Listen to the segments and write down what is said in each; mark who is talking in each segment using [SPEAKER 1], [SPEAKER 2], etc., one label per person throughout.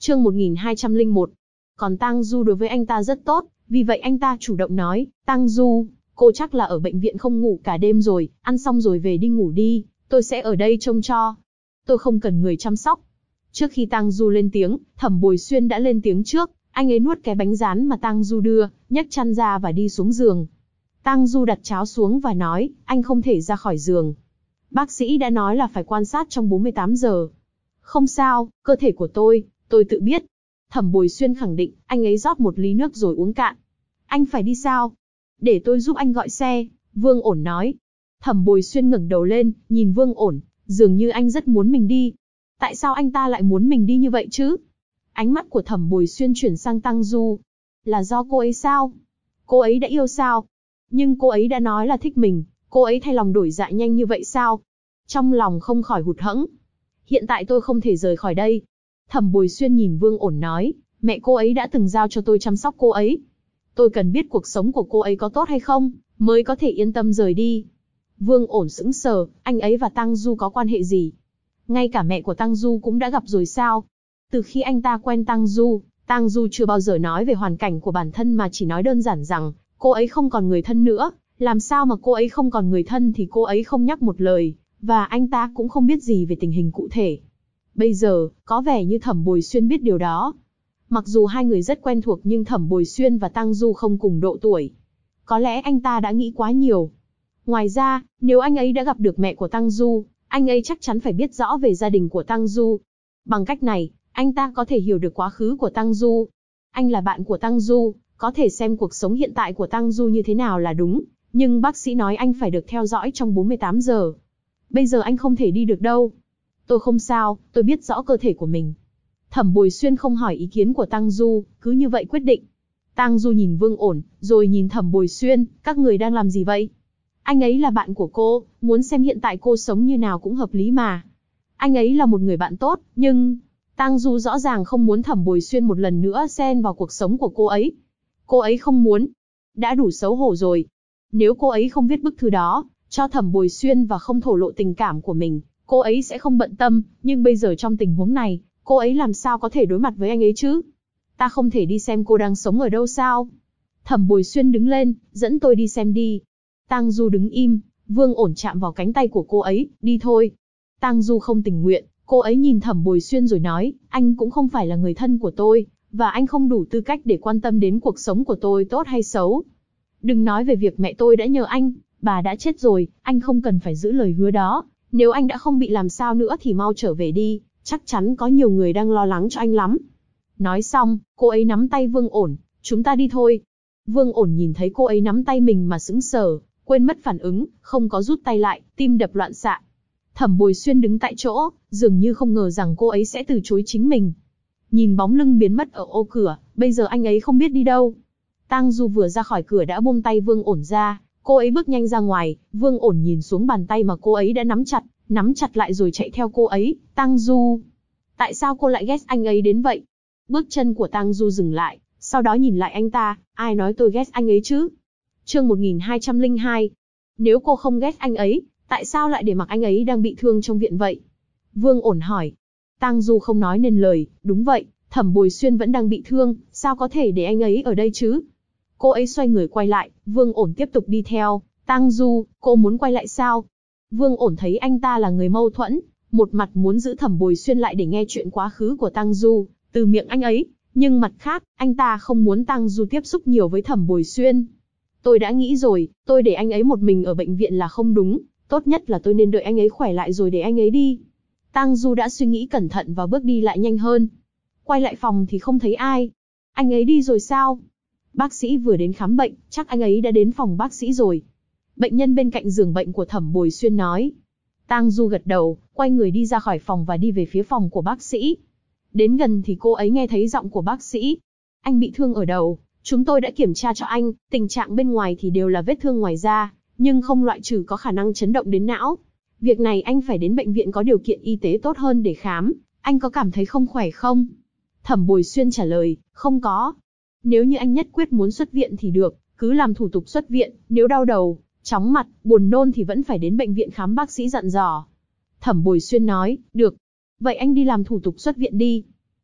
[SPEAKER 1] Chương 1201. Còn Tang Du đối với anh ta rất tốt, vì vậy anh ta chủ động nói, Tang Du, cô chắc là ở bệnh viện không ngủ cả đêm rồi, ăn xong rồi về đi ngủ đi, tôi sẽ ở đây trông cho. Tôi không cần người chăm sóc. Trước khi Tang Du lên tiếng, Thẩm Bồi Xuyên đã lên tiếng trước, anh ấy nuốt cái bánh rán mà Tang Du đưa, nhấc chăn ra và đi xuống giường. Tang Du đặt cháo xuống và nói, anh không thể ra khỏi giường. Bác sĩ đã nói là phải quan sát trong 48 giờ. Không sao, cơ thể của tôi tự biết. Thẩm Bồi Xuyên khẳng định, anh ấy rót một ly nước rồi uống cạn. Anh phải đi sao? Để tôi giúp anh gọi xe, Vương Ổn nói. Thẩm Bồi Xuyên ngẩng đầu lên, nhìn Vương Ổn, dường như anh rất muốn mình đi. Tại sao anh ta lại muốn mình đi như vậy chứ? Ánh mắt của Thẩm Bồi Xuyên chuyển sang Tang Du. Là do cô ấy sao? Cô ấy đã yêu sao? Nhưng cô ấy đã nói là thích mình, cô ấy thay lòng đổi dạ nhanh như vậy sao? Trong lòng không khỏi hụt hẫng. Hiện tại tôi không thể rời khỏi đây. Thẩm Bồi Xuyên nhìn Vương Ổn nói, mẹ cô ấy đã từng giao cho tôi chăm sóc cô ấy. Tôi cần biết cuộc sống của cô ấy có tốt hay không, mới có thể yên tâm rời đi. Vương Ổn sững sờ, anh ấy và Tang Du có quan hệ gì? Ngay cả mẹ của Tang Du cũng đã gặp rồi sao? Từ khi anh ta quen Tang Du chưa bao giờ nói về hoàn cảnh của bản thân mà chỉ nói đơn giản rằng, cô ấy không còn người thân nữa. Làm sao mà cô ấy không còn người thân thì cô ấy không nhắc một lời, và anh ta cũng không biết gì về tình hình cụ thể. Bây giờ, có vẻ như Thẩm Bồi Xuyên biết điều đó. Mặc dù hai người rất quen thuộc nhưng Thẩm Bồi Xuyên và Tang Du không cùng độ tuổi. Có lẽ anh ta đã nghĩ quá nhiều. Ngoài ra, nếu anh ấy đã gặp được mẹ của Tang Du, anh ấy chắc chắn phải biết rõ về gia đình của Tang Du. Bằng cách này, anh ta có thể hiểu được quá khứ của Tang Du. Anh là bạn của Tang Du, có thể xem cuộc sống hiện tại của Tang Du như thế nào là đúng, nhưng bác sĩ nói anh phải được theo dõi trong 48 giờ. Bây giờ anh không thể đi được đâu. Tôi không sao, tôi biết rõ cơ thể của mình. Thẩm Bồi Xuyên không hỏi ý kiến của Tang Du, cứ như vậy quyết định. Tang Du nhìn Vương Ổn, rồi nhìn Thẩm Bồi Xuyên, các người đang làm gì vậy? Anh ấy là bạn của cô, muốn xem hiện tại cô sống như nào cũng hợp lý mà. Anh ấy là một người bạn tốt, nhưng Tang Du rõ ràng không muốn Thẩm Bồi Xuyên một lần nữa xen vào cuộc sống của cô ấy. Cô ấy không muốn. Đã đủ xấu hổ rồi. Nếu cô ấy không viết bức thư đó cho Thẩm Bồi Xuyên và không thổ lộ tình cảm của mình, cô ấy sẽ không bận tâm, nhưng bây giờ trong tình huống này, cô ấy làm sao có thể đối mặt với anh ấy chứ? Ta không thể đi xem cô đang sống ở đâu sao? Thẩm Bồi Xuyên đứng lên, dẫn tôi đi xem đi. Tang Du đứng im, Vương Ổn chạm vào cánh tay của cô ấy, đi thôi. Tang Du không tình nguyện, cô ấy nhìn Thẩm Bồi Xuyên rồi nói, anh cũng không phải là người thân của tôi, và anh không đủ tư cách để quan tâm đến cuộc sống của tôi tốt hay xấu. Đừng nói về việc mẹ tôi đã nhờ anh, bà đã chết rồi, anh không cần phải giữ lời hứa đó. Nếu anh đã không bị làm sao nữa thì mau trở về đi, chắc chắn có nhiều người đang lo lắng cho anh lắm. Nói xong, cô ấy nắm tay Vương Ổn, chúng ta đi thôi. Vương Ổn nhìn thấy cô ấy nắm tay mình mà sững sờ, quên mất phản ứng, không có rút tay lại, tim đập loạn xạ. Thẩm Bồi Xuyên đứng tại chỗ, dường như không ngờ rằng cô ấy sẽ từ chối chính mình. Nhìn bóng lưng biến mất ở ô cửa, bây giờ anh ấy không biết đi đâu. Tang Du vừa ra khỏi cửa đã buông tay Vương Ổn ra, cô ấy bước nhanh ra ngoài, Vương Ổn nhìn xuống bàn tay mà cô ấy đã nắm chặt lại rồi chạy theo cô ấy. Tang Du, tại sao cô lại ghét anh ấy đến vậy? Bước chân của Tang Du dừng lại, sau đó nhìn lại anh ta, ai nói tôi ghét anh ấy chứ? Chương 1202. Nếu cô không ghét anh ấy, tại sao lại để mặc anh ấy đang bị thương trong viện vậy? Vương Ổn hỏi. Tang Du không nói nên lời, đúng vậy, Thẩm Bồi Xuyên vẫn đang bị thương, sao có thể để anh ấy ở đây chứ? Cô ấy xoay người quay lại, Vương Ổn tiếp tục đi theo. Tang Du, cô muốn quay lại sao? Vương Ổn thấy anh ta là người mâu thuẫn, một mặt muốn giữ Thẩm Bồi Xuyên lại để nghe chuyện quá khứ của Tang Du từ miệng anh ấy, nhưng mặt khác, anh ta không muốn Tang Du tiếp xúc nhiều với Thẩm Bồi Xuyên. Tôi đã nghĩ rồi, tôi để anh ấy một mình ở bệnh viện là không đúng, tốt nhất là tôi nên đợi anh ấy khỏe lại rồi để anh ấy đi. Tang Du đã suy nghĩ cẩn thận và bước đi lại nhanh hơn. Quay lại phòng thì không thấy ai. Anh ấy đi rồi sao? Bác sĩ vừa đến khám bệnh, chắc anh ấy đã đến phòng bác sĩ rồi. Bệnh nhân bên cạnh giường bệnh của Thẩm Bồi Xuyên nói. Tang Du gật đầu, quay người đi ra khỏi phòng và đi về phía phòng của bác sĩ. Đến gần thì cô ấy nghe thấy giọng của bác sĩ. Anh bị thương ở đầu, chúng tôi đã kiểm tra cho anh, tình trạng bên ngoài thì đều là vết thương ngoài da, nhưng không loại trừ có khả năng chấn động đến não. Việc này anh phải đến bệnh viện có điều kiện y tế tốt hơn để khám, anh có cảm thấy không khỏe không? Thẩm Bồi Xuyên trả lời, không có. Nếu như anh nhất quyết muốn xuất viện thì được, cứ làm thủ tục xuất viện, nếu đau đầu, chóng mặt, buồn nôn thì vẫn phải đến bệnh viện khám, bác sĩ dặn dò. Thẩm Bồi Xuyên nói, được. Vậy anh đi làm thủ tục xuất viện đi.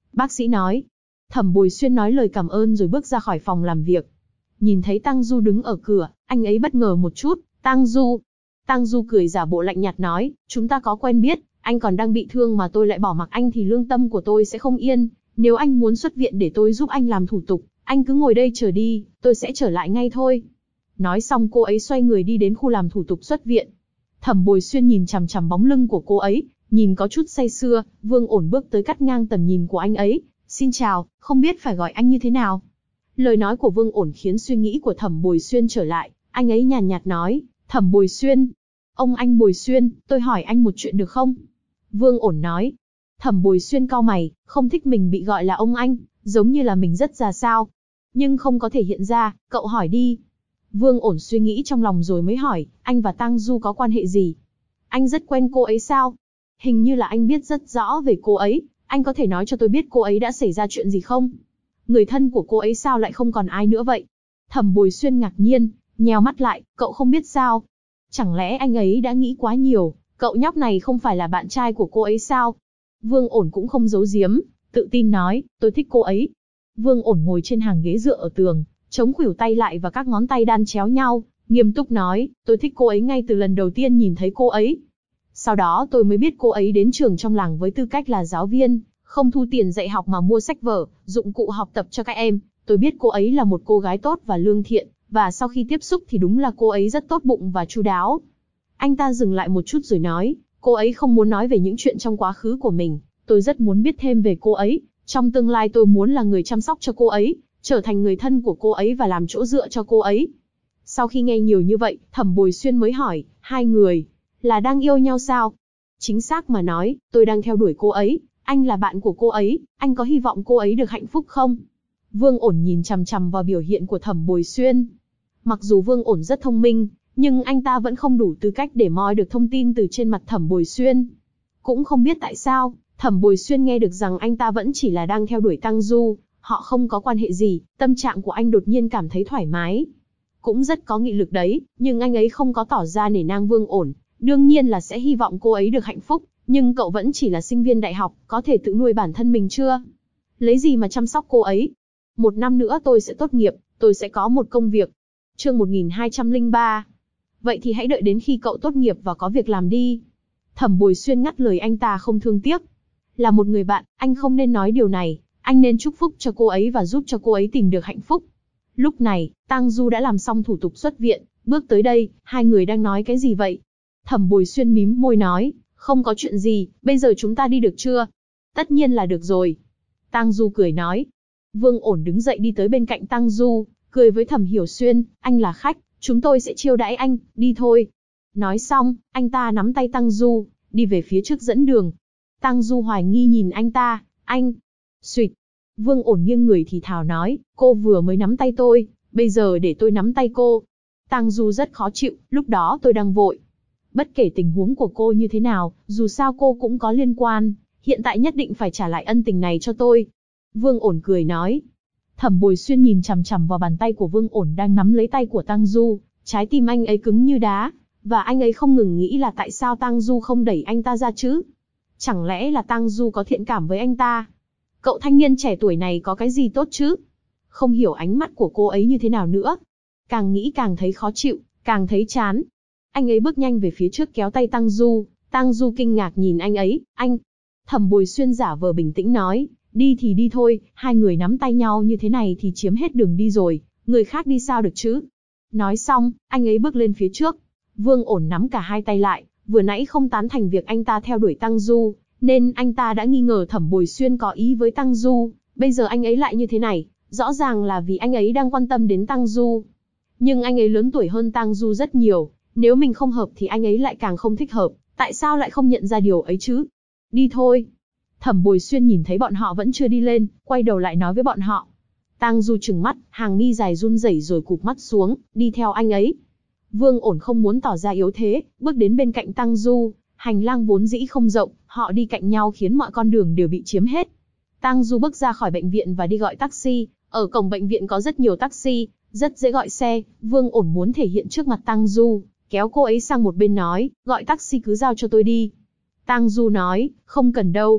[SPEAKER 1] Bác sĩ nói. Thẩm Bồi Xuyên nói lời cảm ơn rồi bước ra khỏi phòng làm việc. Nhìn thấy Tăng Du đứng ở cửa, anh ấy bất ngờ một chút. Tăng Du. Tăng Du cười giả bộ lạnh nhạt nói, chúng ta có quen biết, anh còn đang bị thương mà tôi lại bỏ mặc anh thì lương tâm của tôi sẽ không yên. Nếu anh muốn xuất viện để tôi giúp anh làm thủ tục, anh cứ ngồi đây chờ đi, tôi sẽ trở lại ngay thôi. Nói xong cô ấy xoay người đi đến khu làm thủ tục xuất viện. Thẩm Bồi Xuyên nhìn chằm chằm bóng lưng của cô ấy, nhìn có chút say sưa. Vương Ổn bước tới cắt ngang tầm nhìn của anh ấy. Xin chào, không biết phải gọi anh như thế nào. Lời nói của Vương Ổn khiến suy nghĩ của Thẩm Bồi Xuyên trở lại. Anh ấy nhàn nhạt nói, Thẩm Bồi Xuyên. Anh Bồi Xuyên, tôi hỏi anh một chuyện được không? Vương Ổn nói. Thẩm Bồi Xuyên cau mày, không thích mình bị gọi là ông anh, giống như là mình rất già sao. Nhưng không có thể hiện ra, cậu hỏi đi. Vương Ổn suy nghĩ trong lòng rồi mới hỏi, anh và Tang Du có quan hệ gì? Anh rất quen cô ấy sao? Hình như là anh biết rất rõ về cô ấy, anh có thể nói cho tôi biết cô ấy đã xảy ra chuyện gì không? Người thân của cô ấy sao lại không còn ai nữa vậy? Thẩm Bồi Xuyên ngạc nhiên, nheo mắt lại, cậu không biết sao? Chẳng lẽ anh ấy đã nghĩ quá nhiều, cậu nhóc này không phải là bạn trai của cô ấy sao? Vương Ổn cũng không giấu giếm, tự tin nói, tôi thích cô ấy. Vương Ổn ngồi trên hàng ghế dựa ở tường, chống khuỷu tay lại và các ngón tay đan chéo nhau, nghiêm túc nói, tôi thích cô ấy ngay từ lần đầu tiên nhìn thấy cô ấy. Sau đó tôi mới biết cô ấy đến trường trong làng với tư cách là giáo viên, không thu tiền dạy học mà mua sách vở, dụng cụ học tập cho các em. Tôi biết cô ấy là một cô gái tốt và lương thiện, và sau khi tiếp xúc thì đúng là cô ấy rất tốt bụng và chu đáo. Anh ta dừng lại một chút rồi nói, cô ấy không muốn nói về những chuyện trong quá khứ của mình, tôi rất muốn biết thêm về cô ấy. Trong tương lai tôi muốn là người chăm sóc cho cô ấy, trở thành người thân của cô ấy và làm chỗ dựa cho cô ấy. Sau khi nghe nhiều như vậy, Thẩm Bồi Xuyên mới hỏi, hai người là đang yêu nhau sao? Chính xác mà nói, tôi đang theo đuổi cô ấy, anh là bạn của cô ấy, anh có hy vọng cô ấy được hạnh phúc không? Vương Ổn nhìn chằm chằm vào biểu hiện của Thẩm Bồi Xuyên. Mặc dù Vương Ổn rất thông minh, nhưng anh ta vẫn không đủ tư cách để moi được thông tin từ trên mặt Thẩm Bồi Xuyên. Cũng không biết tại sao, Thẩm Bồi Xuyên nghe được rằng anh ta vẫn chỉ là đang theo đuổi Tăng Du, họ không có quan hệ gì, tâm trạng của anh đột nhiên cảm thấy thoải mái. Cũng rất có nghị lực đấy, nhưng anh ấy không có tỏ ra nể nang Vương Ổn, đương nhiên là sẽ hy vọng cô ấy được hạnh phúc, nhưng cậu vẫn chỉ là sinh viên đại học, có thể tự nuôi bản thân mình chưa? Lấy gì mà chăm sóc cô ấy? 1 năm nữa tôi sẽ tốt nghiệp, tôi sẽ có một công việc. Chương 1203. Vậy thì hãy đợi đến khi cậu tốt nghiệp và có việc làm đi. Thẩm Bồi Xuyên ngắt lời anh ta không thương tiếc. Là một người bạn, anh không nên nói điều này, anh nên chúc phúc cho cô ấy và giúp cho cô ấy tìm được hạnh phúc. Lúc này, Tang Du đã làm xong thủ tục xuất viện, bước tới đây, hai người đang nói cái gì vậy? Thẩm Bồi Xuyên mím môi nói, không có chuyện gì, bây giờ chúng ta đi được chưa? Tất nhiên là được rồi. Tang Du cười nói. Vương Ổn đứng dậy đi tới bên cạnh Tang Du, cười với Thẩm Hiểu Xuyên, anh là khách, chúng tôi sẽ chiêu đãi anh, đi thôi. Nói xong, anh ta nắm tay Tang Du, đi về phía trước dẫn đường. Tang Du hoài nghi nhìn anh ta, anh. Xuyệt. Vương Ổn nghiêng người thì thào nói, cô vừa mới nắm tay tôi, bây giờ để tôi nắm tay cô. Tang Du rất khó chịu, lúc đó tôi đang vội. Bất kể tình huống của cô như thế nào, dù sao cô cũng có liên quan, hiện tại nhất định phải trả lại ân tình này cho tôi. Vương Ổn cười nói. Thẩm Bồi Xuyên nhìn chằm chằm vào bàn tay của Vương Ổn đang nắm lấy tay của Tang Du, trái tim anh ấy cứng như đá, và anh ấy không ngừng nghĩ là tại sao Tang Du không đẩy anh ta ra chứ? Chẳng lẽ là Tang Du có thiện cảm với anh ta? Cậu thanh niên trẻ tuổi này có cái gì tốt chứ? Không hiểu ánh mắt của cô ấy như thế nào nữa. Càng nghĩ càng thấy khó chịu, càng thấy chán. Anh ấy bước nhanh về phía trước kéo tay Tang Du. Tang Du kinh ngạc nhìn anh ấy, anh. Thẩm Bồi Xuyên giả vờ bình tĩnh nói, đi thì đi thôi, hai người nắm tay nhau như thế này thì chiếm hết đường đi rồi, người khác đi sao được chứ? Nói xong, anh ấy bước lên phía trước. Vương Ổn nắm cả hai tay lại, vừa nãy không tán thành việc anh ta theo đuổi Tang Du, nên anh ta đã nghi ngờ Thẩm Bồi Xuyên có ý với Tang Du, bây giờ anh ấy lại như thế này, rõ ràng là vì anh ấy đang quan tâm đến Tang Du. Nhưng anh ấy lớn tuổi hơn Tang Du rất nhiều, nếu mình không hợp thì anh ấy lại càng không thích hợp, tại sao lại không nhận ra điều ấy chứ? Đi thôi. Thẩm Bồi Xuyên nhìn thấy bọn họ vẫn chưa đi lên, quay đầu lại nói với bọn họ. Tang Du trừng mắt, hàng mi dài run rẩy rồi cụp mắt xuống, đi theo anh ấy. Vương Ổn không muốn tỏ ra yếu thế, bước đến bên cạnh Tang Du. Hành lang vốn dĩ không rộng, họ đi cạnh nhau khiến mọi con đường đều bị chiếm hết. Tang Du bước ra khỏi bệnh viện và đi gọi taxi. Ở cổng bệnh viện có rất nhiều taxi, rất dễ gọi xe. Vương Ổn muốn thể hiện trước mặt Tang Du, kéo cô ấy sang một bên nói, gọi taxi cứ giao cho tôi đi. Tang Du nói, không cần đâu.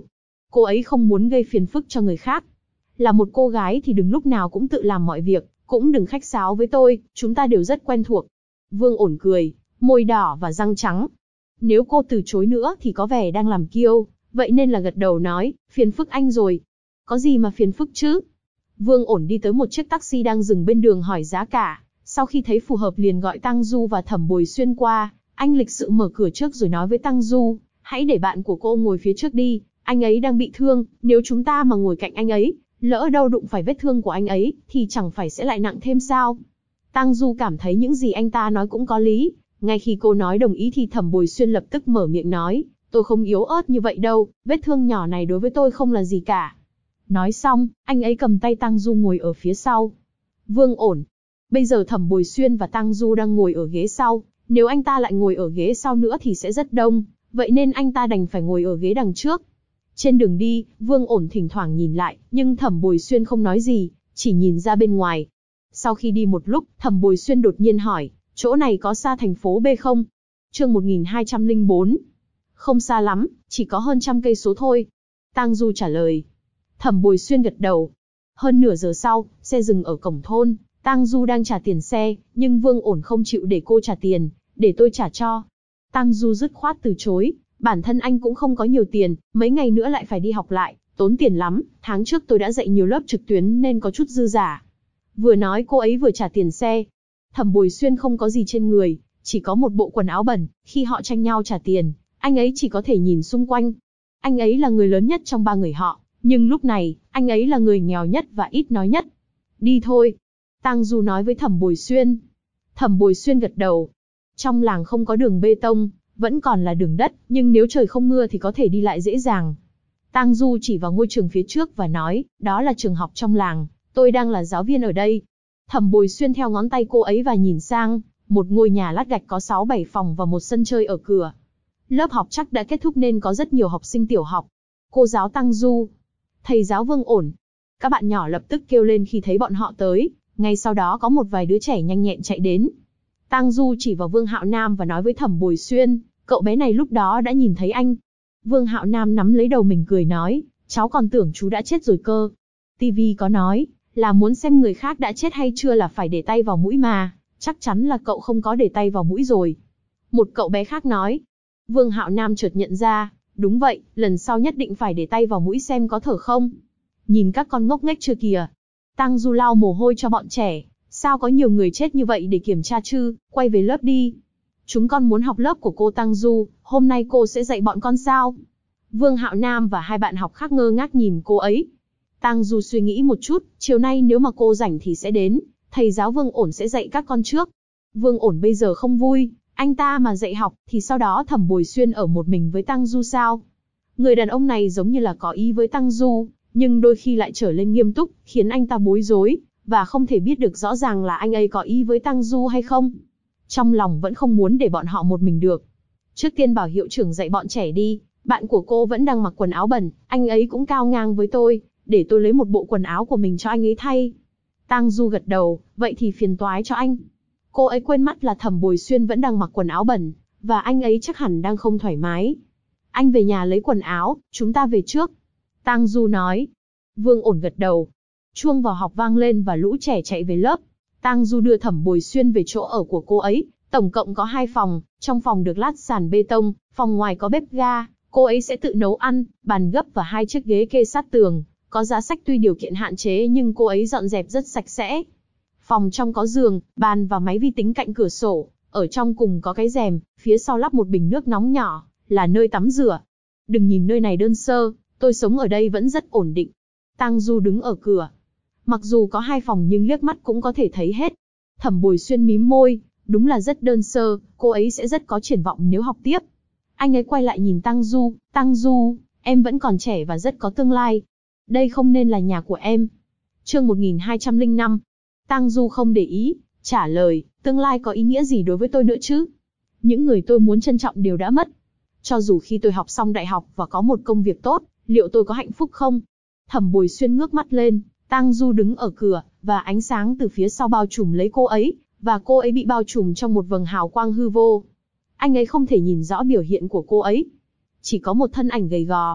[SPEAKER 1] cô ấy không muốn gây phiền phức cho người khác. Là một cô gái thì đừng lúc nào cũng tự làm mọi việc, cũng đừng khách sáo với tôi, chúng ta đều rất quen thuộc. Vương Ổn cười, môi đỏ và răng trắng. Nếu cô từ chối nữa thì có vẻ đang làm kiêu, vậy nên là gật đầu nói, phiền phức anh rồi. Có gì mà phiền phức chứ? Vương Ổn đi tới một chiếc taxi đang dừng bên đường hỏi giá cả, sau khi thấy phù hợp liền gọi Tăng Du và Thẩm Bồi Xuyên qua, anh lịch sự mở cửa trước rồi nói với Tăng Du, hãy để bạn của cô ngồi phía trước đi, anh ấy đang bị thương, nếu chúng ta mà ngồi cạnh anh ấy, lỡ đâu đụng phải vết thương của anh ấy, thì chẳng phải sẽ lại nặng thêm sao? Tăng Du cảm thấy những gì anh ta nói cũng có lý, ngay khi cô nói đồng ý thì Thẩm Bồi Xuyên lập tức mở miệng nói, tôi không yếu ớt như vậy đâu, vết thương nhỏ này đối với tôi không là gì cả. Nói xong, anh ấy cầm tay Tăng Du ngồi ở phía sau. Vương Ổn. Bây giờ Thẩm Bồi Xuyên và Tăng Du đang ngồi ở ghế sau, nếu anh ta lại ngồi ở ghế sau nữa thì sẽ rất đông, vậy nên anh ta đành phải ngồi ở ghế đằng trước. Trên đường đi, Vương Ổn thỉnh thoảng nhìn lại, nhưng Thẩm Bồi Xuyên không nói gì, chỉ nhìn ra bên ngoài. Sau khi đi một lúc, Thẩm Bồi Xuyên đột nhiên hỏi, chỗ này có xa thành phố B không? Chương 1204. Không xa lắm, chỉ có hơn 100 cây số thôi. Tăng Du trả lời. Thẩm Bồi Xuyên gật đầu. Hơn nửa giờ sau, xe dừng ở cổng thôn, Tăng Du đang trả tiền xe, nhưng Vương Ổn không chịu để cô trả tiền, để tôi trả cho. Tăng Du dứt khoát từ chối, bản thân anh cũng không có nhiều tiền, mấy ngày nữa lại phải đi học lại, tốn tiền lắm, tháng trước tôi đã dạy nhiều lớp trực tuyến nên có chút dư giả. Vừa nói cô ấy vừa trả tiền xe. Thẩm Bồi Xuyên không có gì trên người, chỉ có một bộ quần áo bẩn, khi họ tranh nhau trả tiền, anh ấy chỉ có thể nhìn xung quanh. Anh ấy là người lớn nhất trong ba người họ, nhưng lúc này, anh ấy là người nghèo nhất và ít nói nhất. Đi thôi. Tăng Du nói với Thẩm Bồi Xuyên. Thẩm Bồi Xuyên gật đầu. Trong làng không có đường bê tông, vẫn còn là đường đất, nhưng nếu trời không mưa thì có thể đi lại dễ dàng. Tăng Du chỉ vào ngôi trường phía trước và nói, đó là trường học trong làng, tôi đang là giáo viên ở đây. Thẩm Bồi Xuyên theo ngón tay cô ấy và nhìn sang, một ngôi nhà lát gạch có 6-7 phòng và một sân chơi ở cửa. Lớp học chắc đã kết thúc nên có rất nhiều học sinh tiểu học. Cô giáo Tăng Du, thầy giáo Vương Ổn. Các bạn nhỏ lập tức kêu lên khi thấy bọn họ tới, ngay sau đó có một vài đứa trẻ nhanh nhẹn chạy đến. Tăng Du chỉ vào Vương Hạo Nam và nói với Thẩm Bồi Xuyên, cậu bé này lúc đó đã nhìn thấy anh. Vương Hạo Nam nắm lấy đầu mình cười nói, cháu còn tưởng chú đã chết rồi cơ. TV có nói, là muốn xem người khác đã chết hay chưa là phải để tay vào mũi mà, chắc chắn là cậu không có để tay vào mũi rồi. Một cậu bé khác nói. Vương Hạo Nam chợt nhận ra, đúng vậy, lần sau nhất định phải để tay vào mũi xem có thở không. Nhìn các con ngốc nghếch chưa kìa. Tăng Du lau mồ hôi cho bọn trẻ, sao có nhiều người chết như vậy để kiểm tra chứ, quay về lớp đi. Chúng con muốn học lớp của cô Tăng Du, hôm nay cô sẽ dạy bọn con sao? Vương Hạo Nam và hai bạn học khác ngơ ngác nhìn cô ấy. Tăng Du suy nghĩ một chút, chiều nay nếu mà cô rảnh thì sẽ đến, thầy giáo Vương Ổn sẽ dạy các con trước. Vương Ổn bây giờ không vui, anh ta mà dạy học thì sau đó Thẩm Bồi Xuyên ở một mình với Tăng Du sao? Người đàn ông này giống như là có ý với Tăng Du, nhưng đôi khi lại trở lên nghiêm túc, khiến anh ta bối rối, và không thể biết được rõ ràng là anh ấy có ý với Tăng Du hay không. Trong lòng vẫn không muốn để bọn họ một mình được. Trước tiên bảo hiệu trưởng dạy bọn trẻ đi, bạn của cô vẫn đang mặc quần áo bẩn, anh ấy cũng cao ngang với tôi, để tôi lấy một bộ quần áo của mình cho anh ấy thay. Tăng Du gật đầu, vậy thì phiền toái cho anh. Cô ấy quên mất là Thẩm Bồi Xuyên vẫn đang mặc quần áo bẩn, và anh ấy chắc hẳn đang không thoải mái. Anh về nhà lấy quần áo, chúng ta về trước. Tăng Du nói. Vương Ổn gật đầu. Chuông vào học vang lên và lũ trẻ chạy về lớp. Tăng Du đưa Thẩm Bồi Xuyên về chỗ ở của cô ấy. Tổng cộng có 2 phòng, trong phòng được lát sàn bê tông, phòng ngoài có bếp ga, cô ấy sẽ tự nấu ăn, bàn gấp và 2 chiếc ghế kê sát tường. Có giá sách tuy điều kiện hạn chế nhưng cô ấy dọn dẹp rất sạch sẽ. Phòng trong có giường, bàn và máy vi tính cạnh cửa sổ, ở trong cùng có cái rèm, phía sau lắp một bình nước nóng nhỏ, là nơi tắm rửa. Đừng nhìn nơi này đơn sơ, tôi sống ở đây vẫn rất ổn định. Tăng Du đứng ở cửa. Mặc dù có 2 phòng nhưng liếc mắt cũng có thể thấy hết. Thẩm Bồi Xuyên mím môi, đúng là rất đơn sơ, cô ấy sẽ rất có triển vọng nếu học tiếp. Anh ấy quay lại nhìn Tăng Du, em vẫn còn trẻ và rất có tương lai. Đây không nên là nhà của em. Chương 1205. Tăng Du không để ý, trả lời, tương lai có ý nghĩa gì đối với tôi nữa chứ? Những người tôi muốn trân trọng đều đã mất. Cho dù khi tôi học xong đại học và có một công việc tốt, liệu tôi có hạnh phúc không? Thẩm Bồi Xuyên ngước mắt lên, Tăng Du đứng ở cửa, và ánh sáng từ phía sau bao trùm lấy cô ấy, và cô ấy bị bao trùm trong một vầng hào quang hư vô. Anh ấy không thể nhìn rõ biểu hiện của cô ấy. Chỉ có một thân ảnh gầy gò.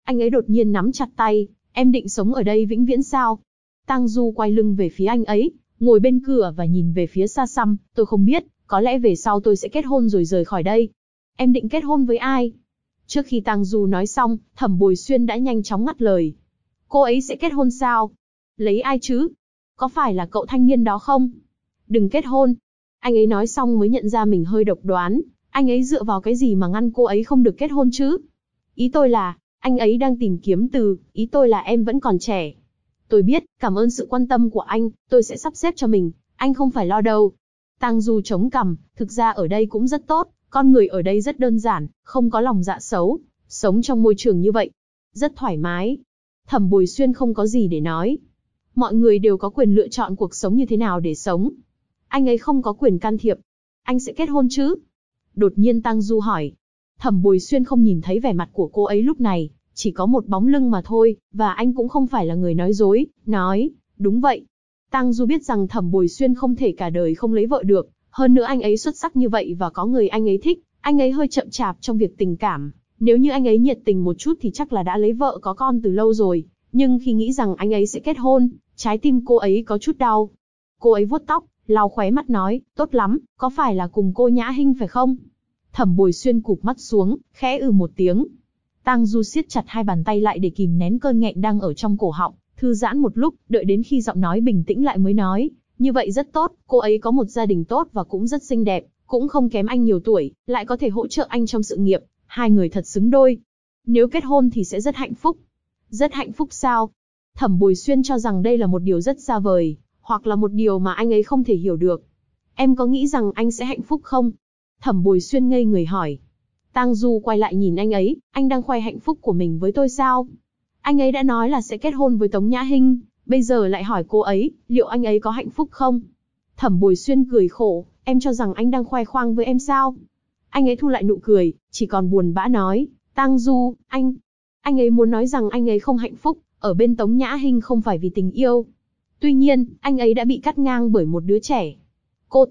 [SPEAKER 1] Anh ấy đột nhiên nắm chặt tay, em định sống ở đây vĩnh viễn sao? Tang Du quay lưng về phía anh ấy, ngồi bên cửa và nhìn về phía xa xăm, tôi không biết, có lẽ về sau tôi sẽ kết hôn rồi rời khỏi đây. Em định kết hôn với ai? Trước khi Tang Du nói xong, Thẩm Bồi Xuyên đã nhanh chóng ngắt lời. Cô ấy sẽ kết hôn sao? Lấy ai chứ? Có phải là cậu thanh niên đó không? Đừng kết hôn. Anh ấy nói xong mới nhận ra mình hơi độc đoán, anh ấy dựa vào cái gì mà ngăn cô ấy không được kết hôn chứ? Ý tôi là, anh ấy đang tìm kiếm từ, ý tôi là em vẫn còn trẻ. Tôi biết, cảm ơn sự quan tâm của anh, tôi sẽ sắp xếp cho mình, anh không phải lo đâu. Tang Du chống cằm, thực ra ở đây cũng rất tốt, con người ở đây rất đơn giản, không có lòng dạ xấu, sống trong môi trường như vậy, rất thoải mái. Thẩm Bồi Xuyên không có gì để nói. Mọi người đều có quyền lựa chọn cuộc sống như thế nào để sống. Anh ấy không có quyền can thiệp. Anh sẽ kết hôn chứ? Đột nhiên Tang Du hỏi. Thẩm Bồi Xuyên không nhìn thấy vẻ mặt của cô ấy lúc này, chỉ có một bóng lưng mà thôi, và anh cũng không phải là người nói dối, nói, đúng vậy. Tang Du biết rằng Thẩm Bồi Xuyên không thể cả đời không lấy vợ được, hơn nữa anh ấy xuất sắc như vậy và có người anh ấy thích, anh ấy hơi chậm chạp trong việc tình cảm. Nếu như anh ấy nhiệt tình một chút thì chắc là đã lấy vợ có con từ lâu rồi, nhưng khi nghĩ rằng anh ấy sẽ kết hôn, trái tim cô ấy có chút đau. Cô ấy vuốt tóc, lau khóe mắt nói, tốt lắm, có phải là cùng cô Nhã Hinh phải không? Thẩm Bồi Xuyên cụp mắt xuống, khẽ một tiếng. Tang Du siết chặt hai bàn tay lại để kìm nén cơn nghẹn đang ở trong cổ họng, thư giãn một lúc, đợi đến khi giọng nói bình tĩnh lại mới nói, như vậy rất tốt, cô ấy có một gia đình tốt và cũng rất xinh đẹp, cũng không kém anh nhiều tuổi, lại có thể hỗ trợ anh trong sự nghiệp, hai người thật xứng đôi. Nếu kết hôn thì sẽ rất hạnh phúc. Rất hạnh phúc sao? Thẩm Bồi Xuyên cho rằng đây là một điều rất xa vời, hoặc là một điều mà anh ấy không thể hiểu được. Em có nghĩ rằng anh sẽ hạnh phúc không? Thẩm Bồi Xuyên ngây người hỏi. Tang Du quay lại nhìn anh ấy, anh đang khoe hạnh phúc của mình với tôi sao? Anh ấy đã nói là sẽ kết hôn với Tống Nhã Hinh, bây giờ lại hỏi cô ấy, liệu anh ấy có hạnh phúc không? Thẩm Bồi Xuyên cười khổ, em cho rằng anh đang khoe khoang với em sao? Anh ấy thu lại nụ cười, chỉ còn buồn bã nói, Tang Du, anh ấy muốn nói rằng anh ấy không hạnh phúc, ở bên Tống Nhã Hinh không phải vì tình yêu. Tuy nhiên, anh ấy đã bị cắt ngang bởi một đứa trẻ. Cô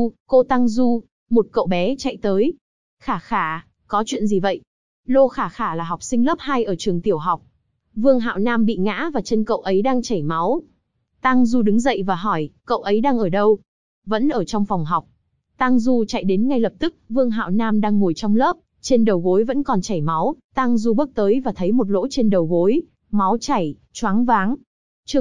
[SPEAKER 1] Tang Du, một cậu bé chạy tới. Khả Khả, có chuyện gì vậy? Lô Khả Khả là học sinh lớp 2 ở trường tiểu học. Vương Hạo Nam bị ngã và chân cậu ấy đang chảy máu. Tang Du đứng dậy và hỏi, cậu ấy đang ở đâu? Vẫn ở trong phòng học. Tang Du chạy đến ngay lập tức, Vương Hạo Nam đang ngồi trong lớp, trên đầu gối vẫn còn chảy máu. Tang Du bước tới và thấy một lỗ trên đầu gối, máu chảy, choáng váng. Chương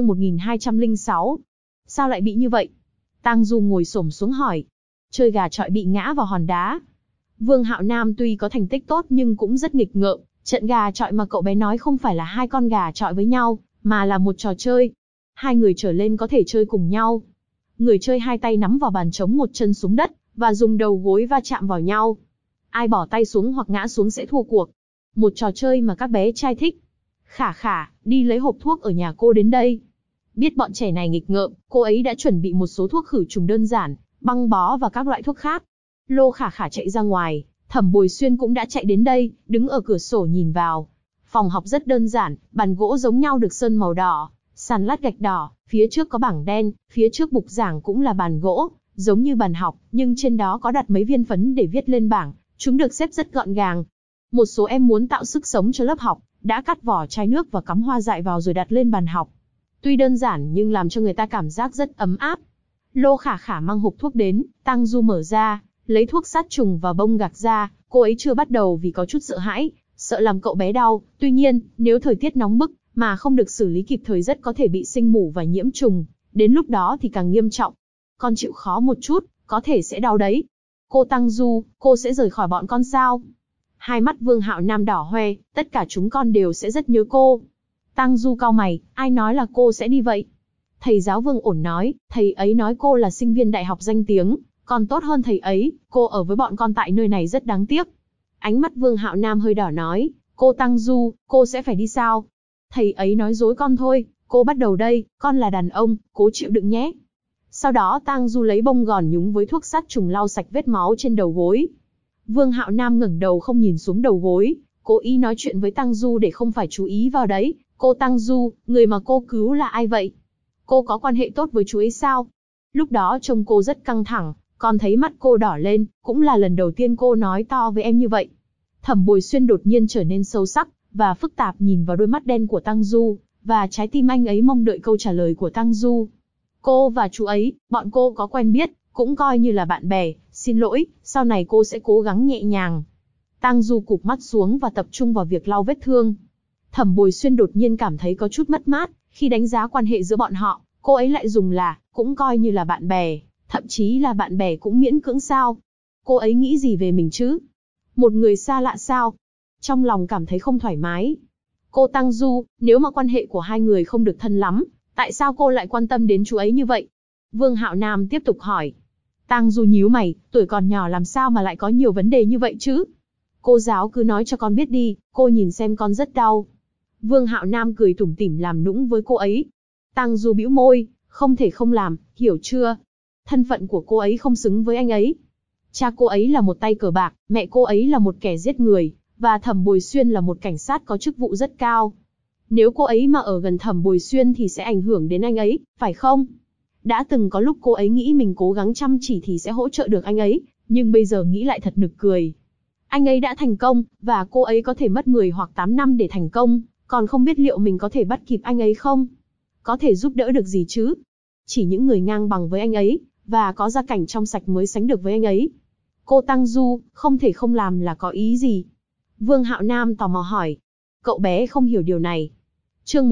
[SPEAKER 1] 1206. Sao lại bị như vậy? Tang Du ngồi xổm xuống hỏi. Chơi gà chọi bị ngã vào hòn đá. Vương Hạo Nam tuy có thành tích tốt nhưng cũng rất nghịch ngợm. Trận gà chọi mà cậu bé nói không phải là hai con gà chọi với nhau, mà là một trò chơi. Hai người trở lên có thể chơi cùng nhau. Người chơi hai tay nắm vào bàn trống, một chân xuống đất, và dùng đầu gối va chạm vào nhau. Ai bỏ tay xuống hoặc ngã xuống sẽ thua cuộc. Một trò chơi mà các bé trai thích. Khả Khả, đi lấy hộp thuốc ở nhà cô đến đây. Biết bọn trẻ này nghịch ngợm, cô ấy đã chuẩn bị một số thuốc khử trùng đơn giản, băng bó và các loại thuốc khác. Lô Khả Khả chạy ra ngoài, Thẩm Bồi Xuyên cũng đã chạy đến đây, đứng ở cửa sổ nhìn vào. Phòng học rất đơn giản, bàn gỗ giống nhau được sơn màu đỏ, sàn lát gạch đỏ, phía trước có bảng đen, phía trước bục giảng cũng là bàn gỗ, giống như bàn học, nhưng trên đó có đặt mấy viên phấn để viết lên bảng, chúng được xếp rất gọn gàng. Một số em muốn tạo sức sống cho lớp học, đã cắt vỏ chai nước và cắm hoa dại vào rồi đặt lên bàn học. Tuy đơn giản nhưng làm cho người ta cảm giác rất ấm áp. Lô Khả Khả mang hộp thuốc đến, Tang Du mở ra, lấy thuốc sát trùng và bông gạc ra, cô ấy chưa bắt đầu vì có chút sợ hãi, sợ làm cậu bé đau, tuy nhiên, nếu thời tiết nóng bức, mà không được xử lý kịp thời rất có thể bị sinh mủ và nhiễm trùng, đến lúc đó thì càng nghiêm trọng. Con chịu khó một chút, có thể sẽ đau đấy. Cô Tang Du, cô sẽ rời khỏi bọn con sao? Hai mắt Vương Hạo Nam đỏ hoe, tất cả chúng con đều sẽ rất nhớ cô. Tang Du cau mày, ai nói là cô sẽ đi vậy? Thầy giáo Vương ổn nói, thầy ấy nói cô là sinh viên đại học danh tiếng, còn tốt hơn thầy ấy, cô ở với bọn con tại nơi này rất đáng tiếc. Ánh mắt Vương Hạo Nam hơi đỏ nói, cô Tang Du, cô sẽ phải đi sao? Thầy ấy nói dối con thôi, cô bắt đầu đây, con là đàn ông, cố chịu đựng nhé. Sau đó Tang Du lấy bông gòn nhúng với thuốc sát trùng lau sạch vết máu trên đầu gối. Vương Hạo Nam ngẩng đầu không nhìn xuống đầu gối, cố ý nói chuyện với Tang Du để không phải chú ý vào đấy. Cô Tang Du, người mà cô cứu là ai vậy? Cô có quan hệ tốt với chú ấy sao? Lúc đó trông cô rất căng thẳng, còn thấy mắt cô đỏ lên, cũng là lần đầu tiên cô nói to với em như vậy. Thẩm Bồi Xuyên đột nhiên trở nên sâu sắc, và phức tạp nhìn vào đôi mắt đen của Tang Du, và trái tim anh ấy mong đợi câu trả lời của Tang Du. Cô và chú ấy, bọn cô có quen biết, cũng coi như là bạn bè, xin lỗi, sau này cô sẽ cố gắng nhẹ nhàng. Tang Du cụp mắt xuống và tập trung vào việc lau vết thương. Thẩm Bồi Xuyên đột nhiên cảm thấy có chút mất mát, khi đánh giá quan hệ giữa bọn họ, cô ấy lại dùng là, cũng coi như là bạn bè, thậm chí là bạn bè cũng miễn cưỡng sao. Cô ấy nghĩ gì về mình chứ? Một người xa lạ sao? Trong lòng cảm thấy không thoải mái. Cô Tang Du, nếu mà quan hệ của hai người không được thân lắm, tại sao cô lại quan tâm đến chú ấy như vậy? Vương Hạo Nam tiếp tục hỏi. Tang Du nhíu mày, tuổi còn nhỏ làm sao mà lại có nhiều vấn đề như vậy chứ? Cô giáo cứ nói cho con biết đi, cô nhìn xem con rất đau. Vương Hạo Nam cười tủm tỉm làm nũng với cô ấy. Tang Du bĩu môi, không thể không làm, hiểu chưa? Thân phận của cô ấy không xứng với anh ấy. Cha cô ấy là một tay cờ bạc, mẹ cô ấy là một kẻ giết người, và Thẩm Bồi Xuyên là một cảnh sát có chức vụ rất cao. Nếu cô ấy mà ở gần Thẩm Bồi Xuyên thì sẽ ảnh hưởng đến anh ấy, phải không? Đã từng có lúc cô ấy nghĩ mình cố gắng chăm chỉ thì sẽ hỗ trợ được anh ấy, nhưng bây giờ nghĩ lại thật nực cười. Anh ấy đã thành công, và cô ấy có thể mất 10 hoặc 8 năm để thành công, còn không biết liệu mình có thể bắt kịp anh ấy không? Có thể giúp đỡ được gì chứ? Chỉ những người ngang bằng với anh ấy, và có gia cảnh trong sạch mới sánh được với anh ấy. Cô Tang Du, không thể không làm là có ý gì? Vương Hạo Nam tò mò hỏi. Cậu bé không hiểu điều này. Chương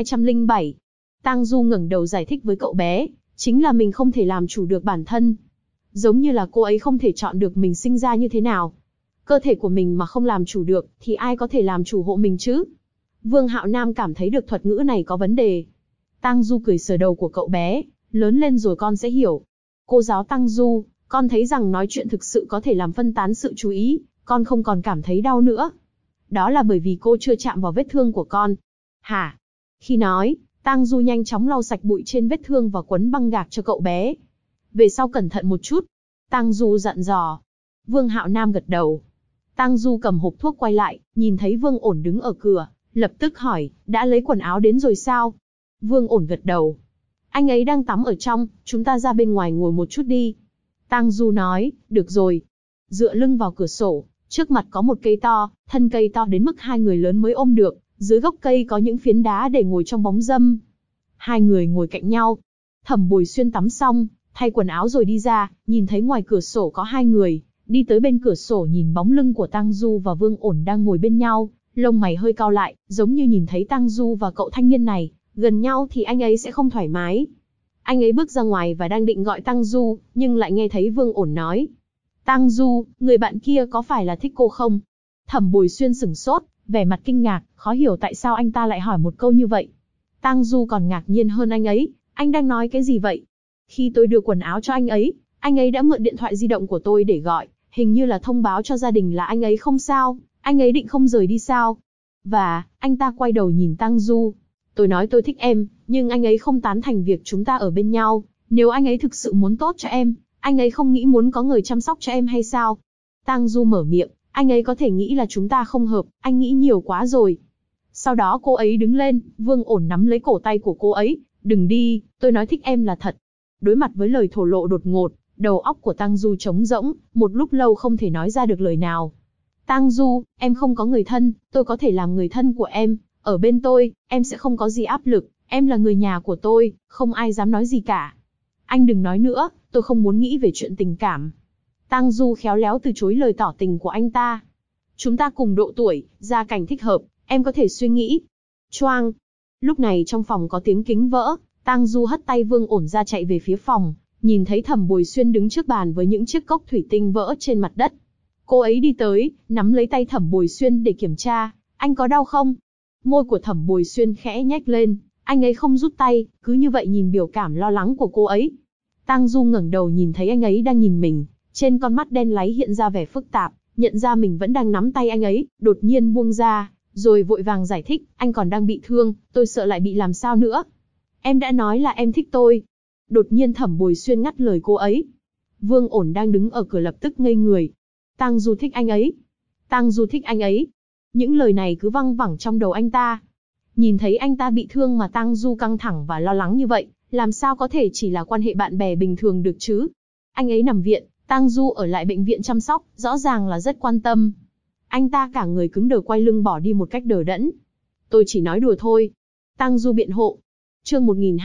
[SPEAKER 1] 1207. Tang Du ngẩng đầu giải thích với cậu bé, chính là mình không thể làm chủ được bản thân. Giống như là cô ấy không thể chọn được mình sinh ra như thế nào. Cơ thể của mình mà không làm chủ được, thì ai có thể làm chủ hộ mình chứ? Vương Hạo Nam cảm thấy được thuật ngữ này có vấn đề. Tang Du cười sờ đầu của cậu bé, lớn lên rồi con sẽ hiểu. Cô giáo Tang Du, con thấy rằng nói chuyện thực sự có thể làm phân tán sự chú ý, con không còn cảm thấy đau nữa. Đó là bởi vì cô chưa chạm vào vết thương của con. Hả? Khi nói, Tang Du nhanh chóng lau sạch bụi trên vết thương và quấn băng gạc cho cậu bé. Về sau cẩn thận một chút. Tang Du dặn dò. Vương Hạo Nam gật đầu. Tang Du cầm hộp thuốc quay lại, nhìn thấy Vương Ổn đứng ở cửa, lập tức hỏi, đã lấy quần áo đến rồi sao? Vương Ổn gật đầu. Anh ấy đang tắm ở trong, chúng ta ra bên ngoài ngồi một chút đi. Tang Du nói, được rồi. Dựa lưng vào cửa sổ, trước mặt có một cây to, thân cây to đến mức hai người lớn mới ôm được, dưới gốc cây có những phiến đá để ngồi trong bóng râm. Hai người ngồi cạnh nhau. Thẩm Bồi Xuyên tắm xong, thay quần áo rồi đi ra, nhìn thấy ngoài cửa sổ có hai người, đi tới bên cửa sổ nhìn bóng lưng của Tang Du và Vương Ổn đang ngồi bên nhau, lông mày hơi cau lại, giống như nhìn thấy Tang Du và cậu thanh niên này gần nhau thì anh ấy sẽ không thoải mái. Anh ấy bước ra ngoài và đang định gọi Tang Du, nhưng lại nghe thấy Vương Ổn nói. Tang Du, người bạn kia có phải là thích cô không? Thẩm Bồi Xuyên sửng sốt, vẻ mặt kinh ngạc, khó hiểu tại sao anh ta lại hỏi một câu như vậy. Tang Du còn ngạc nhiên hơn anh ấy, anh đang nói cái gì vậy? Khi tôi đưa quần áo cho anh ấy đã mượn điện thoại di động của tôi để gọi, hình như là thông báo cho gia đình là anh ấy không sao, anh ấy định không rời đi sao? Và, anh ta quay đầu nhìn Tang Du. Tôi nói tôi thích em, nhưng anh ấy không tán thành việc chúng ta ở bên nhau, nếu anh ấy thực sự muốn tốt cho em, anh ấy không nghĩ muốn có người chăm sóc cho em hay sao? Tang Du mở miệng, anh ấy có thể nghĩ là chúng ta không hợp, anh nghĩ nhiều quá rồi. Sau đó cô ấy đứng lên, Vương Ổn nắm lấy cổ tay của cô ấy, đừng đi, tôi nói thích em là thật. Đối mặt với lời thổ lộ đột ngột, đầu óc của Tang Du trống rỗng, một lúc lâu không thể nói ra được lời nào. Tang Du, em không có người thân, tôi có thể làm người thân của em, ở bên tôi, em sẽ không có gì áp lực, em là người nhà của tôi, không ai dám nói gì cả. Anh đừng nói nữa, tôi không muốn nghĩ về chuyện tình cảm. Tang Du khéo léo từ chối lời tỏ tình của anh ta. Chúng ta cùng độ tuổi, gia cảnh thích hợp, em có thể suy nghĩ. Choang. Lúc này trong phòng có tiếng kính vỡ, Tang Du hất tay Vương Ổn ra chạy về phía phòng, nhìn thấy Thẩm Bồi Xuyên đứng trước bàn với những chiếc cốc thủy tinh vỡ trên mặt đất. Cô ấy đi tới, nắm lấy tay Thẩm Bồi Xuyên để kiểm tra, anh có đau không? Môi của Thẩm Bồi Xuyên khẽ nhếch lên, anh ấy không rút tay, cứ như vậy nhìn biểu cảm lo lắng của cô ấy. Tang Du ngẩng đầu nhìn thấy anh ấy đang nhìn mình, trên con mắt đen láy hiện ra vẻ phức tạp, nhận ra mình vẫn đang nắm tay anh ấy, đột nhiên buông ra, rồi vội vàng giải thích, anh còn đang bị thương, tôi sợ lại bị làm sao nữa. Em đã nói là em thích tôi. Đột nhiên Thẩm Bồi Xuyên ngắt lời cô ấy. Vương Ổn đang đứng ở cửa lập tức ngây người. Tang Du thích anh ấy. Tang Du thích anh ấy. Những lời này cứ văng vẳng trong đầu anh ta. Nhìn thấy anh ta bị thương mà Tang Du căng thẳng và lo lắng như vậy, làm sao có thể chỉ là quan hệ bạn bè bình thường được chứ? Anh ấy nằm viện, Tang Du ở lại bệnh viện chăm sóc, rõ ràng là rất quan tâm. Anh ta cả người cứng đờ quay lưng bỏ đi một cách đờ đẫn. Tôi chỉ nói đùa thôi. Tang Du biện hộ. Chương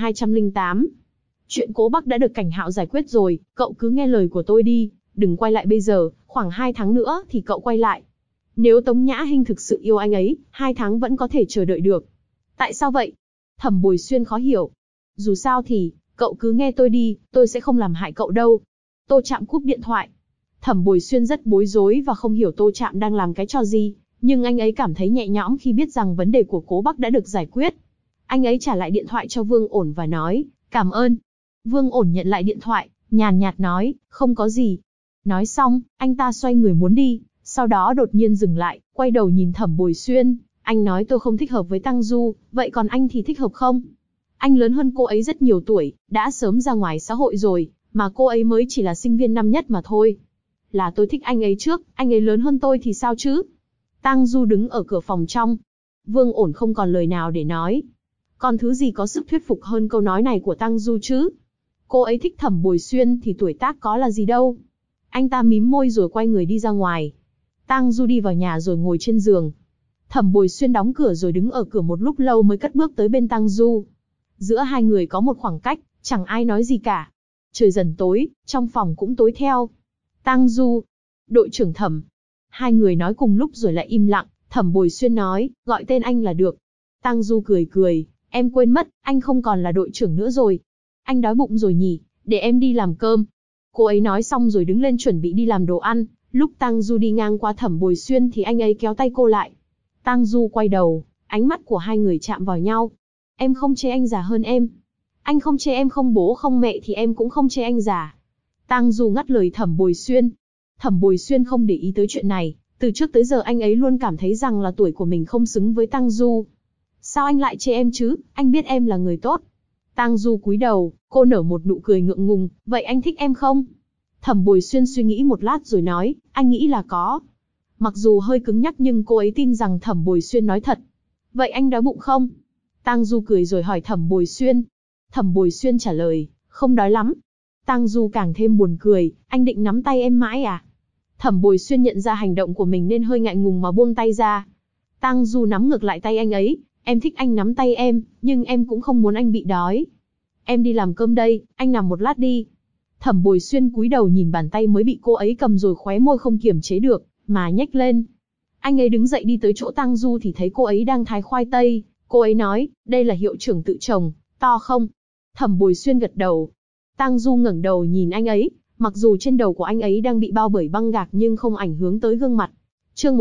[SPEAKER 1] 1208. Chuyện Cố Bắc đã được Cảnh Hạo giải quyết rồi, cậu cứ nghe lời của tôi đi, đừng quay lại bây giờ, khoảng 2 tháng nữa thì cậu quay lại. Nếu Tống Nhã Hinh thực sự yêu anh ấy, 2 tháng vẫn có thể chờ đợi được. Tại sao vậy? Thẩm Bồi Xuyên khó hiểu. Dù sao thì, cậu cứ nghe tôi đi, tôi sẽ không làm hại cậu đâu. Tô Trạm cúp điện thoại. Thẩm Bồi Xuyên rất bối rối và không hiểu Tô Trạm đang làm cái trò gì, nhưng anh ấy cảm thấy nhẹ nhõm khi biết rằng vấn đề của Cố Bắc đã được giải quyết. Anh ấy trả lại điện thoại cho Vương Ổn và nói, cảm ơn. Vương Ổn nhận lại điện thoại, nhàn nhạt nói, không có gì. Nói xong, anh ta xoay người muốn đi, sau đó đột nhiên dừng lại, quay đầu nhìn Thẩm Bồi Xuyên, anh nói tôi không thích hợp với Tang Du, vậy còn anh thì thích hợp không? Anh lớn hơn cô ấy rất nhiều tuổi, đã sớm ra ngoài xã hội rồi, mà cô ấy mới chỉ là sinh viên năm nhất mà thôi. Là tôi thích anh ấy trước, anh ấy lớn hơn tôi thì sao chứ? Tang Du đứng ở cửa phòng trong. Vương Ổn không còn lời nào để nói. Còn thứ gì có sức thuyết phục hơn câu nói này của Tang Du chứ? Cô ấy thích Thẩm Bồi Xuyên thì tuổi tác có là gì đâu. Anh ta mím môi rồi quay người đi ra ngoài. Tang Du đi vào nhà rồi ngồi trên giường. Thẩm Bồi Xuyên đóng cửa rồi đứng ở cửa một lúc lâu mới cất bước tới bên Tang Du. Giữa hai người có một khoảng cách, chẳng ai nói gì cả. Trời dần tối, trong phòng cũng tối theo. Tang Du, đội trưởng Thẩm. Hai người nói cùng lúc rồi lại im lặng. Thẩm Bồi Xuyên nói, gọi tên anh là được. Tang Du cười cười, em quên mất, anh không còn là đội trưởng nữa rồi. Anh đói bụng rồi nhỉ, để em đi làm cơm. Cô ấy nói xong rồi đứng lên chuẩn bị đi làm đồ ăn. Lúc Tang Du đi ngang qua Thẩm Bồi Xuyên thì anh ấy kéo tay cô lại. Tang Du quay đầu, ánh mắt của hai người chạm vào nhau. Em không chê anh già hơn em. Anh không chê em không bố không mẹ thì em cũng không chê anh già. Tang Du ngắt lời Thẩm Bồi Xuyên. Thẩm Bồi Xuyên không để ý tới chuyện này. Từ trước tới giờ anh ấy luôn cảm thấy rằng là tuổi của mình không xứng với Tang Du. Sao anh lại chê em chứ, anh biết em là người tốt. Tang Du cúi đầu, cô nở một nụ cười ngượng ngùng, vậy anh thích em không? Thẩm Bồi Xuyên suy nghĩ một lát rồi nói, anh nghĩ là có. Mặc dù hơi cứng nhắc nhưng cô ấy tin rằng Thẩm Bồi Xuyên nói thật. Vậy anh đói bụng không? Tang Du cười rồi hỏi Thẩm Bồi Xuyên. Thẩm Bồi Xuyên trả lời, không đói lắm. Tang Du càng thêm buồn cười, anh định nắm tay em mãi à? Thẩm Bồi Xuyên nhận ra hành động của mình nên hơi ngại ngùng mà buông tay ra. Tang Du nắm ngược lại tay anh ấy, em thích anh nắm tay em, nhưng em cũng không muốn anh bị đói. Em đi làm cơm đây, anh nằm một lát đi. Thẩm Bồi Xuyên cúi đầu nhìn bàn tay mới bị cô ấy cầm rồi khóe môi không kiềm chế được, mà nhếch lên. Anh ấy đứng dậy đi tới chỗ Tang Du thì thấy cô ấy đang thái khoai tây. Cô ấy nói, đây là hiệu trưởng tự trồng, to không? Thẩm Bồi Xuyên gật đầu. Tang Du ngẩng đầu nhìn anh ấy, mặc dù trên đầu của anh ấy đang bị bao bởi băng gạc nhưng không ảnh hưởng tới gương mặt. Chương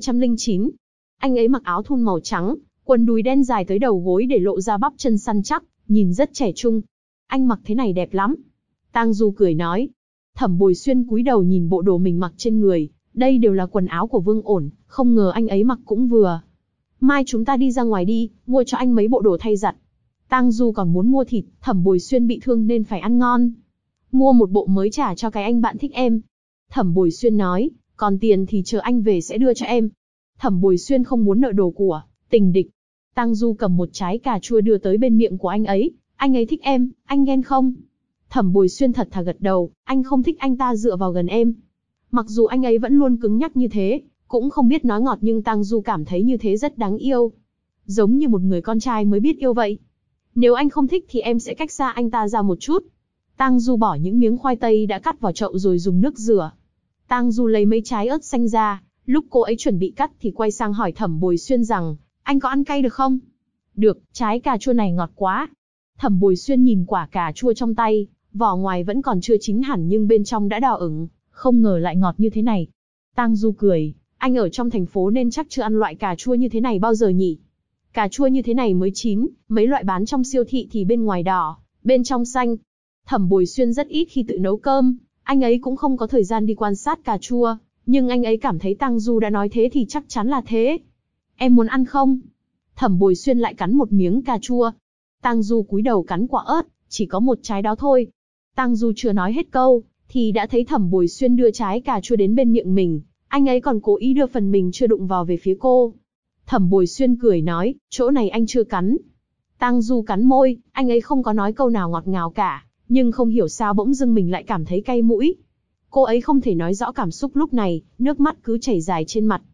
[SPEAKER 1] 1209. Anh ấy mặc áo thun màu trắng, quần đùi đen dài tới đầu gối để lộ ra bắp chân săn chắc, nhìn rất trẻ trung. Anh mặc thế này đẹp lắm. Tang Du cười nói. Thẩm Bồi Xuyên cúi đầu nhìn bộ đồ mình mặc trên người, đây đều là quần áo của Vương Ổn, không ngờ anh ấy mặc cũng vừa. Mai chúng ta đi ra ngoài đi, mua cho anh mấy bộ đồ thay giặt. Tang Du còn muốn mua thịt, Thẩm Bồi Xuyên bị thương nên phải ăn ngon. Mua một bộ mới trả cho cái anh bạn thích em. Thẩm Bồi Xuyên nói, còn tiền thì chờ anh về sẽ đưa cho em. Thẩm Bồi Xuyên không muốn nợ đồ của tình địch. Tang Du cầm một trái cà chua đưa tới bên miệng của anh ấy thích em, anh ghen không? Thẩm Bồi Xuyên thật thà gật đầu, anh không thích anh ta dựa vào gần em. Mặc dù anh ấy vẫn luôn cứng nhắc như thế, cũng không biết nói ngọt nhưng Tang Du cảm thấy như thế rất đáng yêu. Giống như một người con trai mới biết yêu vậy. Nếu anh không thích thì em sẽ cách xa anh ta ra một chút. Tang Du bỏ những miếng khoai tây đã cắt vào chậu rồi dùng nước rửa. Tang Du lấy mấy trái ớt xanh ra, lúc cô ấy chuẩn bị cắt thì quay sang hỏi Thẩm Bồi Xuyên rằng, anh có ăn cay được không? Được, trái cà chua này ngọt quá. Thẩm Bồi Xuyên nhìn quả cà chua trong tay, vỏ ngoài vẫn còn chưa chín hẳn nhưng bên trong đã đỏ ửng, không ngờ lại ngọt như thế này. Tang Du cười, anh ở trong thành phố nên chắc chưa ăn loại cà chua như thế này bao giờ nhỉ? Cà chua như thế này mới chín, mấy loại bán trong siêu thị thì bên ngoài đỏ, bên trong xanh. Thẩm Bồi Xuyên rất ít khi tự nấu cơm, anh ấy cũng không có thời gian đi quan sát cà chua, nhưng anh ấy cảm thấy Tang Du đã nói thế thì chắc chắn là thế. Em muốn ăn không? Thẩm Bồi Xuyên lại cắn một miếng cà chua. Tang Du cúi đầu cắn quả ớt, chỉ có một trái đó thôi. Tang Du chưa nói hết câu, thì đã thấy Thẩm Bồi Xuyên đưa trái cà chua đến bên miệng mình, anh ấy còn cố ý đưa phần mình chưa đụng vào về phía cô. Thẩm Bồi Xuyên cười nói, chỗ này anh chưa cắn. Tang Du cắn môi, anh ấy không có nói câu nào ngọt ngào cả, nhưng không hiểu sao bỗng dưng mình lại cảm thấy cay mũi. Cô ấy không thể nói rõ cảm xúc lúc này, nước mắt cứ chảy dài trên mặt.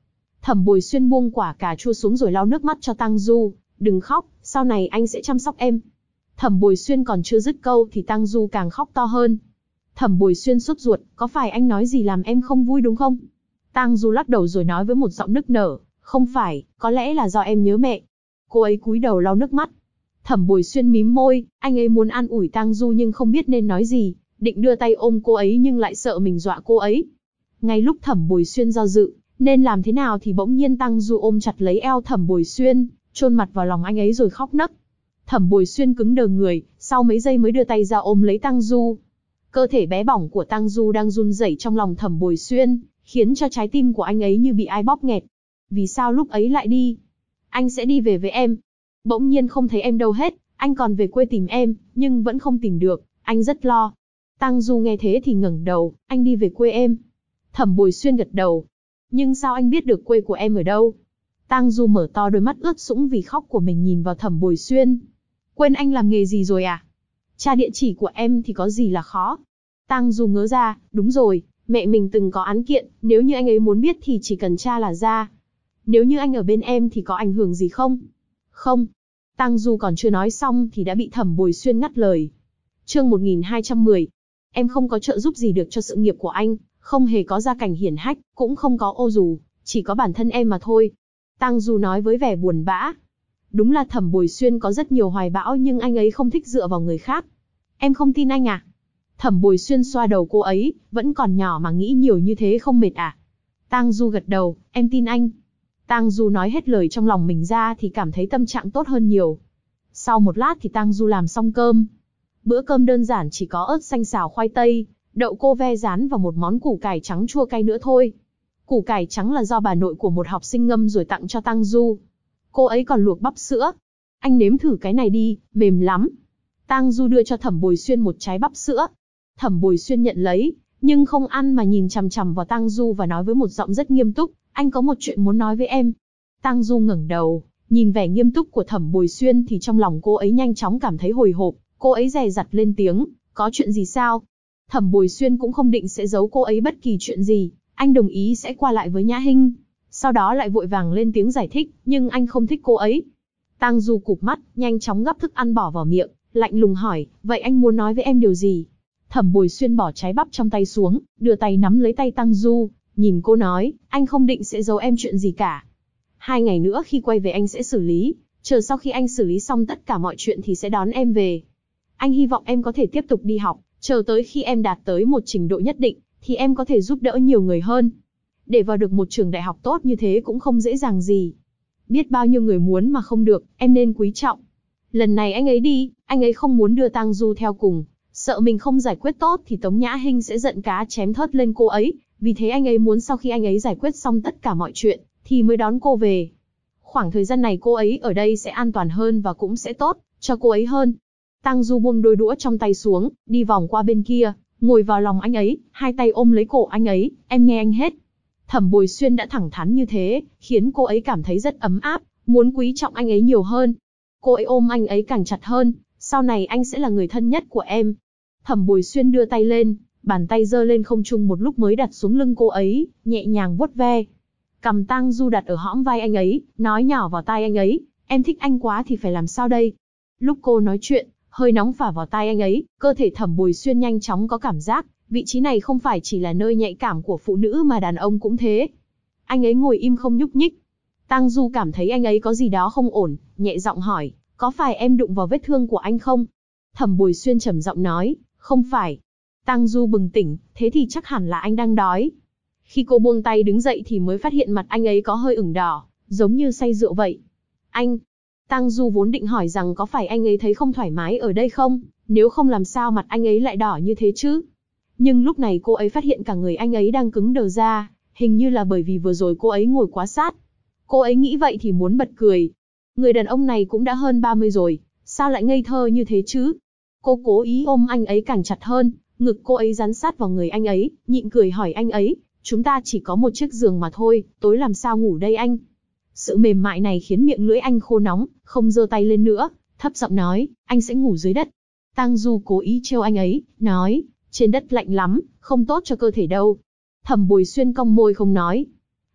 [SPEAKER 1] Thẩm Bồi Xuyên buông quả cà chua xuống rồi lau nước mắt cho Tang Du. Đừng khóc, sau này anh sẽ chăm sóc em. Thẩm Bồi Xuyên còn chưa dứt câu thì Tang Du càng khóc to hơn. Thẩm Bồi Xuyên sốt ruột, có phải anh nói gì làm em không vui đúng không? Tang Du lắc đầu rồi nói với một giọng nức nở, không phải, có lẽ là do em nhớ mẹ. Cô ấy cúi đầu lau nước mắt. Thẩm Bồi Xuyên mím môi, anh ấy muốn an ủi Tang Du nhưng không biết nên nói gì, định đưa tay ôm cô ấy nhưng lại sợ mình dọa cô ấy. Ngay lúc Thẩm Bồi Xuyên do dự, nên làm thế nào thì bỗng nhiên Tang Du ôm chặt lấy eo Thẩm Bồi Xuyên, chôn mặt vào lòng anh ấy rồi khóc nấc. Thẩm Bồi Xuyên cứng đờ người, sau mấy giây mới đưa tay ra ôm lấy Tang Du. Cơ thể bé bỏng của Tang Du đang run rẩy trong lòng Thẩm Bồi Xuyên, khiến cho trái tim của anh ấy như bị ai bóp nghẹt. Vì sao lúc ấy lại đi? Anh sẽ đi về với em. Bỗng nhiên không thấy em đâu hết, anh còn về quê tìm em, nhưng vẫn không tìm được, anh rất lo. Tang Du nghe thế thì ngẩng đầu, anh đi về quê em. Thẩm Bồi Xuyên gật đầu. Nhưng sao anh biết được quê của em ở đâu? Tang Du mở to đôi mắt ướt sũng vì khóc của mình nhìn vào Thẩm Bồi Xuyên. Quên anh làm nghề gì rồi à? Tra địa chỉ của em thì có gì là khó? Tang Du ngớ ra, đúng rồi, mẹ mình từng có án kiện, nếu như anh ấy muốn biết thì chỉ cần tra là ra. Nếu như anh ở bên em thì có ảnh hưởng gì không? Không. Tang Du còn chưa nói xong thì đã bị Thẩm Bồi Xuyên ngắt lời. Chương 1210. Em không có trợ giúp gì được cho sự nghiệp của anh, không hề có gia cảnh hiển hách, cũng không có ô dù, chỉ có bản thân em mà thôi. Tang Du nói với vẻ buồn bã. Đúng là Thẩm Bồi Xuyên có rất nhiều hoài bão nhưng anh ấy không thích dựa vào người khác. Em không tin anh à? Thẩm Bồi Xuyên xoa đầu cô ấy, vẫn còn nhỏ mà nghĩ nhiều như thế không mệt à? Tang Du gật đầu, em tin anh. Tang Du nói hết lời trong lòng mình ra thì cảm thấy tâm trạng tốt hơn nhiều. Sau một lát thì Tang Du làm xong cơm. Bữa cơm đơn giản chỉ có ớt xanh xào khoai tây, đậu cô ve rán và một món củ cải trắng chua cay nữa thôi. Củ cải trắng là do bà nội của một học sinh ngâm rồi tặng cho Tang Du. Cô ấy còn luộc bắp sữa. Anh nếm thử cái này đi, mềm lắm. Tang Du đưa cho Thẩm Bồi Xuyên một trái bắp sữa. Thẩm Bồi Xuyên nhận lấy, nhưng không ăn mà nhìn chằm chằm vào Tang Du và nói với một giọng rất nghiêm túc, anh có một chuyện muốn nói với em. Tang Du ngẩng đầu, nhìn vẻ nghiêm túc của Thẩm Bồi Xuyên thì trong lòng cô ấy nhanh chóng cảm thấy hồi hộp, cô ấy dè dặt lên tiếng, có chuyện gì sao? Thẩm Bồi Xuyên cũng không định sẽ giấu cô ấy bất kỳ chuyện gì, anh đồng ý sẽ qua lại với Nhã Hinh. Sau đó lại vội vàng lên tiếng giải thích, nhưng anh không thích cô ấy. Tang Du cụp mắt, nhanh chóng gắp thức ăn bỏ vào miệng, lạnh lùng hỏi, vậy anh muốn nói với em điều gì? Thẩm Bồi Xuyên bỏ trái bắp trong tay xuống, đưa tay nắm lấy tay Tang Du, nhìn cô nói, anh không định sẽ giấu em chuyện gì cả. 2 ngày nữa khi quay về anh sẽ xử lý, chờ sau khi anh xử lý xong tất cả mọi chuyện thì sẽ đón em về. Anh hy vọng em có thể tiếp tục đi học, chờ tới khi em đạt tới một trình độ nhất định, thì em có thể giúp đỡ nhiều người hơn. Để vào được một trường đại học tốt như thế cũng không dễ dàng gì. Biết bao nhiêu người muốn mà không được, em nên quý trọng. Lần này anh ấy đi, anh ấy không muốn đưa Tang Du theo cùng, sợ mình không giải quyết tốt thì Tống Nhã Hinh sẽ giận cá chém thớt lên cô ấy, vì thế anh ấy muốn sau khi anh ấy giải quyết xong tất cả mọi chuyện, thì mới đón cô về. Khoảng thời gian này cô ấy ở đây sẽ an toàn hơn và cũng sẽ tốt cho cô ấy hơn. Tang Du buông đôi đũa trong tay xuống, đi vòng qua bên kia, ngồi vào lòng anh ấy, hai tay ôm lấy cổ anh ấy, em nghe anh hết. Thẩm Bồi Xuyên đã thẳng thắn như thế, khiến cô ấy cảm thấy rất ấm áp, muốn quý trọng anh ấy nhiều hơn. Cô ấy ôm anh ấy càng chặt hơn, sau này anh sẽ là người thân nhất của em. Thẩm Bồi Xuyên đưa tay lên, bàn tay giơ lên không trung một lúc mới đặt xuống lưng cô ấy, nhẹ nhàng vuốt ve. Cằm Tang Du đặt ở hõm vai anh ấy, nói nhỏ vào tai anh ấy, em thích anh quá thì phải làm sao đây? Lúc cô nói chuyện, hơi nóng phả vào tai anh ấy, cơ thể Thẩm Bồi Xuyên nhanh chóng có cảm giác, vị trí này không phải chỉ là nơi nhạy cảm của phụ nữ mà đàn ông cũng thế. Anh ấy ngồi im không nhúc nhích. Tang Du cảm thấy anh ấy có gì đó không ổn, nhẹ giọng hỏi, có phải em đụng vào vết thương của anh không? Thẩm Bồi Xuyên trầm giọng nói, không phải. Tang Du bừng tỉnh, thế thì chắc hẳn là anh đang đói. Khi cô buông tay đứng dậy thì mới phát hiện mặt anh ấy có hơi ửng đỏ, giống như say rượu vậy. Anh... Tang Du vốn định hỏi rằng có phải anh ấy thấy không thoải mái ở đây không, nếu không làm sao mặt anh ấy lại đỏ như thế chứ. Nhưng lúc này cô ấy phát hiện cả người anh ấy đang cứng đờ ra, hình như là bởi vì vừa rồi cô ấy ngồi quá sát. Cô ấy nghĩ vậy thì muốn bật cười. Người đàn ông này cũng đã hơn 30 rồi, sao lại ngây thơ như thế chứ? Cô cố ý ôm anh ấy càng chặt hơn, ngực cô ấy dán sát vào người anh ấy, nhịn cười hỏi anh ấy, chúng ta chỉ có một chiếc giường mà thôi, tối làm sao ngủ đây anh? Sự mềm mại này khiến miệng lưỡi anh khô nóng, không giơ tay lên nữa, thấp giọng nói, anh sẽ ngủ dưới đất. Tang Du cố ý trêu anh ấy, nói, trên đất lạnh lắm, không tốt cho cơ thể đâu. Thẩm Bồi Xuyên cong môi không nói.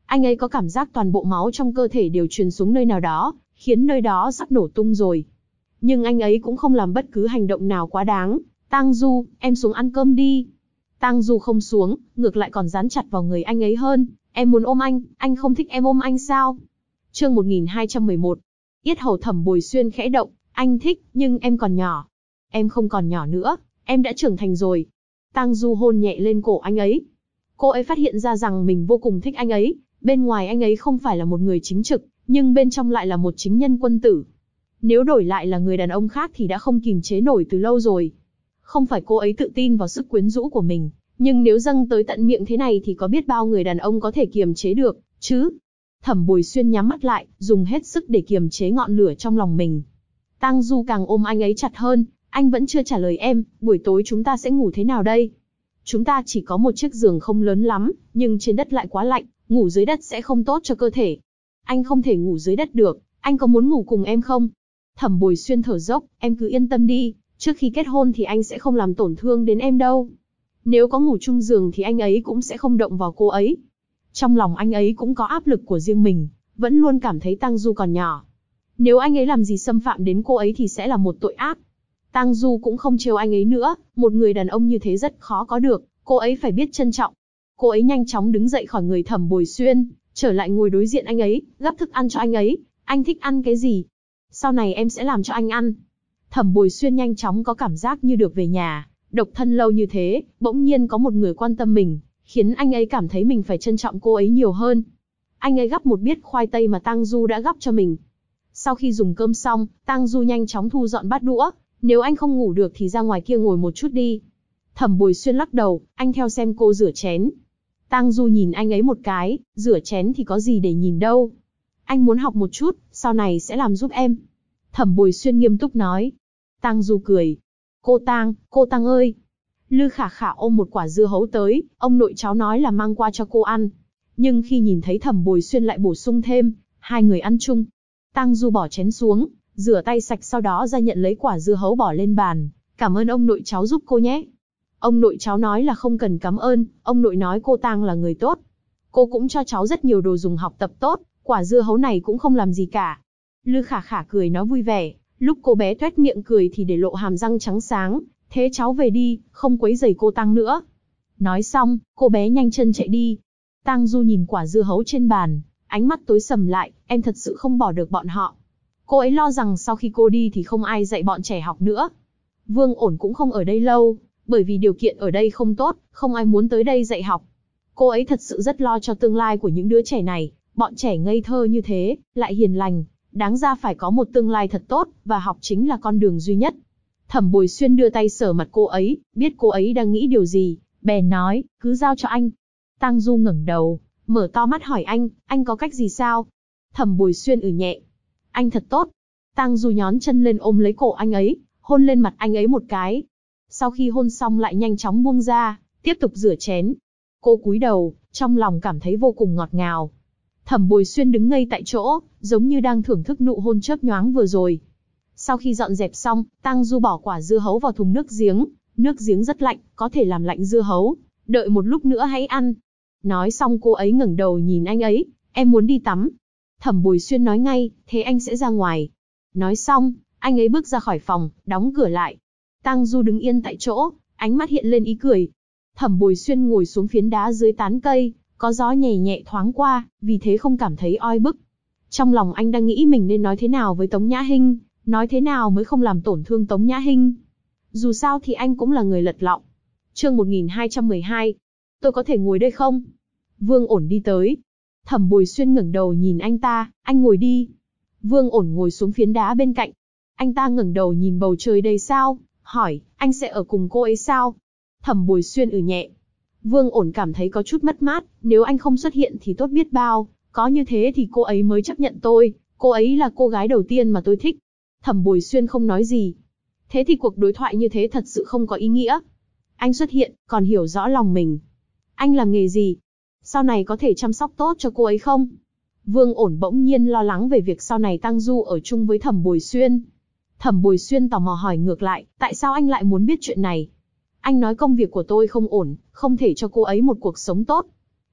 [SPEAKER 1] Anh ấy có cảm giác toàn bộ máu trong cơ thể đều truyền xuống nơi nào đó, khiến nơi đó sắp nổ tung rồi. Nhưng anh ấy cũng không làm bất cứ hành động nào quá đáng. Tang Du, em xuống ăn cơm đi. Tang Du không xuống, ngược lại còn dán chặt vào người anh ấy hơn. Em muốn ôm anh không thích em ôm anh sao? Chương 1211. Yết hầu Thẩm Bồi Xuyên khẽ động, anh thích, nhưng em còn nhỏ. Em không còn nhỏ nữa, em đã trưởng thành rồi. Tang Du hôn nhẹ lên cổ anh ấy. Cô ấy phát hiện ra rằng mình vô cùng thích anh ấy. Bên ngoài anh ấy không phải là một người chính trực, nhưng bên trong lại là một chính nhân quân tử. Nếu đổi lại là người đàn ông khác thì đã không kìm chế nổi từ lâu rồi. Không phải cô ấy tự tin vào sức quyến rũ của mình, nhưng nếu dâng tới tận miệng thế này thì có biết bao người đàn ông có thể kiềm chế được, chứ? Thẩm Bồi Xuyên nhắm mắt lại, dùng hết sức để kiềm chế ngọn lửa trong lòng mình. Tang Du càng ôm anh ấy chặt hơn. Anh vẫn chưa trả lời em, buổi tối chúng ta sẽ ngủ thế nào đây? Chúng ta chỉ có một chiếc giường không lớn lắm, nhưng trên đất lại quá lạnh, ngủ dưới đất sẽ không tốt cho cơ thể. Anh không thể ngủ dưới đất được, anh có muốn ngủ cùng em không? Thẩm Bồi Xuyên thở dốc, em cứ yên tâm đi, trước khi kết hôn thì anh sẽ không làm tổn thương đến em đâu. Nếu có ngủ chung giường thì anh ấy cũng sẽ không động vào cô ấy. Trong lòng anh ấy cũng có áp lực của riêng mình, vẫn luôn cảm thấy Tang Du còn nhỏ. Nếu anh ấy làm gì xâm phạm đến cô ấy thì sẽ là một tội ác. Tang Du cũng không trêu anh ấy nữa, một người đàn ông như thế rất khó có được, cô ấy phải biết trân trọng. Cô ấy nhanh chóng đứng dậy khỏi người Thẩm Bồi Xuyên, trở lại ngồi đối diện anh ấy, gắp thức ăn cho anh ấy. Anh thích ăn cái gì? Sau này em sẽ làm cho anh ăn. Thẩm Bồi Xuyên nhanh chóng có cảm giác như được về nhà, độc thân lâu như thế, bỗng nhiên có một người quan tâm mình, khiến anh ấy cảm thấy mình phải trân trọng cô ấy nhiều hơn. Anh ấy gắp một biết khoai tây mà Tang Du đã gắp cho mình. Sau khi dùng cơm xong, Tang Du nhanh chóng thu dọn bát đũa. Nếu anh không ngủ được thì ra ngoài kia ngồi một chút đi. Thẩm Bồi Xuyên lắc đầu, anh theo xem cô rửa chén. Tang Du nhìn anh ấy một cái, rửa chén thì có gì để nhìn đâu. Anh muốn học một chút, sau này sẽ làm giúp em. Thẩm Bồi Xuyên nghiêm túc nói. Tang Du cười. Cô Tang ơi. Lư Khả Khả ôm một quả dưa hấu tới, ông nội cháu nói là mang qua cho cô ăn. Nhưng khi nhìn thấy Thẩm Bồi Xuyên lại bổ sung thêm, hai người ăn chung. Tang Du bỏ chén xuống, rửa tay sạch sau đó ra nhận lấy quả dưa hấu bỏ lên bàn. Cảm ơn ông nội cháu giúp cô nhé. Ông nội cháu nói là không cần cảm ơn, ông nội nói cô Tang là người tốt. Cô cũng cho cháu rất nhiều đồ dùng học tập tốt, quả dưa hấu này cũng không làm gì cả. Lư Khả Khả cười nói vui vẻ, lúc cô bé toét miệng cười thì để lộ hàm răng trắng sáng. Thế cháu về đi, không quấy rầy cô Tang nữa. Nói xong, cô bé nhanh chân chạy đi. Tang Du nhìn quả dưa hấu trên bàn, ánh mắt tối sầm lại, em thật sự không bỏ được bọn họ. Cô ấy lo rằng sau khi cô đi thì không ai dạy bọn trẻ học nữa. Vương Ổn cũng không ở đây lâu, bởi vì điều kiện ở đây không tốt, không ai muốn tới đây dạy học. Cô ấy thật sự rất lo cho tương lai của những đứa trẻ này, bọn trẻ ngây thơ như thế, lại hiền lành, đáng ra phải có một tương lai thật tốt, và học chính là con đường duy nhất. Thẩm Bồi Xuyên đưa tay sờ mặt cô ấy, biết cô ấy đang nghĩ điều gì, bèn nói, cứ giao cho anh. Tang Du ngẩng đầu, mở to mắt hỏi anh có cách gì sao? Thẩm Bồi Xuyên nhẹ. Anh thật tốt. Tang Du nhón chân lên ôm lấy cổ anh ấy, hôn lên mặt anh ấy một cái. Sau khi hôn xong lại nhanh chóng buông ra, tiếp tục rửa chén. Cô cúi đầu, trong lòng cảm thấy vô cùng ngọt ngào. Thẩm Bồi Xuyên đứng ngây tại chỗ, giống như đang thưởng thức nụ hôn chớp nhoáng vừa rồi. Sau khi dọn dẹp xong, Tang Du bỏ quả dưa hấu vào thùng nước giếng rất lạnh, có thể làm lạnh dưa hấu, đợi một lúc nữa hãy ăn. Nói xong cô ấy ngẩng đầu nhìn anh ấy, em muốn đi tắm. Thẩm Bồi Xuyên nói ngay, thế anh sẽ ra ngoài. Nói xong, anh ấy bước ra khỏi phòng, đóng cửa lại. Tang Du đứng yên tại chỗ, ánh mắt hiện lên ý cười. Thẩm Bồi Xuyên ngồi xuống phiến đá dưới tán cây, có gió nhẹ nhẹ thoáng qua, vì thế không cảm thấy oi bức. Trong lòng anh đang nghĩ mình nên nói thế nào với Tống Nhã Hinh, nói thế nào mới không làm tổn thương Tống Nhã Hinh. Dù sao thì anh cũng là người lật lọng. Chương 1212. Tôi có thể ngồi đây không? Vương Ổn đi tới. Thẩm Bồi Xuyên ngẩng đầu nhìn anh ta, anh ngồi đi. Vương Ổn ngồi xuống phiến đá bên cạnh. Anh ta ngẩng đầu nhìn bầu trời đầy sao, hỏi, anh sẽ ở cùng cô ấy sao? Thẩm Bồi Xuyên nhẹ. Vương Ổn cảm thấy có chút mất mát, nếu anh không xuất hiện thì tốt biết bao, có như thế thì cô ấy mới chấp nhận tôi, cô ấy là cô gái đầu tiên mà tôi thích. Thẩm Bồi Xuyên không nói gì. Thế thì cuộc đối thoại như thế thật sự không có ý nghĩa. Anh xuất hiện, còn hiểu rõ lòng mình. Anh làm nghề gì? Sau này có thể chăm sóc tốt cho cô ấy không? Vương Ổn bỗng nhiên lo lắng về việc sau này Tang Du ở chung với Thẩm Bồi Xuyên. Thẩm Bồi Xuyên tò mò hỏi ngược lại, tại sao anh lại muốn biết chuyện này? Anh nói công việc của tôi không ổn, không thể cho cô ấy một cuộc sống tốt.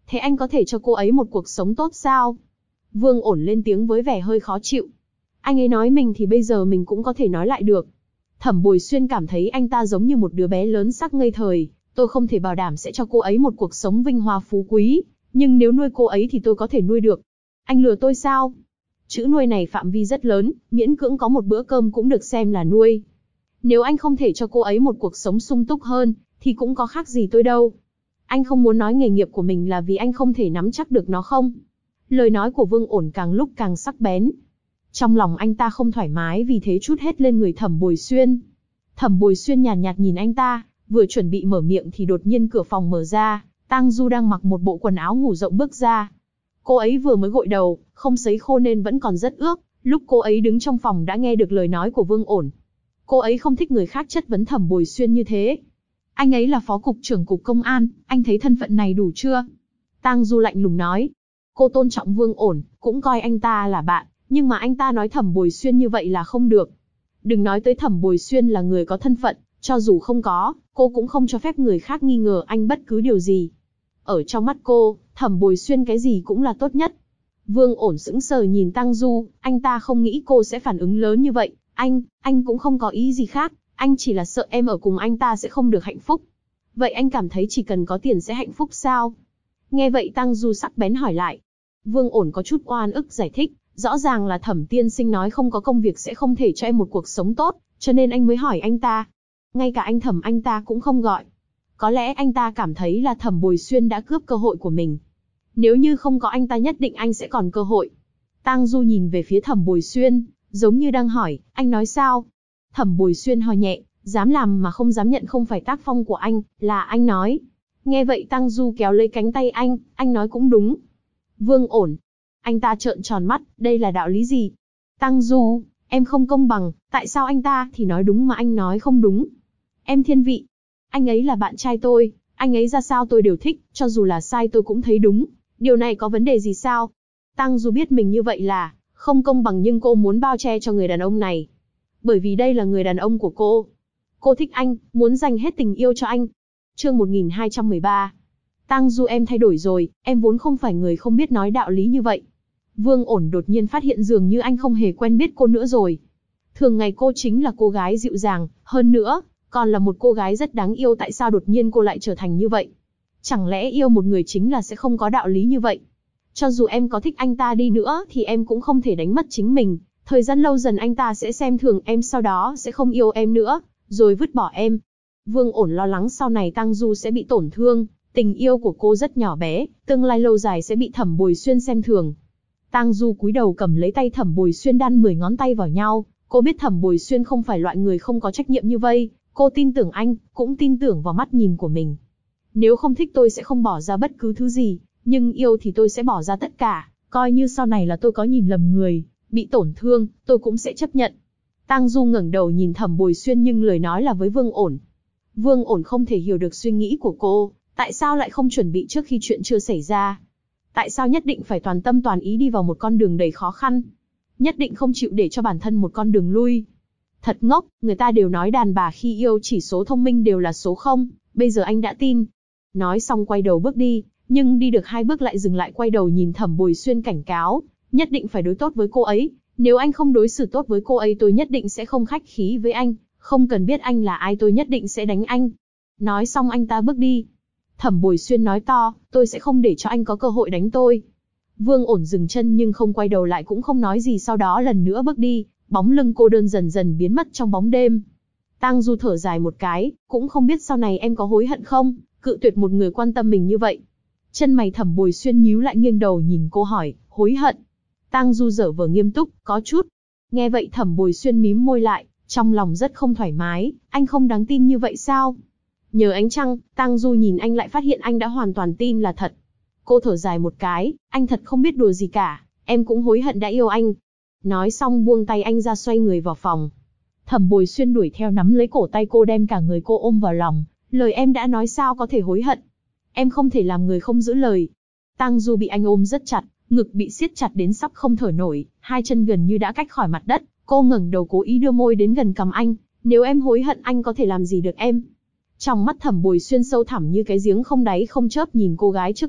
[SPEAKER 1] Thế anh có thể cho cô ấy một cuộc sống tốt sao? Vương Ổn lên tiếng với vẻ hơi khó chịu. Anh ấy nói mình thì bây giờ mình cũng có thể nói lại được. Thẩm Bồi Xuyên cảm thấy anh ta giống như một đứa bé lớn sắc ngây thời. Tôi không thể bảo đảm sẽ cho cô ấy một cuộc sống vinh hoa phú quý, nhưng nếu nuôi cô ấy thì tôi có thể nuôi được. Anh lừa tôi sao? Chữ nuôi này phạm vi rất lớn, miễn cưỡng có một bữa cơm cũng được xem là nuôi. Nếu anh không thể cho cô ấy một cuộc sống sung túc hơn, thì cũng có khác gì tôi đâu. Anh không muốn nói nghề nghiệp của mình là vì anh không thể nắm chắc được nó không? Lời nói của Vương Ổn càng lúc càng sắc bén. Trong lòng anh ta không thoải mái vì thế trút hết lên người Thẩm Bồi Xuyên. Thẩm Bồi Xuyên nhàn nhạt nhìn anh ta, vừa chuẩn bị mở miệng thì đột nhiên cửa phòng mở ra, Tang Du đang mặc một bộ quần áo ngủ rộng bước ra. Cô ấy vừa mới gội đầu, không sấy khô nên vẫn còn rất ướt, lúc cô ấy đứng trong phòng đã nghe được lời nói của Vương Ổn. Cô ấy không thích người khác chất vấn Thẩm Bồi Xuyên như thế. Anh ấy là phó cục trưởng cục công an, anh thấy thân phận này đủ chưa? Tang Du lạnh lùng nói. Cô tôn trọng Vương Ổn, cũng coi anh ta là bạn, nhưng mà anh ta nói Thẩm Bồi Xuyên như vậy là không được. Đừng nói tới Thẩm Bồi Xuyên là người có thân phận, cho dù không có, cô cũng không cho phép người khác nghi ngờ anh bất cứ điều gì. Ở trong mắt cô, Thẩm Bồi Xuyên cái gì cũng là tốt nhất. Vương Ổn sững sờ nhìn Tang Du, anh ta không nghĩ cô sẽ phản ứng lớn như vậy. Anh cũng không có ý gì khác, anh chỉ là sợ em ở cùng anh ta sẽ không được hạnh phúc. Vậy anh cảm thấy chỉ cần có tiền sẽ hạnh phúc sao? Nghe vậy Tang Du sắc bén hỏi lại. Vương Ổn có chút oan ức giải thích, rõ ràng là Thẩm tiên sinh nói không có công việc sẽ không thể cho em một cuộc sống tốt, cho nên anh mới hỏi anh ta. Ngay cả anh Thẩm anh ta cũng không gọi. Có lẽ anh ta cảm thấy là Thẩm Bồi Xuyên đã cướp cơ hội của mình. Nếu như không có anh ta nhất định anh sẽ còn cơ hội. Tang Du nhìn về phía Thẩm Bồi Xuyên, giống như đang hỏi, anh nói sao? Thẩm Bồi Xuyên ho nhẹ, dám làm mà không dám nhận không phải tác phong của anh, là anh nói. Nghe vậy Tang Du kéo lấy cánh tay anh nói cũng đúng. Vương Ổn. Anh ta trợn tròn mắt, đây là đạo lý gì? Tang Du, em không công bằng, tại sao anh ta thì nói đúng mà anh nói không đúng? Em thiên vị. Anh ấy là bạn trai tôi, anh ấy ra sao tôi đều thích, cho dù là sai tôi cũng thấy đúng. Điều này có vấn đề gì sao? Tang Du biết mình như vậy là không công bằng nhưng cô muốn bao che cho người đàn ông này. Bởi vì đây là người đàn ông của cô. Cô thích anh, muốn dành hết tình yêu cho anh. Chương 1213. Tang Du em thay đổi rồi, em vốn không phải người không biết nói đạo lý như vậy. Vương Ổn đột nhiên phát hiện dường như anh không hề quen biết cô nữa rồi. Thường ngày cô chính là cô gái dịu dàng, hơn nữa, còn là một cô gái rất đáng yêu, tại sao đột nhiên cô lại trở thành như vậy? Chẳng lẽ yêu một người chính là sẽ không có đạo lý như vậy? Cho dù em có thích anh ta đi nữa thì em cũng không thể đánh mất chính mình. Thời gian lâu dần anh ta sẽ xem thường em, sau đó sẽ không yêu em nữa, rồi vứt bỏ em. Vương Ổn lo lắng sau này Tang Du sẽ bị tổn thương, tình yêu của cô rất nhỏ bé, tương lai lâu dài sẽ bị Thẩm Bồi Xuyên xem thường. Tang Du cúi đầu cầm lấy tay Thẩm Bồi Xuyên đan 10 ngón tay vào nhau, cô biết Thẩm Bồi Xuyên không phải loại người không có trách nhiệm như vây, cô tin tưởng anh, cũng tin tưởng vào mắt nhìn của mình. Nếu không thích tôi sẽ không bỏ ra bất cứ thứ gì, nhưng yêu thì tôi sẽ bỏ ra tất cả, coi như sau này là tôi có nhìn lầm người, bị tổn thương, tôi cũng sẽ chấp nhận. Tang Du ngẩng đầu nhìn Thẩm Bồi Xuyên nhưng lời nói là với Vương Ổn. Vương Ổn không thể hiểu được suy nghĩ của cô, tại sao lại không chuẩn bị trước khi chuyện chưa xảy ra? Tại sao nhất định phải toàn tâm toàn ý đi vào một con đường đầy khó khăn? Nhất định không chịu để cho bản thân một con đường lui? Thật ngốc, người ta đều nói đàn bà khi yêu chỉ số thông minh đều là số 0, bây giờ anh đã tin. Nói xong quay đầu bước đi, nhưng đi được 2 bước lại dừng lại quay đầu nhìn Thẩm Bồi Xuyên cảnh cáo, nhất định phải đối tốt với cô ấy, nếu anh không đối xử tốt với cô ấy tôi nhất định sẽ không khách khí với anh, không cần biết anh là ai tôi nhất định sẽ đánh anh. Nói xong anh ta bước đi. Thẩm Bồi Xuyên nói to, tôi sẽ không để cho anh có cơ hội đánh tôi. Vương Ổn dừng chân nhưng không quay đầu lại cũng không nói gì, sau đó lần nữa bước đi, bóng lưng cô đơn dần dần biến mất trong bóng đêm. Tang Du thở dài một cái, cũng không biết sau này em có hối hận không, cự tuyệt một người quan tâm mình như vậy. Chân mày Thẩm Bồi Xuyên nhíu lại nghiêng đầu nhìn cô hỏi, hối hận? Tang Du dở vờ nghiêm túc, có chút. Nghe vậy Thẩm Bồi Xuyên mím môi lại, trong lòng rất không thoải mái, anh không đáng tin như vậy sao? Nhờ ánh trăng, Tang Du nhìn anh lại phát hiện anh đã hoàn toàn tin là thật. Cô thở dài một cái, anh thật không biết đùa gì cả, em cũng hối hận đã yêu anh. Nói xong buông tay anh ra xoay người vào phòng. Thẩm Bồi Xuyên đuổi theo nắm lấy cổ tay cô đem cả người cô ôm vào lòng, lời em đã nói sao có thể hối hận. Em không thể làm người không giữ lời. Tang Du bị anh ôm rất chặt, ngực bị siết chặt đến sắp không thở nổi, 2 chân gần như đã cách khỏi mặt đất, cô ngẩng đầu cố ý đưa môi đến gần cằm anh, nếu em hối hận anh có thể làm gì được em. Trong mắt Thẩm Bồi Xuyên sâu thẳm như cái giếng không đáy không chớp nhìn cô gái trước mặt,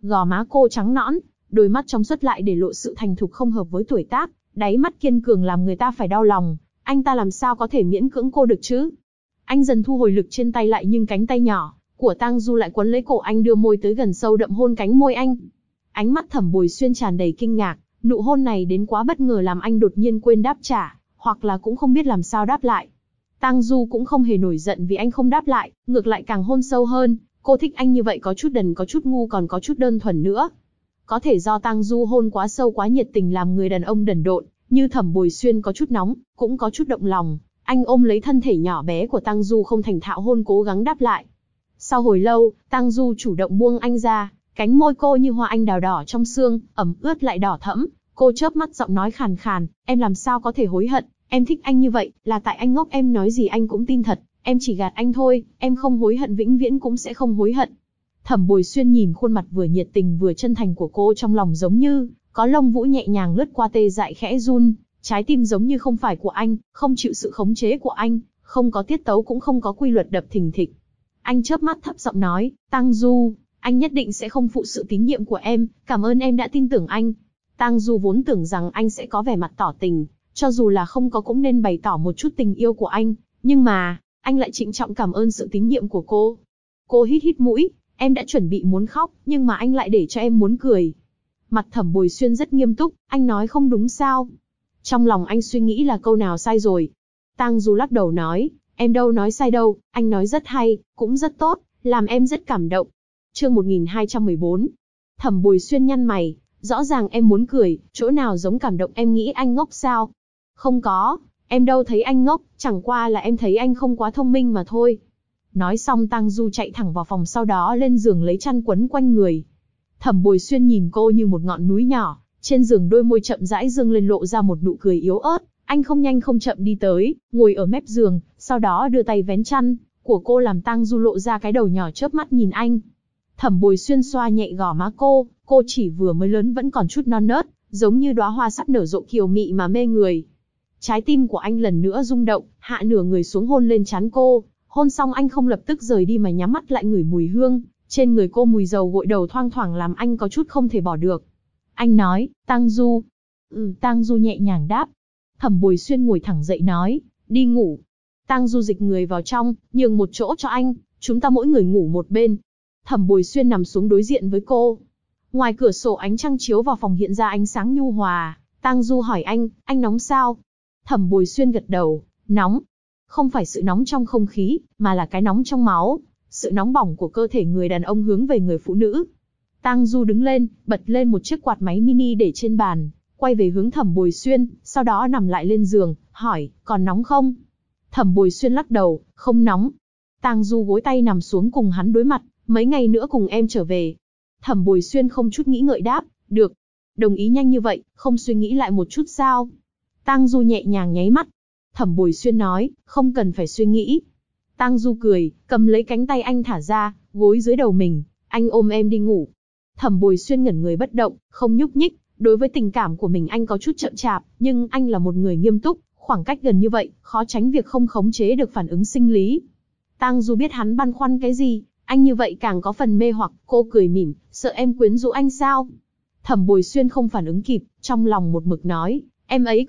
[SPEAKER 1] Gò má cô trắng nõn, đôi mắt trong suốt lại để lộ sự thành thục không hợp với tuổi tác, đáy mắt kiên cường làm người ta phải đau lòng. Anh ta làm sao có thể miễn cưỡng cô được chứ? Anh dần thu hồi lực trên tay lại nhưng cánh tay nhỏ của Tang Du lại quấn lấy cổ anh, đưa môi tới gần sâu đậm hôn cánh môi anh. Ánh mắt Thẩm Bồi Xuyên tràn đầy kinh ngạc, nụ hôn này đến quá bất ngờ làm anh đột nhiên quên đáp trả, hoặc là cũng không biết làm sao đáp lại. Tang Du cũng không hề nổi giận vì anh không đáp lại, ngược lại càng hôn sâu hơn. Cô thích anh như vậy, có chút đần, có chút ngu, còn có chút đơn thuần nữa. Có thể do Tang Du hôn quá sâu quá nhiệt tình làm người đàn ông đần độn như Thẩm Bồi Xuyên có chút nóng, cũng có chút động lòng. Anh ôm lấy thân thể nhỏ bé của Tang Du không thành thạo hôn, cố gắng đáp lại. Sau hồi lâu, Tang Du chủ động buông anh ra, cánh môi cô như hoa anh đào đỏ trong sương, ẩm ướt lại đỏ thẫm. Cô chớp mắt, giọng nói khàn khàn, em làm sao có thể hối hận, em thích anh như vậy, là tại anh ngốc, em nói gì anh cũng tin thật, em chỉ gạt anh thôi, em không hối hận, vĩnh viễn cũng sẽ không hối hận. Thẩm Bồi Xuyên nhìn khuôn mặt vừa nhiệt tình vừa chân thành của cô, trong lòng giống như có lông vũ nhẹ nhàng lướt qua, tê dại khẽ run, trái tim giống như không phải của anh, không chịu sự khống chế của anh, không có tiết tấu cũng không có quy luật đập thình thịch. Anh chớp mắt thấp giọng nói, Tang Du, anh nhất định sẽ không phụ sự tín nhiệm của em, cảm ơn em đã tin tưởng anh. Tang Du vốn tưởng rằng anh sẽ có vẻ mặt tỏ tình, cho dù là không có cũng nên bày tỏ một chút tình yêu của anh, nhưng mà, anh lại trịnh trọng cảm ơn sự tín nhiệm của cô. Cô hít hít mũi, em đã chuẩn bị muốn khóc, nhưng mà anh lại để cho em muốn cười. Mặt Thẩm Bồi Xuyên rất nghiêm túc, anh nói không đúng sao? Trong lòng anh suy nghĩ là câu nào sai rồi. Tang Du lắc đầu nói, em đâu nói sai đâu, anh nói rất hay, cũng rất tốt, làm em rất cảm động. Chương 1214. Thẩm Bồi Xuyên nhăn mày, rõ ràng em muốn cười, chỗ nào giống cảm động, em nghĩ anh ngốc sao? Không có, em đâu thấy anh ngốc, chẳng qua là em thấy anh không quá thông minh mà thôi. Nói xong Tang Du chạy thẳng vào phòng, sau đó lên giường lấy chăn quấn quanh người. Thẩm Bồi Xuyên nhìn cô như một ngọn núi nhỏ, trên giường đôi môi chậm rãi dương lên, lộ ra một nụ cười yếu ớt. Anh không nhanh không chậm đi tới, ngồi ở mép giường, sau đó đưa tay vén chăn của cô, làm Tang Du lộ ra cái đầu nhỏ, chớp mắt nhìn anh. Thẩm Bồi Xuyên xoa nhẹ gò má cô chỉ vừa mới lớn vẫn còn chút non nớt, giống như đóa hoa sắp nở rộ, kiều mị mà mê người. Trái tim của anh lần nữa rung động, hạ nửa người xuống hôn lên trán cô. Hôn xong anh không lập tức rời đi mà nhắm mắt lại ngửi mùi hương trên người cô, mùi dầu gội đầu thoang thoảng làm anh có chút không thể bỏ được. Anh nói, Tang Du. Tang Du nhẹ nhàng đáp. Thẩm Bồi Xuyên ngồi thẳng dậy nói, đi ngủ. Tang Du dịch người vào trong, nhường một chỗ cho anh, chúng ta mỗi người ngủ một bên. Thẩm Bồi Xuyên nằm xuống đối diện với cô. Ngoài cửa sổ ánh trăng chiếu vào phòng, hiện ra ánh sáng nhu hòa. Tang Du hỏi anh nóng sao? Thẩm Bồi Xuyên gật đầu, nóng. Không phải sự nóng trong không khí, mà là cái nóng trong máu, sự nóng bỏng của cơ thể người đàn ông hướng về người phụ nữ. Tang Du đứng lên, bật lên một chiếc quạt máy mini để trên bàn, quay về hướng Thẩm Bồi Xuyên, sau đó nằm lại lên giường, hỏi, còn nóng không? Thẩm Bồi Xuyên lắc đầu, không nóng. Tang Du gối tay nằm xuống cùng hắn đối mặt, mấy ngày nữa cùng em trở về. Thẩm Bồi Xuyên không chút nghĩ ngợi đáp, được. Đồng ý nhanh như vậy, không suy nghĩ lại một chút sao? Tang Du nhẹ nhàng nháy mắt. Thẩm Bồi Xuyên nói, không cần phải suy nghĩ. Tang Du cười, cầm lấy cánh tay anh thả ra, gối dưới đầu mình, anh ôm em đi ngủ. Thẩm Bồi Xuyên ngẩn người bất động, không nhúc nhích. Đối với tình cảm của mình anh có chút chậm chạp, nhưng anh là một người nghiêm túc, khoảng cách gần như vậy, khó tránh việc không khống chế được phản ứng sinh lý. Tang Du biết hắn băn khoăn cái gì, anh như vậy càng có phần mê hoặc, cô cười mỉm, sợ em quyến rũ anh sao? Thẩm Bồi Xuyên không phản ứng kịp, trong lòng một mực nói, em ấy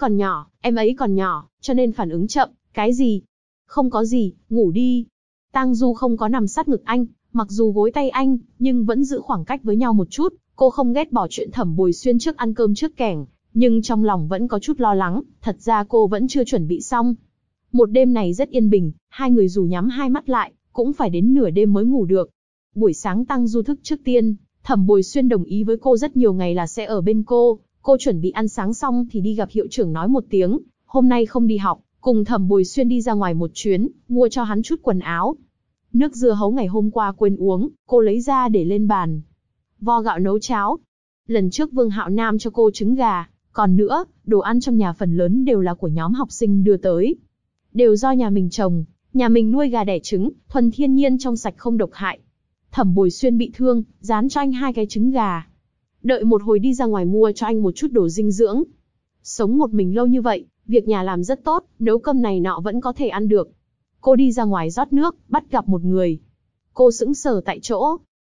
[SPEAKER 1] còn nhỏ, cho nên phản ứng chậm, cái gì? Không có gì, ngủ đi. Tang Du không có nằm sát ngực anh, mặc dù gối tay anh, nhưng vẫn giữ khoảng cách với nhau một chút. Cô không ghét bỏ chuyện Thẩm Bồi Xuyên trước ăn cơm trước kẻng, nhưng trong lòng vẫn có chút lo lắng, thật ra cô vẫn chưa chuẩn bị xong. Một đêm này rất yên bình, hai người dù nhắm hai mắt lại, cũng phải đến nửa đêm mới ngủ được. Buổi sáng Tang Du thức trước tiên, Thẩm Bồi Xuyên đồng ý với cô rất nhiều ngày là sẽ ở bên cô chuẩn bị ăn sáng xong thì đi gặp hiệu trưởng nói một tiếng, hôm nay không đi học, cùng Thẩm Bồi Xuyên đi ra ngoài một chuyến, mua cho hắn chút quần áo. Nước dưa hấu ngày hôm qua quên uống, cô lấy ra để lên bàn. Vo gạo nấu cháo. Lần trước Vương Hạo Nam cho cô trứng gà, còn nữa, đồ ăn trong nhà phần lớn đều là của nhóm học sinh đưa tới. Đều do nhà mình trồng, nhà mình nuôi gà đẻ trứng, thuần thiên nhiên trong sạch không độc hại. Thẩm Bồi Xuyên bị thương, dán cho anh 2 cái trứng gà. Đợi một hồi đi ra ngoài mua cho anh một chút đồ dinh dưỡng. Sống một mình lâu như vậy, việc nhà làm rất tốt, nấu cơm này nọ vẫn có thể ăn được. Cô đi ra ngoài rót nước, bắt gặp một người. Cô sững sờ tại chỗ.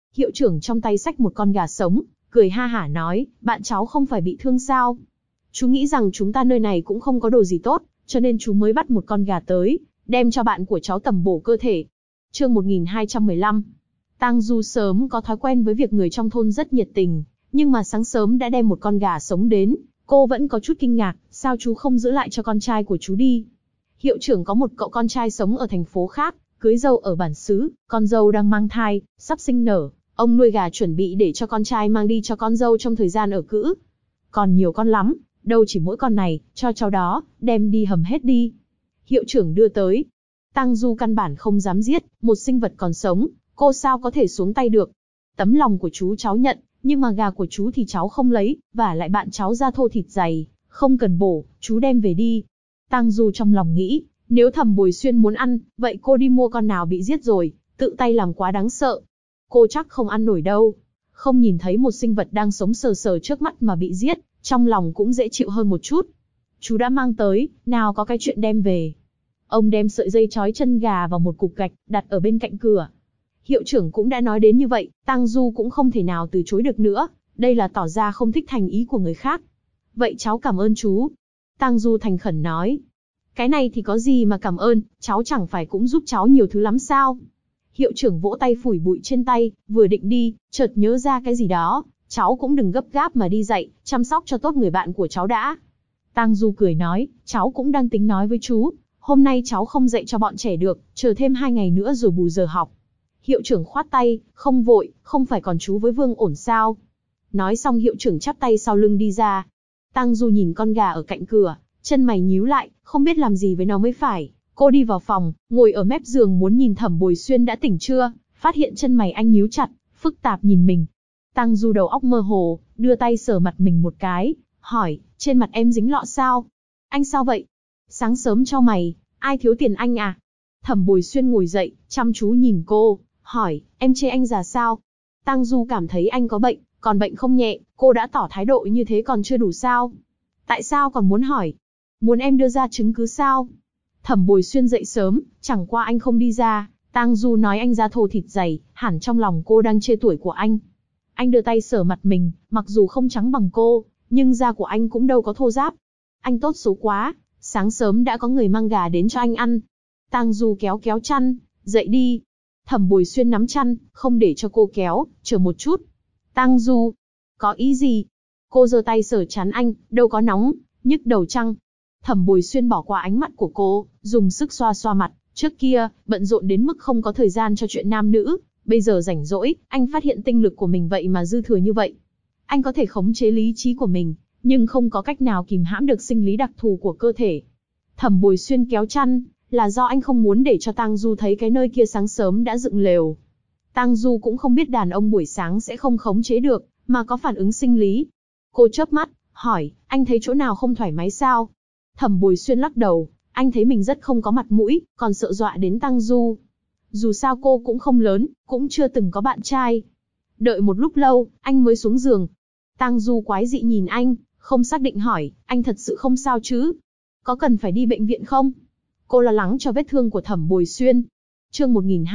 [SPEAKER 1] Hiệu trưởng trong tay xách một con gà sống, cười ha hả nói, bạn cháu không phải bị thương sao? Chú nghĩ rằng chúng ta nơi này cũng không có đồ gì tốt, cho nên chú mới bắt một con gà tới, đem cho bạn của cháu tẩm bổ cơ thể. Chương 1215. Tang Du sớm có thói quen với việc người trong thôn rất nhiệt tình, nhưng mà sáng sớm đã đem một con gà sống đến, cô vẫn có chút kinh ngạc, sao chú không giữ lại cho con trai của chú đi? Hiệu trưởng có một cậu con trai sống ở thành phố khác, cưới dâu ở bản xứ, con dâu đang mang thai, sắp sinh nở, ông nuôi gà chuẩn bị để cho con trai mang đi cho con dâu trong thời gian ở cữ. Còn nhiều con lắm, đâu chỉ mỗi con này, cho cháu đó, đem đi hầm hết đi. Hiệu trưởng đưa tới. Tang Du căn bản không dám giết, một sinh vật còn sống, cô sao có thể xuống tay được. Tấm lòng của chú cháu nhận, nhưng mà gà của chú thì cháu không lấy, và lại bạn cháu da thô thịt dày, không cần bổ, chú đem về đi. Tang Du trong lòng nghĩ, nếu Thẩm Bồi Xuyên muốn ăn, vậy cô đi mua con nào bị giết rồi, tự tay làm quá đáng sợ. Cô chắc không ăn nổi đâu. Không nhìn thấy một sinh vật đang sống sờ sờ trước mắt mà bị giết, trong lòng cũng dễ chịu hơn một chút. Chú đã mang tới, nào có cái chuyện đem về. Ông đem sợi dây trói chân gà vào một cục gạch, đặt ở bên cạnh cửa. Hiệu trưởng cũng đã nói đến như vậy, Tang Du cũng không thể nào từ chối được nữa, đây là tỏ ra không thích thành ý của người khác. Vậy cháu cảm ơn chú. Tang Du thành khẩn nói. Cái này thì có gì mà cảm ơn, cháu chẳng phải cũng giúp cháu nhiều thứ lắm sao? Hiệu trưởng vỗ tay phủi bụi trên tay, vừa định đi, chợt nhớ ra cái gì đó, cháu cũng đừng gấp gáp mà đi dạy, chăm sóc cho tốt người bạn của cháu đã. Tang Du cười nói, cháu cũng đang tính nói với chú, hôm nay cháu không dạy cho bọn trẻ được, chờ thêm 2 ngày nữa rồi bù giờ học. Hiệu trưởng khoát tay, không vội, không phải còn chú với Vương Ổn sao? Nói xong hiệu trưởng chắp tay sau lưng đi ra. Tang Du nhìn con gà ở cạnh cửa, chân mày nhíu lại, không biết làm gì với nó mới phải. Cô đi vào phòng, ngồi ở mép giường muốn nhìn Thẩm Bồi Xuyên đã tỉnh chưa, phát hiện chân mày anh nhíu chặt, phức tạp nhìn mình. Tang Du đầu óc mơ hồ, đưa tay sờ mặt mình một cái, hỏi, trên mặt em dính lọ sao? Anh sao vậy? Sáng sớm cho mày, ai thiếu tiền anh à? Thẩm Bồi Xuyên ngồi dậy, chăm chú nhìn cô, hỏi, em chê anh già sao? Tang Du cảm thấy anh có bệnh, còn bệnh không nhẹ, cô đã tỏ thái độ như thế còn chưa đủ sao? Tại sao còn muốn hỏi? Muốn em đưa ra chứng cứ sao? Thẩm Bồi Xuyên dậy sớm, chẳng qua anh không đi ra. Tang Du nói anh da thô thịt dày, hẳn trong lòng cô đang chê tuổi của anh. Anh đưa tay sờ mặt mình, mặc dù không trắng bằng cô, nhưng da của anh cũng đâu có thô ráp. Anh tốt số quá, sáng sớm đã có người mang gà đến cho anh ăn. Tang Du kéo kéo chăn, dậy đi. Thẩm Bồi Xuyên nắm chăn, không để cho cô kéo, chờ một chút. Tang Du, có ý gì? Cô giơ tay sờ trán anh, đâu có nóng, nhức đầu chăng? Thẩm Bồi Xuyên bỏ qua ánh mắt của cô, dùng sức xoa xoa mặt. Trước kia, bận rộn đến mức không có thời gian cho chuyện nam nữ, bây giờ rảnh rỗi, anh phát hiện tinh lực của mình vậy mà dư thừa như vậy. Anh có thể khống chế lý trí của mình, nhưng không có cách nào kìm hãm được sinh lý đặc thù của cơ thể. Thẩm Bồi Xuyên kéo chăn, là do anh không muốn để cho Tang Du thấy cái nơi kia sáng sớm đã dựng lều. Tang Du cũng không biết đàn ông buổi sáng sẽ không khống chế được, mà có phản ứng sinh lý. Cô chớp mắt, hỏi, anh thấy chỗ nào không thoải mái sao? Thẩm Bồi Xuyên lắc đầu, anh thấy mình rất không có mặt mũi, còn sợ dọa đến Tang Du. Dù sao cô cũng không lớn, cũng chưa từng có bạn trai. Đợi một lúc lâu, anh mới xuống giường. Tang Du quái dị nhìn anh, không xác định hỏi, anh thật sự không sao chứ? Có cần phải đi bệnh viện không? Cô lo lắng cho vết thương của Thẩm Bồi Xuyên. Chương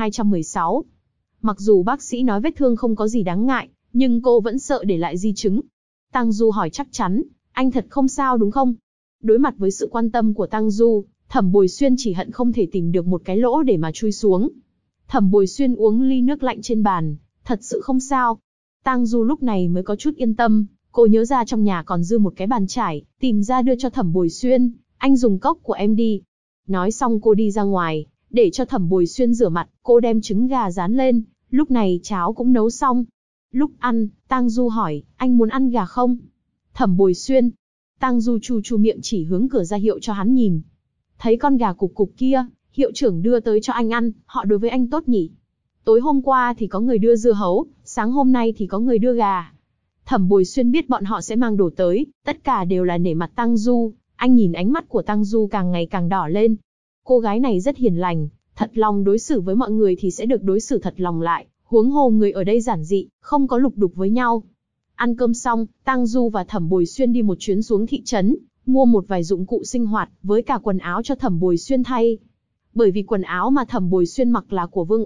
[SPEAKER 1] 1216. Mặc dù bác sĩ nói vết thương không có gì đáng ngại, nhưng cô vẫn sợ để lại di chứng. Tang Du hỏi chắc chắn, anh thật không sao đúng không? Đối mặt với sự quan tâm của Tang Du, Thẩm Bồi Xuyên chỉ hận không thể tìm được một cái lỗ để mà chui xuống. Thẩm Bồi Xuyên uống ly nước lạnh trên bàn, thật sự không sao. Tang Du lúc này mới có chút yên tâm, cô nhớ ra trong nhà còn dư một cái bàn chải, tìm ra đưa cho Thẩm Bồi Xuyên, anh dùng cốc của em đi. Nói xong cô đi ra ngoài, để cho Thẩm Bồi Xuyên rửa mặt, cô đem trứng gà rán lên, lúc này cháo cũng nấu xong. Lúc ăn, Tang Du hỏi, anh muốn ăn gà không? Thẩm Bồi Xuyên. Tang Du chu chu miệng chỉ hướng cửa ra hiệu cho hắn nhìn. Thấy con gà cục cục kia, hiệu trưởng đưa tới cho anh ăn, họ đối với anh tốt nhỉ. Tối hôm qua thì có người đưa dưa hấu, sáng hôm nay thì có người đưa gà. Thẩm Bồi Xuyên biết bọn họ sẽ mang đồ tới, tất cả đều là nể mặt Tang Du. Anh nhìn ánh mắt của Tang Du càng ngày càng đỏ lên. Cô gái này rất hiền lành, thật lòng đối xử với mọi người thì sẽ được đối xử thật lòng lại, huống hồ người ở đây giản dị, không có lục đục với nhau. Ăn cơm xong, Tang Du và Thẩm Bồi Xuyên đi một chuyến xuống thị trấn, mua một vài dụng cụ sinh hoạt, với cả quần áo cho Thẩm Bồi Xuyên thay. Bởi vì quần áo mà Thẩm Bồi Xuyên mặc là của Vương Ổn,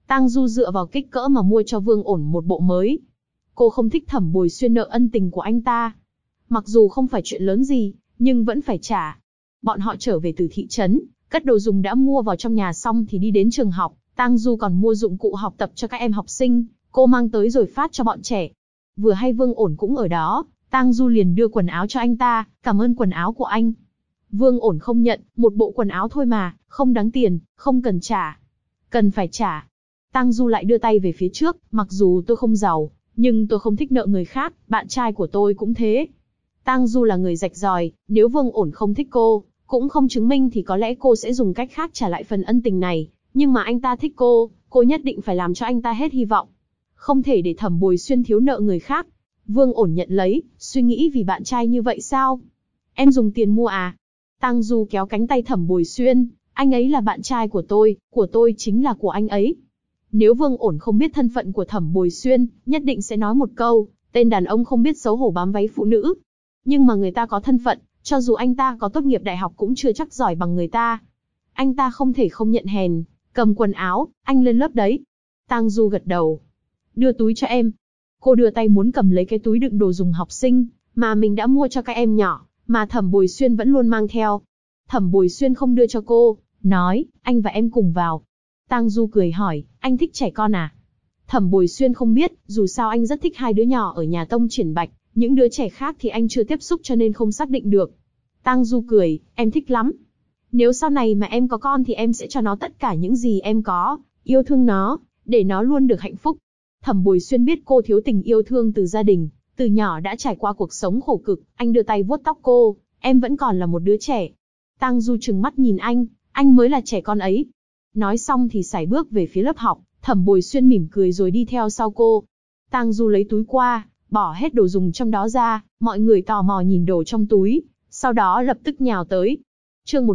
[SPEAKER 1] Tang Du dựa vào kích cỡ mà mua cho Vương Ổn một bộ mới. Cô không thích Thẩm Bồi Xuyên nợ ân tình của anh ta. Mặc dù không phải chuyện lớn gì, nhưng vẫn phải trả. Bọn họ trở về từ thị trấn, cất đồ dùng đã mua vào trong nhà xong thì đi đến trường học. Tang Du còn mua dụng cụ học tập cho các em học sinh, cô mang tới rồi phát cho bọn trẻ. Vừa hay Vương Ổn cũng ở đó, Tang Du liền đưa quần áo cho anh ta, cảm ơn quần áo của anh. Vương Ổn không nhận, một bộ quần áo thôi mà, không đáng tiền, không cần trả. Cần phải trả. Tang Du lại đưa tay về phía trước, mặc dù tôi không giàu, nhưng tôi không thích nợ người khác, bạn trai của tôi cũng thế. Tang Du là người rạch ròi, nếu Vương Ổn không thích cô, cũng không chứng minh thì có lẽ cô sẽ dùng cách khác trả lại phần ân tình này. Nhưng mà anh ta thích cô nhất định phải làm cho anh ta hết hy vọng. Không thể để Thẩm Bồi Xuyên thiếu nợ người khác. Vương Ổn nhận lấy, suy nghĩ vì bạn trai như vậy sao? Em dùng tiền mua à? Tang Du kéo cánh tay Thẩm Bồi Xuyên, anh ấy là bạn trai của tôi chính là của anh ấy. Nếu Vương Ổn không biết thân phận của Thẩm Bồi Xuyên, nhất định sẽ nói một câu, tên đàn ông không biết xấu hổ bám váy phụ nữ. Nhưng mà người ta có thân phận, cho dù anh ta có tốt nghiệp đại học cũng chưa chắc giỏi bằng người ta. Anh ta không thể không nhận hèn, cầm quần áo, anh lên lớp đấy. Tang Du gật đầu. Đưa túi cho em. Cô đưa tay muốn cầm lấy cái túi đựng đồ dùng học sinh, mà mình đã mua cho các em nhỏ, mà Thẩm Bồi Xuyên vẫn luôn mang theo. Thẩm Bồi Xuyên không đưa cho cô, nói, anh và em cùng vào. Tang Du cười hỏi, anh thích trẻ con à? Thẩm Bồi Xuyên không biết, dù sao anh rất thích hai đứa nhỏ ở nhà Tông Triển Bạch, những đứa trẻ khác thì anh chưa tiếp xúc cho nên không xác định được. Tang Du cười, em thích lắm. Nếu sau này mà em có con thì em sẽ cho nó tất cả những gì em có, yêu thương nó, để nó luôn được hạnh phúc. Thẩm Bồi Xuyên biết cô thiếu tình yêu thương từ gia đình, từ nhỏ đã trải qua cuộc sống khổ cực, anh đưa tay vuốt tóc cô, em vẫn còn là một đứa trẻ. Tang Du trừng mắt nhìn anh mới là trẻ con ấy. Nói xong thì sải bước về phía lớp học, Thẩm Bồi Xuyên mỉm cười rồi đi theo sau cô. Tang Du lấy túi qua, bỏ hết đồ dùng trong đó ra, mọi người tò mò nhìn đồ trong túi, sau đó lập tức nhào tới. Chương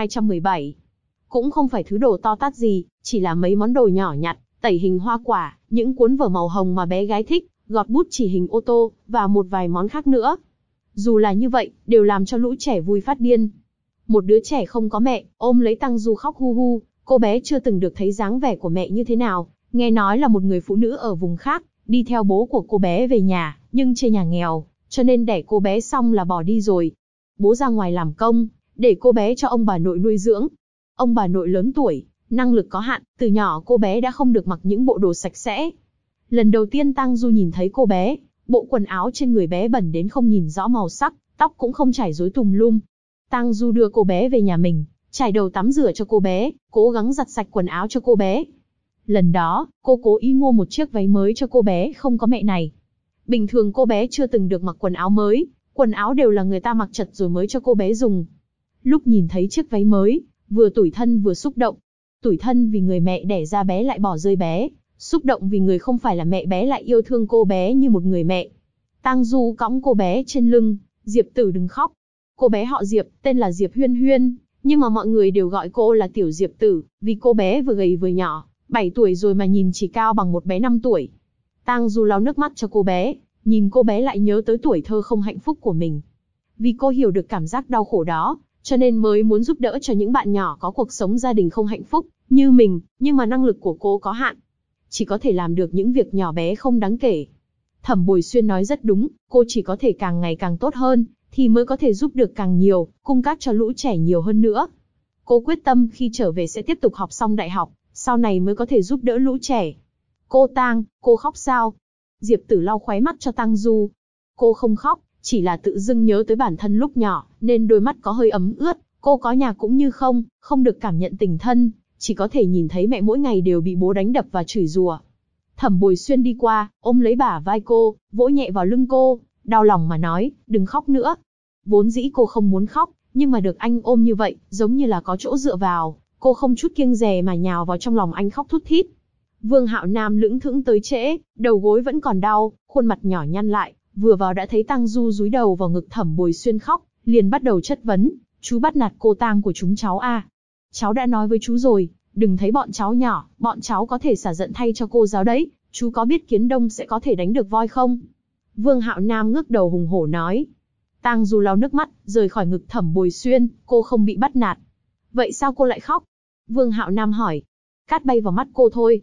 [SPEAKER 1] 1217. Cũng không phải thứ đồ to tát gì, chỉ là mấy món đồ nhỏ nhặt, tẩy hình hoa quả, những cuốn vở màu hồng mà bé gái thích, gọt bút chỉ hình ô tô, và một vài món khác nữa. Dù là như vậy, đều làm cho lũ trẻ vui phát điên. Một đứa trẻ không có mẹ, ôm lấy Tang Du khóc hu hu, cô bé chưa từng được thấy dáng vẻ của mẹ như thế nào, nghe nói là một người phụ nữ ở vùng khác, đi theo bố của cô bé về nhà, nhưng chê nhà nghèo, cho nên đẻ cô bé xong là bỏ đi rồi. Bố ra ngoài làm công, để cô bé cho ông bà nội nuôi dưỡng. Ông bà nội lớn tuổi, năng lực có hạn, từ nhỏ cô bé đã không được mặc những bộ đồ sạch sẽ. Lần đầu tiên Tang Du nhìn thấy cô bé, bộ quần áo trên người bé bẩn đến không nhìn rõ màu sắc, tóc cũng không chải rối tùm lum. Tang Du đưa cô bé về nhà mình, chải đầu tắm rửa cho cô bé, cố gắng giặt sạch quần áo cho cô bé. Lần đó, cô cố ý mua một chiếc váy mới cho cô bé không có mẹ này. Bình thường cô bé chưa từng được mặc quần áo mới, quần áo đều là người ta mặc chật rồi mới cho cô bé dùng. Lúc nhìn thấy chiếc váy mới, vừa tủi thân vừa xúc động. Tủi thân vì người mẹ đẻ ra bé lại bỏ rơi bé, xúc động vì người không phải là mẹ bé lại yêu thương cô bé như một người mẹ. Tang Du cõng cô bé trên lưng, Diệp Tử đừng khóc. Cô bé họ Diệp, tên là Diệp Huyên Huyên, nhưng mà mọi người đều gọi cô là Tiểu Diệp Tử, vì cô bé vừa gầy vừa nhỏ, 7 tuổi rồi mà nhìn chỉ cao bằng một bé 5 tuổi. Tang Du lau nước mắt cho cô bé, nhìn cô bé lại nhớ tới tuổi thơ không hạnh phúc của mình. Vì cô hiểu được cảm giác đau khổ đó, cho nên mới muốn giúp đỡ cho những bạn nhỏ có cuộc sống gia đình không hạnh phúc, như mình, nhưng mà năng lực của cô có hạn. Chỉ có thể làm được những việc nhỏ bé không đáng kể. Thẩm Bồi Xuyên nói rất đúng, cô chỉ có thể càng ngày càng tốt hơn, thì mới có thể giúp được càng nhiều, cung cấp cho lũ trẻ nhiều hơn nữa. Cô quyết tâm khi trở về sẽ tiếp tục học xong đại học, sau này mới có thể giúp đỡ lũ trẻ. Cô Tang, cô khóc sao? Diệp Tử lau khóe mắt cho Tang Du. Cô không khóc, chỉ là tự dưng nhớ tới bản thân lúc nhỏ, nên đôi mắt có hơi ấm ướt. Cô có nhà cũng như không được cảm nhận tình thân, chỉ có thể nhìn thấy mẹ mỗi ngày đều bị bố đánh đập và chửi rủa. Thẩm Bồi Xuyên đi qua, ôm lấy bả vai cô, vỗ nhẹ vào lưng cô, đau lòng mà nói, đừng khóc nữa. Vốn dĩ cô không muốn khóc, nhưng mà được anh ôm như vậy, giống như là có chỗ dựa vào, cô không chút kiêng dè mà nhào vào trong lòng anh khóc thút thít. Vương Hạo Nam lững thững tới trễ, đầu gối vẫn còn đau, khuôn mặt nhỏ nhăn lại, vừa vào đã thấy Tang Du dúi đầu vào ngực Thẩm Bồi Xuyên khóc, liền bắt đầu chất vấn, chú bắt nạt cô Tang của chúng cháu à? Cháu đã nói với chú rồi, đừng thấy bọn cháu nhỏ, bọn cháu có thể xả giận thay cho cô giáo đấy, chú có biết Kiến Đông sẽ có thể đánh được voi không? Vương Hạo Nam ngước đầu hùng hổ nói. Tang Du lau nước mắt, rời khỏi ngực Thẩm Bồi Xuyên, cô không bị bắt nạt. Vậy sao cô lại khóc? Vương Hạo Nam hỏi. Cát bay vào mắt cô thôi.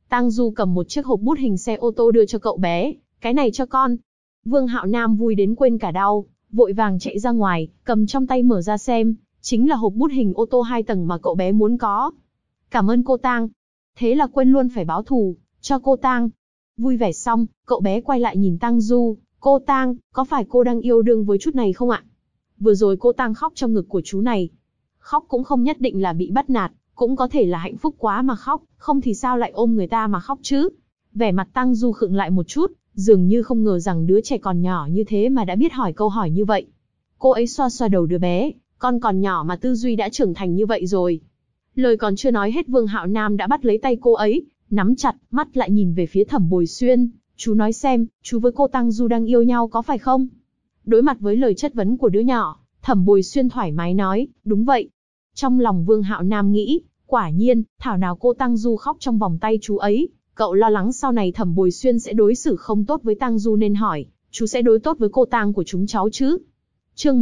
[SPEAKER 1] Tang Du cầm một chiếc hộp bút hình xe ô tô đưa cho cậu bé, cái này cho con. Vương Hạo Nam vui đến quên cả đau, vội vàng chạy ra ngoài, cầm trong tay mở ra xem, chính là hộp bút hình ô tô 2 tầng mà cậu bé muốn có. Cảm ơn cô Tang. Thế là quên luôn phải báo thù, cho cô Tang. Vui vẻ xong, cậu bé quay lại nhìn Tang Du, cô Tang, có phải cô đang yêu đương với chút này không ạ? Vừa rồi cô Tang khóc trong ngực của chú này. Khóc cũng không nhất định là bị bắt nạt, cũng có thể là hạnh phúc quá mà khóc, không thì sao lại ôm người ta mà khóc chứ? Vẻ mặt Tang Du khựng lại một chút, dường như không ngờ rằng đứa trẻ còn nhỏ như thế mà đã biết hỏi câu hỏi như vậy. Cô ấy xoa xoa đầu đứa bé, con còn nhỏ mà tư duy đã trưởng thành như vậy rồi. Lời còn chưa nói hết Vương Hạo Nam đã bắt lấy tay cô ấy, nắm chặt, mắt lại nhìn về phía Thẩm Bồi Xuyên. Chú nói xem, chú với cô Tang Du đang yêu nhau có phải không? Đối mặt với lời chất vấn của đứa nhỏ, Thẩm Bồi Xuyên thoải mái nói, đúng vậy. Trong lòng Vương Hạo Nam nghĩ, quả nhiên, thảo nào cô Tang Du khóc trong vòng tay chú ấy. Cậu lo lắng sau này Thẩm Bồi Xuyên sẽ đối xử không tốt với Tang Du nên hỏi, chú sẽ đối tốt với cô Tang của chúng cháu chứ? Chương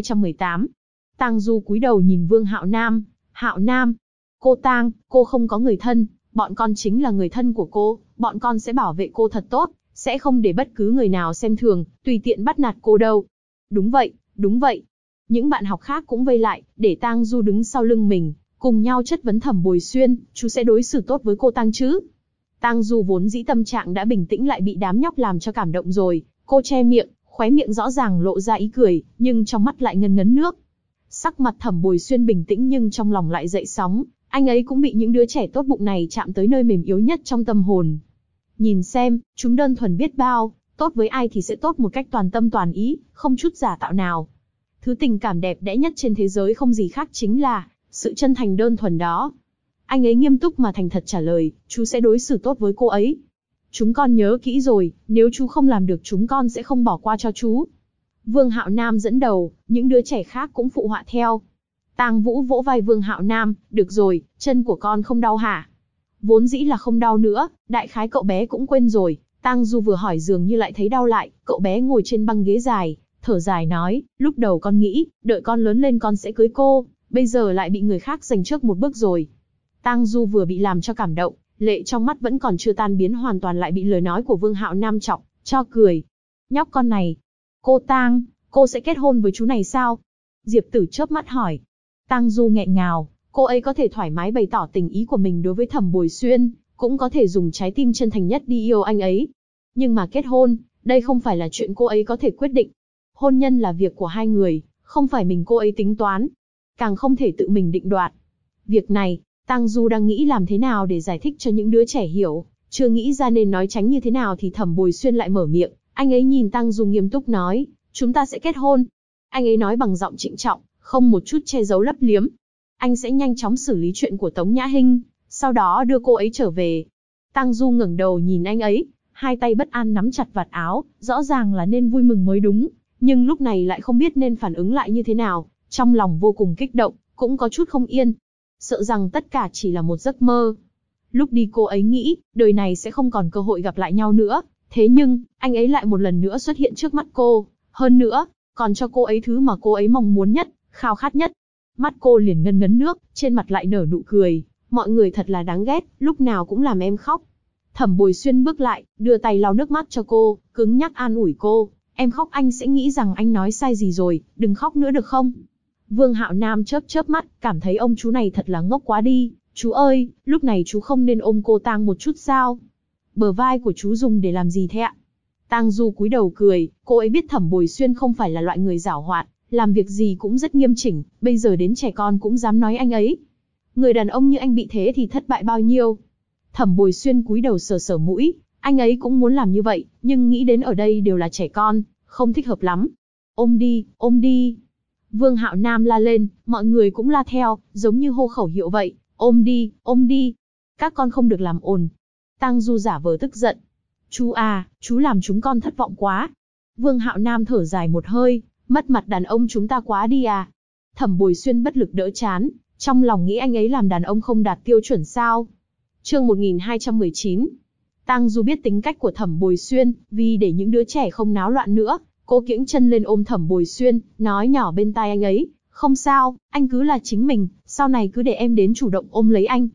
[SPEAKER 1] 1218. Tang Du cúi đầu nhìn Vương Hạo Nam. Hạo Nam, cô Tang, cô không có người thân, bọn con chính là người thân của cô, bọn con sẽ bảo vệ cô thật tốt, sẽ không để bất cứ người nào xem thường, tùy tiện bắt nạt cô đâu. Đúng vậy, đúng vậy. Những bạn học khác cũng vây lại, để Tang Du đứng sau lưng mình, cùng nhau chất vấn Thẩm Bồi Xuyên, chú sẽ đối xử tốt với cô Tang chứ? Tang Du vốn dĩ tâm trạng đã bình tĩnh lại bị đám nhóc làm cho cảm động rồi, cô che miệng, khóe miệng rõ ràng lộ ra ý cười, nhưng trong mắt lại ngấn ngấn nước. Sắc mặt Thẩm Bồi Xuyên bình tĩnh nhưng trong lòng lại dậy sóng, anh ấy cũng bị những đứa trẻ tốt bụng này chạm tới nơi mềm yếu nhất trong tâm hồn. Nhìn xem, chúng đơn thuần biết bao, tốt với ai thì sẽ tốt một cách toàn tâm toàn ý, không chút giả tạo nào. Thứ tình cảm đẹp đẽ nhất trên thế giới không gì khác chính là sự chân thành đơn thuần đó. Anh ấy nghiêm túc mà thành thật trả lời, chú sẽ đối xử tốt với cô ấy. Chúng con nhớ kỹ rồi, nếu chú không làm được chúng con sẽ không bỏ qua cho chú. Vương Hạo Nam dẫn đầu, những đứa trẻ khác cũng phụ họa theo. Tang Vũ vỗ vai Vương Hạo Nam, được rồi, chân của con không đau hả? Vốn dĩ là không đau nữa, đại khái cậu bé cũng quên rồi. Tang Du vừa hỏi dường như lại thấy đau lại, cậu bé ngồi trên băng ghế dài, thở dài nói, lúc đầu con nghĩ, đợi con lớn lên con sẽ cưới cô, bây giờ lại bị người khác giành trước một bước rồi. Tang Du vừa bị làm cho cảm động, lệ trong mắt vẫn còn chưa tan biến hoàn toàn lại bị lời nói của Vương Hạo Nam chọc, cho cười. Nhóc con này, cô Tang, cô sẽ kết hôn với chú này sao? Diệp Tử chớp mắt hỏi. Tang Du nghẹn ngào, cô ấy có thể thoải mái bày tỏ tình ý của mình đối với Thẩm Bồi Xuyên, cũng có thể dùng trái tim chân thành nhất đi yêu anh ấy. Nhưng mà kết hôn, đây không phải là chuyện cô ấy có thể quyết định. Hôn nhân là việc của hai người, không phải mình cô ấy tính toán, càng không thể tự mình định đoạt. Việc này, Tang Du đang nghĩ làm thế nào để giải thích cho những đứa trẻ hiểu, chưa nghĩ ra nên nói tránh như thế nào thì Thẩm Bồi Xuyên lại mở miệng, anh ấy nhìn Tang Du nghiêm túc nói, chúng ta sẽ kết hôn. Anh ấy nói bằng giọng trịnh trọng, không một chút che giấu lấp liếm. Anh sẽ nhanh chóng xử lý chuyện của Tống Nhã Hinh, sau đó đưa cô ấy trở về. Tang Du ngẩng đầu nhìn anh ấy, hai tay bất an nắm chặt vạt áo, rõ ràng là nên vui mừng mới đúng, nhưng lúc này lại không biết nên phản ứng lại như thế nào, trong lòng vô cùng kích động, cũng có chút không yên, sợ rằng tất cả chỉ là một giấc mơ. Lúc đi cô ấy nghĩ, đời này sẽ không còn cơ hội gặp lại nhau nữa, thế nhưng, anh ấy lại một lần nữa xuất hiện trước mắt cô, hơn nữa, còn cho cô ấy thứ mà cô ấy mong muốn nhất, khao khát nhất. Mắt cô liền ngấn ngấn nước, trên mặt lại nở nụ cười, mọi người thật là đáng ghét, lúc nào cũng làm em khóc. Thẩm Bồi Xuyên bước lại, đưa tay lau nước mắt cho cô, cứng nhắc an ủi cô, em khóc anh sẽ nghĩ rằng anh nói sai gì rồi, đừng khóc nữa được không? Vương Hạo Nam chớp chớp mắt, cảm thấy ông chú này thật là ngốc quá đi, chú ơi, lúc này chú không nên ôm cô Tang một chút sao? Bờ vai của chú dùng để làm gì thế ạ? Tang Du cúi đầu cười, cô ấy biết Thẩm Bồi Xuyên không phải là loại người giảo hoạt, làm việc gì cũng rất nghiêm chỉnh, bây giờ đến trẻ con cũng dám nói anh ấy. Người đàn ông như anh bị thế thì thất bại bao nhiêu? Thẩm Bồi Xuyên cúi đầu sờ sờ mũi, anh ấy cũng muốn làm như vậy, nhưng nghĩ đến ở đây đều là trẻ con, không thích hợp lắm. Ôm đi, ôm đi. Vương Hạo Nam la lên, mọi người cũng la theo, giống như hô khẩu hiệu vậy, ôm đi, ôm đi. Các con không được làm ồn. Tang Du giả vờ tức giận. Chú à, chú làm chúng con thất vọng quá. Vương Hạo Nam thở dài một hơi, mất mặt đàn ông chúng ta quá đi à. Thẩm Bồi Xuyên bất lực đỡ chán, trong lòng nghĩ anh ấy làm đàn ông không đạt tiêu chuẩn sao. Chương 1219. Tang Du biết tính cách của Thẩm Bồi Xuyên, vì để những đứa trẻ không náo loạn nữa, cô kiễng chân lên ôm Thẩm Bồi Xuyên, nói nhỏ bên tai anh ấy, không sao, anh cứ là chính mình, sau này cứ để em đến chủ động ôm lấy anh.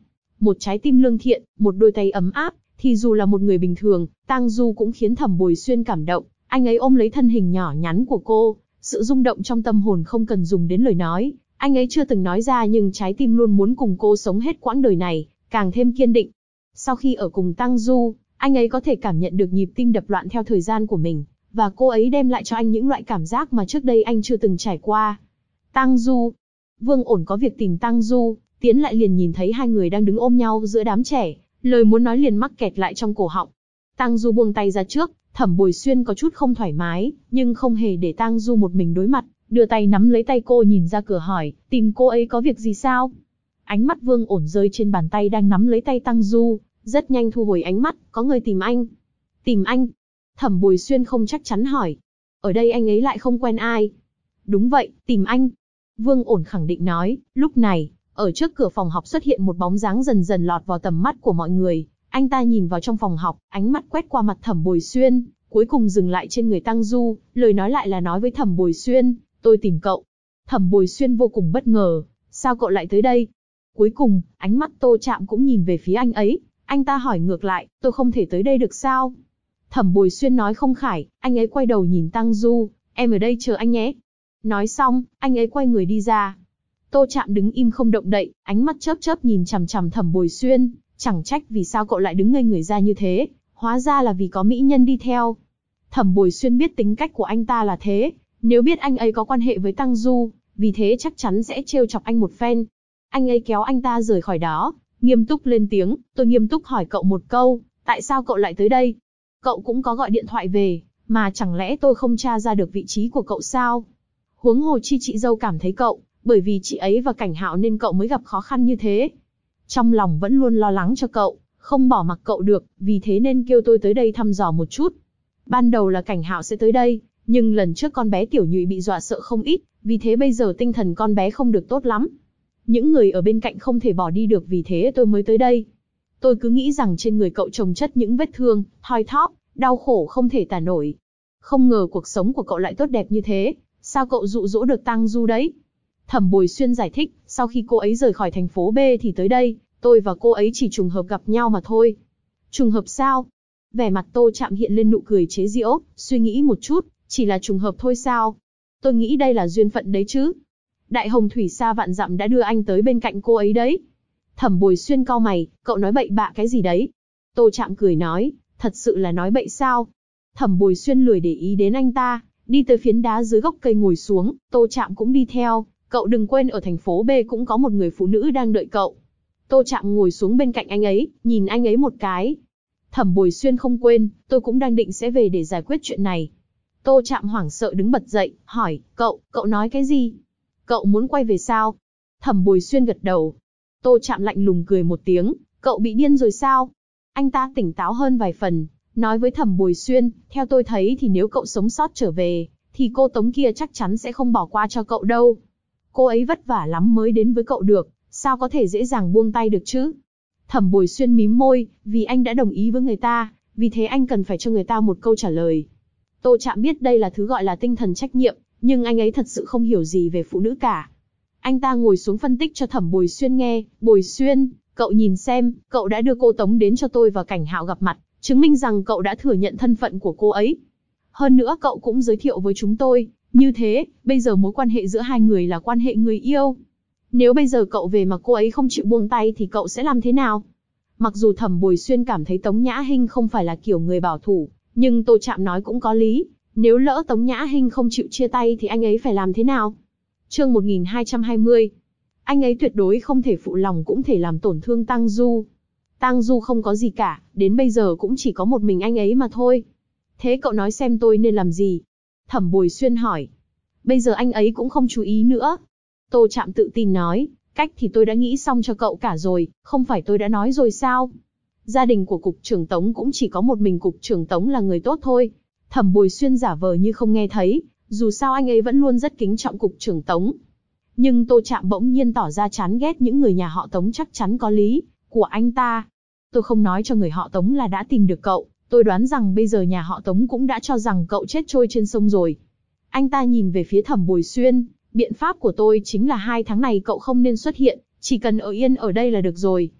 [SPEAKER 1] một trái tim lương thiện, một đôi tay ấm áp, thì dù là một người bình thường, Tang Du cũng khiến Thẩm Bồi Xuyên cảm động. Anh ấy ôm lấy thân hình nhỏ nhắn của cô, sự rung động trong tâm hồn không cần dùng đến lời nói, anh ấy chưa từng nói ra nhưng trái tim luôn muốn cùng cô sống hết quãng đời này, càng thêm kiên định. Sau khi ở cùng Tang Du, anh ấy có thể cảm nhận được nhịp tim đập loạn theo thời gian của mình, và cô ấy đem lại cho anh những loại cảm giác mà trước đây anh chưa từng trải qua. Tang Du. Vương Ổn có việc tìm Tang Du, tiến lại liền nhìn thấy hai người đang đứng ôm nhau giữa đám trẻ, lời muốn nói liền mắc kẹt lại trong cổ họng. Tang Du buông tay ra trước, Thẩm Bồi Xuyên có chút không thoải mái, nhưng không hề để Tang Du một mình đối mặt, đưa tay nắm lấy tay cô nhìn ra cửa hỏi, tìm cô ấy có việc gì sao? Ánh mắt Vương Ổn rơi trên bàn tay đang nắm lấy tay Tang Du, rất nhanh thu hồi ánh mắt, có người tìm anh. Tìm anh? Thẩm Bồi Xuyên không chắc chắn hỏi. Ở đây anh ấy lại không quen ai. Đúng vậy, tìm anh. Vương Ổn khẳng định nói, lúc này, ở trước cửa phòng học xuất hiện một bóng dáng dần dần lọt vào tầm mắt của mọi người. Anh ta nhìn vào trong phòng học, ánh mắt quét qua mặt Thẩm Bồi Xuyên, cuối cùng dừng lại trên người Tang Du, lời nói lại là nói với Thẩm Bồi Xuyên, tôi tìm cậu. Thẩm Bồi Xuyên vô cùng bất ngờ, sao cậu lại tới đây? Cuối cùng, ánh mắt Tô Trạm cũng nhìn về phía anh ấy, anh ta hỏi ngược lại, tôi không thể tới đây được sao? Thẩm Bồi Xuyên nói không khải, anh ấy quay đầu nhìn Tang Du, em ở đây chờ anh nhé. Nói xong, anh ấy quay người đi ra. Tô Trạm đứng im không động đậy, ánh mắt chớp chớp nhìn chằm chằm Thẩm Bồi Xuyên, chẳng trách vì sao cậu lại đứng ngây người ra như thế, hóa ra là vì có mỹ nhân đi theo. Thẩm Bồi Xuyên biết tính cách của anh ta là thế, nếu biết anh ấy có quan hệ với Tang Du, vì thế chắc chắn sẽ trêu chọc anh một phen. Anh ấy kéo anh ta rời khỏi đó, nghiêm túc lên tiếng, tôi nghiêm túc hỏi cậu một câu, tại sao cậu lại tới đây? Cậu cũng có gọi điện thoại về, mà chẳng lẽ tôi không tra ra được vị trí của cậu sao? Huống hồ chi chị dâu cảm thấy cậu, bởi vì chị ấy và Cảnh Hạo nên cậu mới gặp khó khăn như thế. Trong lòng vẫn luôn lo lắng cho cậu, không bỏ mặc cậu được, vì thế nên kêu tôi tới đây thăm dò một chút. Ban đầu là Cảnh Hạo sẽ tới đây, nhưng lần trước con bé Tiểu Nhụy bị dọa sợ không ít, vì thế bây giờ tinh thần con bé không được tốt lắm. Những người ở bên cạnh không thể bỏ đi được, vì thế tôi mới tới đây. Tôi cứ nghĩ rằng trên người cậu chồng chất những vết thương, thoi thóp, đau khổ không thể tả nổi. Không ngờ cuộc sống của cậu lại tốt đẹp như thế, sao cậu dụ dỗ được Tang Du đấy? Thẩm Bồi Xuyên giải thích, sau khi cô ấy rời khỏi thành phố B thì tới đây, tôi và cô ấy chỉ trùng hợp gặp nhau mà thôi. Trùng hợp sao? Vẻ mặt Tô Trạm hiện lên nụ cười chế giễu, suy nghĩ một chút, chỉ là trùng hợp thôi sao? Tôi nghĩ đây là duyên phận đấy chứ. Đại hồng thủy xa vạn dặm đã đưa anh tới bên cạnh cô ấy đấy. Thẩm Bồi Xuyên cau mày, cậu nói bậy bạ cái gì đấy? Tô Trạm cười nói, thật sự là nói bậy sao? Thẩm Bồi Xuyên lười để ý đến anh ta, đi tới phiến đá dưới gốc cây ngồi xuống, Tô Trạm cũng đi theo, cậu đừng quên ở thành phố B cũng có một người phụ nữ đang đợi cậu. Tô Trạm ngồi xuống bên cạnh anh ấy, nhìn anh ấy một cái. Thẩm Bồi Xuyên không quên, tôi cũng đang định sẽ về để giải quyết chuyện này. Tô Trạm hoảng sợ đứng bật dậy, hỏi, cậu nói cái gì? Cậu muốn quay về sao? Thẩm Bồi Xuyên gật đầu. Tô Trạm lạnh lùng cười một tiếng, cậu bị điên rồi sao? Anh ta tỉnh táo hơn vài phần, nói với Thẩm Bồi Xuyên, theo tôi thấy thì nếu cậu sống sót trở về, thì cô Tống kia chắc chắn sẽ không bỏ qua cho cậu đâu. Cô ấy vất vả lắm mới đến với cậu được, sao có thể dễ dàng buông tay được chứ? Thẩm Bồi Xuyên mím môi, vì anh đã đồng ý với người ta, vì thế anh cần phải cho người ta một câu trả lời. Tô Trạm biết đây là thứ gọi là tinh thần trách nhiệm, nhưng anh ấy thật sự không hiểu gì về phụ nữ cả. Anh ta ngồi xuống phân tích cho Thẩm Bồi Xuyên nghe, Bồi Xuyên, cậu nhìn xem, cậu đã đưa cô Tống đến cho tôi và Cảnh Hạo gặp mặt, chứng minh rằng cậu đã thừa nhận thân phận của cô ấy. Hơn nữa cậu cũng giới thiệu với chúng tôi, như thế, bây giờ mối quan hệ giữa hai người là quan hệ người yêu. Nếu bây giờ cậu về mà cô ấy không chịu buông tay thì cậu sẽ làm thế nào? Mặc dù Thẩm Bồi Xuyên cảm thấy Tống Nhã Hinh không phải là kiểu người bảo thủ, nhưng Tô Trạm nói cũng có lý. Nếu lỡ Tống Nhã Hinh không chịu chia tay thì anh ấy phải làm thế nào? Chương 1220. Anh ấy tuyệt đối không thể phụ lòng cũng thể làm tổn thương Tang Du. Tang Du không có gì cả, đến bây giờ cũng chỉ có một mình anh ấy mà thôi. Thế cậu nói xem tôi nên làm gì? Thẩm Bồi Xuyên hỏi. Bây giờ anh ấy cũng không chú ý nữa. Tô Trạm tự tin nói, cách thì tôi đã nghĩ xong cho cậu cả rồi, không phải tôi đã nói rồi sao? Gia đình của Cục trưởng Tống cũng chỉ có một mình Cục trưởng Tống là người tốt thôi. Thẩm Bồi Xuyên giả vờ như không nghe thấy, dù sao anh ấy vẫn luôn rất kính trọng Cục trưởng Tống. Nhưng Tô Trạm bỗng nhiên tỏ ra chán ghét những người nhà họ Tống, chắc chắn có lý của anh ta. Tôi không nói cho người họ Tống là đã tìm được cậu, tôi đoán rằng bây giờ nhà họ Tống cũng đã cho rằng cậu chết trôi trên sông rồi. Anh ta nhìn về phía Thẩm Bồi Xuyên, biện pháp của tôi chính là 2 tháng này cậu không nên xuất hiện, chỉ cần ở yên ở đây là được rồi.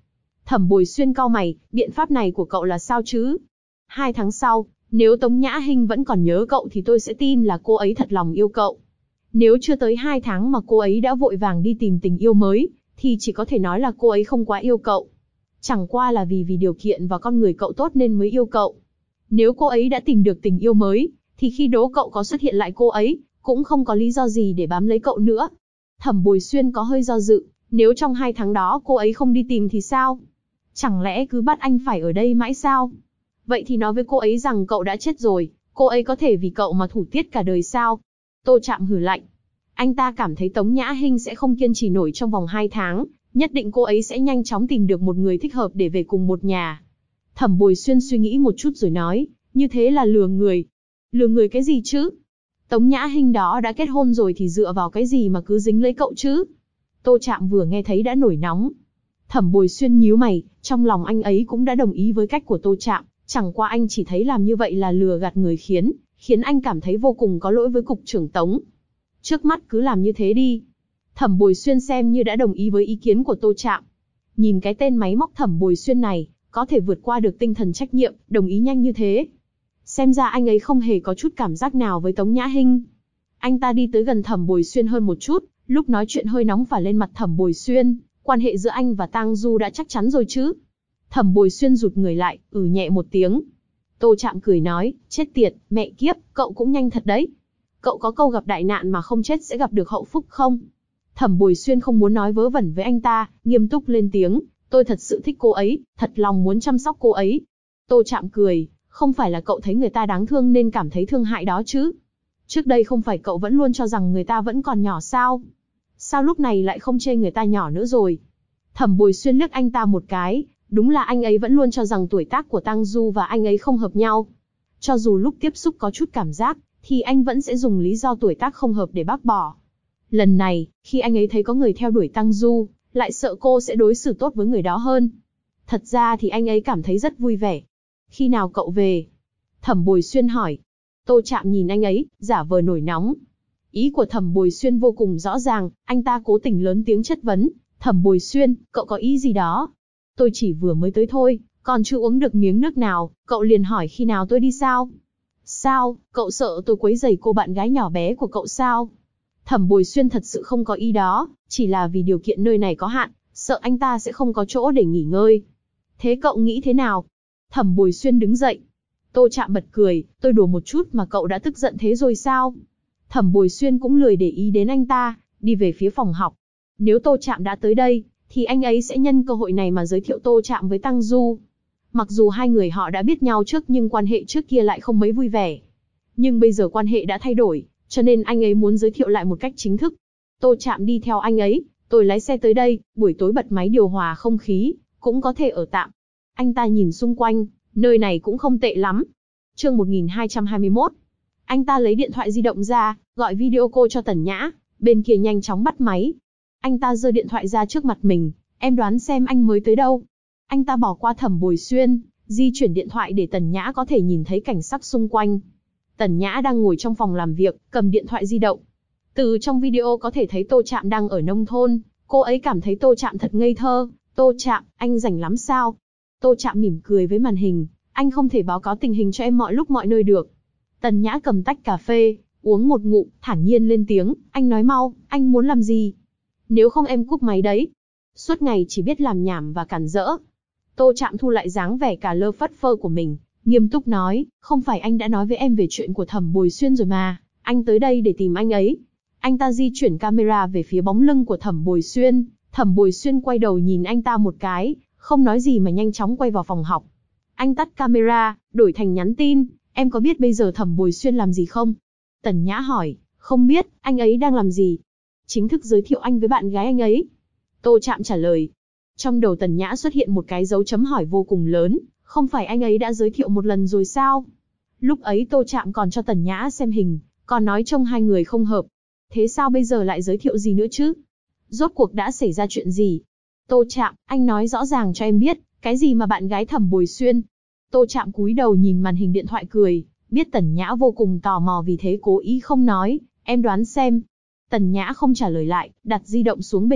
[SPEAKER 1] Thẩm Bồi Xuyên cau mày, biện pháp này của cậu là sao chứ? 2 tháng sau, nếu Tống Nhã Hinh vẫn còn nhớ cậu thì tôi sẽ tin là cô ấy thật lòng yêu cậu. Nếu chưa tới 2 tháng mà cô ấy đã vội vàng đi tìm tình yêu mới, thì chỉ có thể nói là cô ấy không quá yêu cậu. Chẳng qua là vì điều kiện và con người cậu tốt nên mới yêu cậu. Nếu cô ấy đã tìm được tình yêu mới, thì khi đố cậu có xuất hiện lại cô ấy, cũng không có lý do gì để bám lấy cậu nữa. Thẩm Bồi Xuyên có hơi do dự, nếu trong 2 tháng đó cô ấy không đi tìm thì sao? Chẳng lẽ cứ bắt anh phải ở đây mãi sao? Vậy thì nói với cô ấy rằng cậu đã chết rồi, cô ấy có thể vì cậu mà thủ tiết cả đời sao? Tô Trạm hừ lạnh. Anh ta cảm thấy Tống Nhã Hinh sẽ không kiên trì nổi trong vòng 2 tháng, nhất định cô ấy sẽ nhanh chóng tìm được một người thích hợp để về cùng một nhà. Thẩm Bồi Xuyên suy nghĩ một chút rồi nói, như thế là lừa người. Lừa người cái gì chứ? Tống Nhã Hinh đó đã kết hôn rồi thì dựa vào cái gì mà cứ dính lấy cậu chứ? Tô Trạm vừa nghe thấy đã nổi nóng. Thẩm Bồi Xuyên nhíu mày, trong lòng anh ấy cũng đã đồng ý với cách của Tô Trạm, chẳng qua anh chỉ thấy làm như vậy là lừa gạt người khiến anh cảm thấy vô cùng có lỗi với cục trưởng Tống. Trước mắt cứ làm như thế đi. Thẩm Bồi Xuyên xem như đã đồng ý với ý kiến của Tô Trạm. Nhìn cái tên máy móc Thẩm Bồi Xuyên này, có thể vượt qua được tinh thần trách nhiệm, đồng ý nhanh như thế. Xem ra anh ấy không hề có chút cảm giác nào với Tống Nhã Hinh. Anh ta đi tới gần Thẩm Bồi Xuyên hơn một chút, lúc nói chuyện hơi nóng phả lên mặt Thẩm Bồi Xuyên, quan hệ giữa anh và Tang Du đã chắc chắn rồi chứ? Thẩm Bồi Xuyên rụt người lại, nhẹ một tiếng. Tô Trạm cười nói, chết tiệt, mẹ kiếp, cậu cũng nhanh thật đấy. Cậu có câu gặp đại nạn mà không chết sẽ gặp được hậu phúc không? Thẩm Bồi Xuyên không muốn nói vớ vẩn với anh ta, nghiêm túc lên tiếng, tôi thật sự thích cô ấy, thật lòng muốn chăm sóc cô ấy. Tô Trạm cười, không phải là cậu thấy người ta đáng thương nên cảm thấy thương hại đó chứ? Trước đây không phải cậu vẫn luôn cho rằng người ta vẫn còn nhỏ sao? Sao lúc này lại không chê người ta nhỏ nữa rồi? Thẩm Bồi Xuyên liếc anh ta một cái, đúng là anh ấy vẫn luôn cho rằng tuổi tác của Tang Du và anh ấy không hợp nhau. Cho dù lúc tiếp xúc có chút cảm giác, thì anh vẫn sẽ dùng lý do tuổi tác không hợp để bác bỏ. Lần này, khi anh ấy thấy có người theo đuổi Tang Du, lại sợ cô sẽ đối xử tốt với người đó hơn. Thật ra thì anh ấy cảm thấy rất vui vẻ. Khi nào cậu về? Thẩm Bồi Xuyên hỏi. Tô Trạm nhìn anh ấy, giả vờ nổi nóng. Ý của Thẩm Bồi Xuyên vô cùng rõ ràng, anh ta cố tình lớn tiếng chất vấn. Thẩm Bồi Xuyên, cậu có ý gì đó? Tôi chỉ vừa mới tới thôi, còn chưa uống được miếng nước nào, cậu liền hỏi khi nào tôi đi sao? Sao, cậu sợ tôi quấy rầy cô bạn gái nhỏ bé của cậu sao? Thẩm Bồi Xuyên thật sự không có ý đó, chỉ là vì điều kiện nơi này có hạn, sợ anh ta sẽ không có chỗ để nghỉ ngơi. Thế cậu nghĩ thế nào? Thẩm Bồi Xuyên đứng dậy. Tô Trạm bật cười, tôi đùa một chút mà cậu đã tức giận thế rồi sao? Thẩm Bồi Xuyên cũng lười để ý đến anh ta, đi về phía phòng học. Nếu Tô Trạm đã tới đây, thì anh ấy sẽ nhân cơ hội này mà giới thiệu Tô Trạm với Tang Du. Mặc dù hai người họ đã biết nhau trước nhưng quan hệ trước kia lại không mấy vui vẻ. Nhưng bây giờ quan hệ đã thay đổi, cho nên anh ấy muốn giới thiệu lại một cách chính thức. Tô Trạm đi theo anh ấy, tôi lái xe tới đây, buổi tối bật máy điều hòa không khí, cũng có thể ở tạm. Anh ta nhìn xung quanh, nơi này cũng không tệ lắm. Chương 1221. Anh ta lấy điện thoại di động ra, gọi video call cho Tần Nhã, bên kia nhanh chóng bắt máy. Anh ta giơ điện thoại ra trước mặt mình, em đoán xem anh mới tới đâu. Anh ta bỏ qua Thẩm Bồi Xuyên, di chuyển điện thoại để Tần Nhã có thể nhìn thấy cảnh sắc xung quanh. Tần Nhã đang ngồi trong phòng làm việc, cầm điện thoại di động. Từ trong video có thể thấy Tô Trạm đang ở nông thôn, cô ấy cảm thấy Tô Trạm thật ngây thơ. Tô Trạm, anh rảnh lắm sao? Tô Trạm mỉm cười với màn hình, anh không thể báo cáo tình hình cho em mọi lúc mọi nơi được. Tần Nhã cầm tách cà phê, uống một ngụm, thản nhiên lên tiếng, anh nói mau, anh muốn làm gì? Nếu không em cúp máy đấy. Suốt ngày chỉ biết làm nhảm và cản rỡ. Tô Trạm thu lại dáng vẻ cả lơ phất phơ của mình, nghiêm túc nói, không phải anh đã nói với em về chuyện của Thẩm Bồi Xuyên rồi mà, anh tới đây để tìm anh ấy. Anh ta di chuyển camera về phía bóng lưng của Thẩm Bồi Xuyên, Thẩm Bồi Xuyên quay đầu nhìn anh ta một cái, không nói gì mà nhanh chóng quay vào phòng học. Anh tắt camera, đổi thành nhắn tin, em có biết bây giờ Thẩm Bồi Xuyên làm gì không? Tần Nhã hỏi, không biết, anh ấy đang làm gì? Chính thức giới thiệu anh với bạn gái anh ấy. Tô Trạm trả lời. Trong đầu Tần Nhã xuất hiện một cái dấu chấm hỏi vô cùng lớn, không phải anh ấy đã giới thiệu một lần rồi sao? Lúc ấy Tô Trạm còn cho Tần Nhã xem hình, còn nói trông hai người không hợp. Thế sao bây giờ lại giới thiệu gì nữa chứ? Rốt cuộc đã xảy ra chuyện gì? Tô Trạm, anh nói rõ ràng cho em biết, cái gì mà bạn gái Thẩm Bồi Xuyên? Tô Trạm cúi đầu nhìn màn hình điện thoại cười, biết Tần Nhã vô cùng tò mò vì thế cố ý không nói, em đoán xem. Tần Nhã không trả lời lại, đặt di động xuống bên cạnh,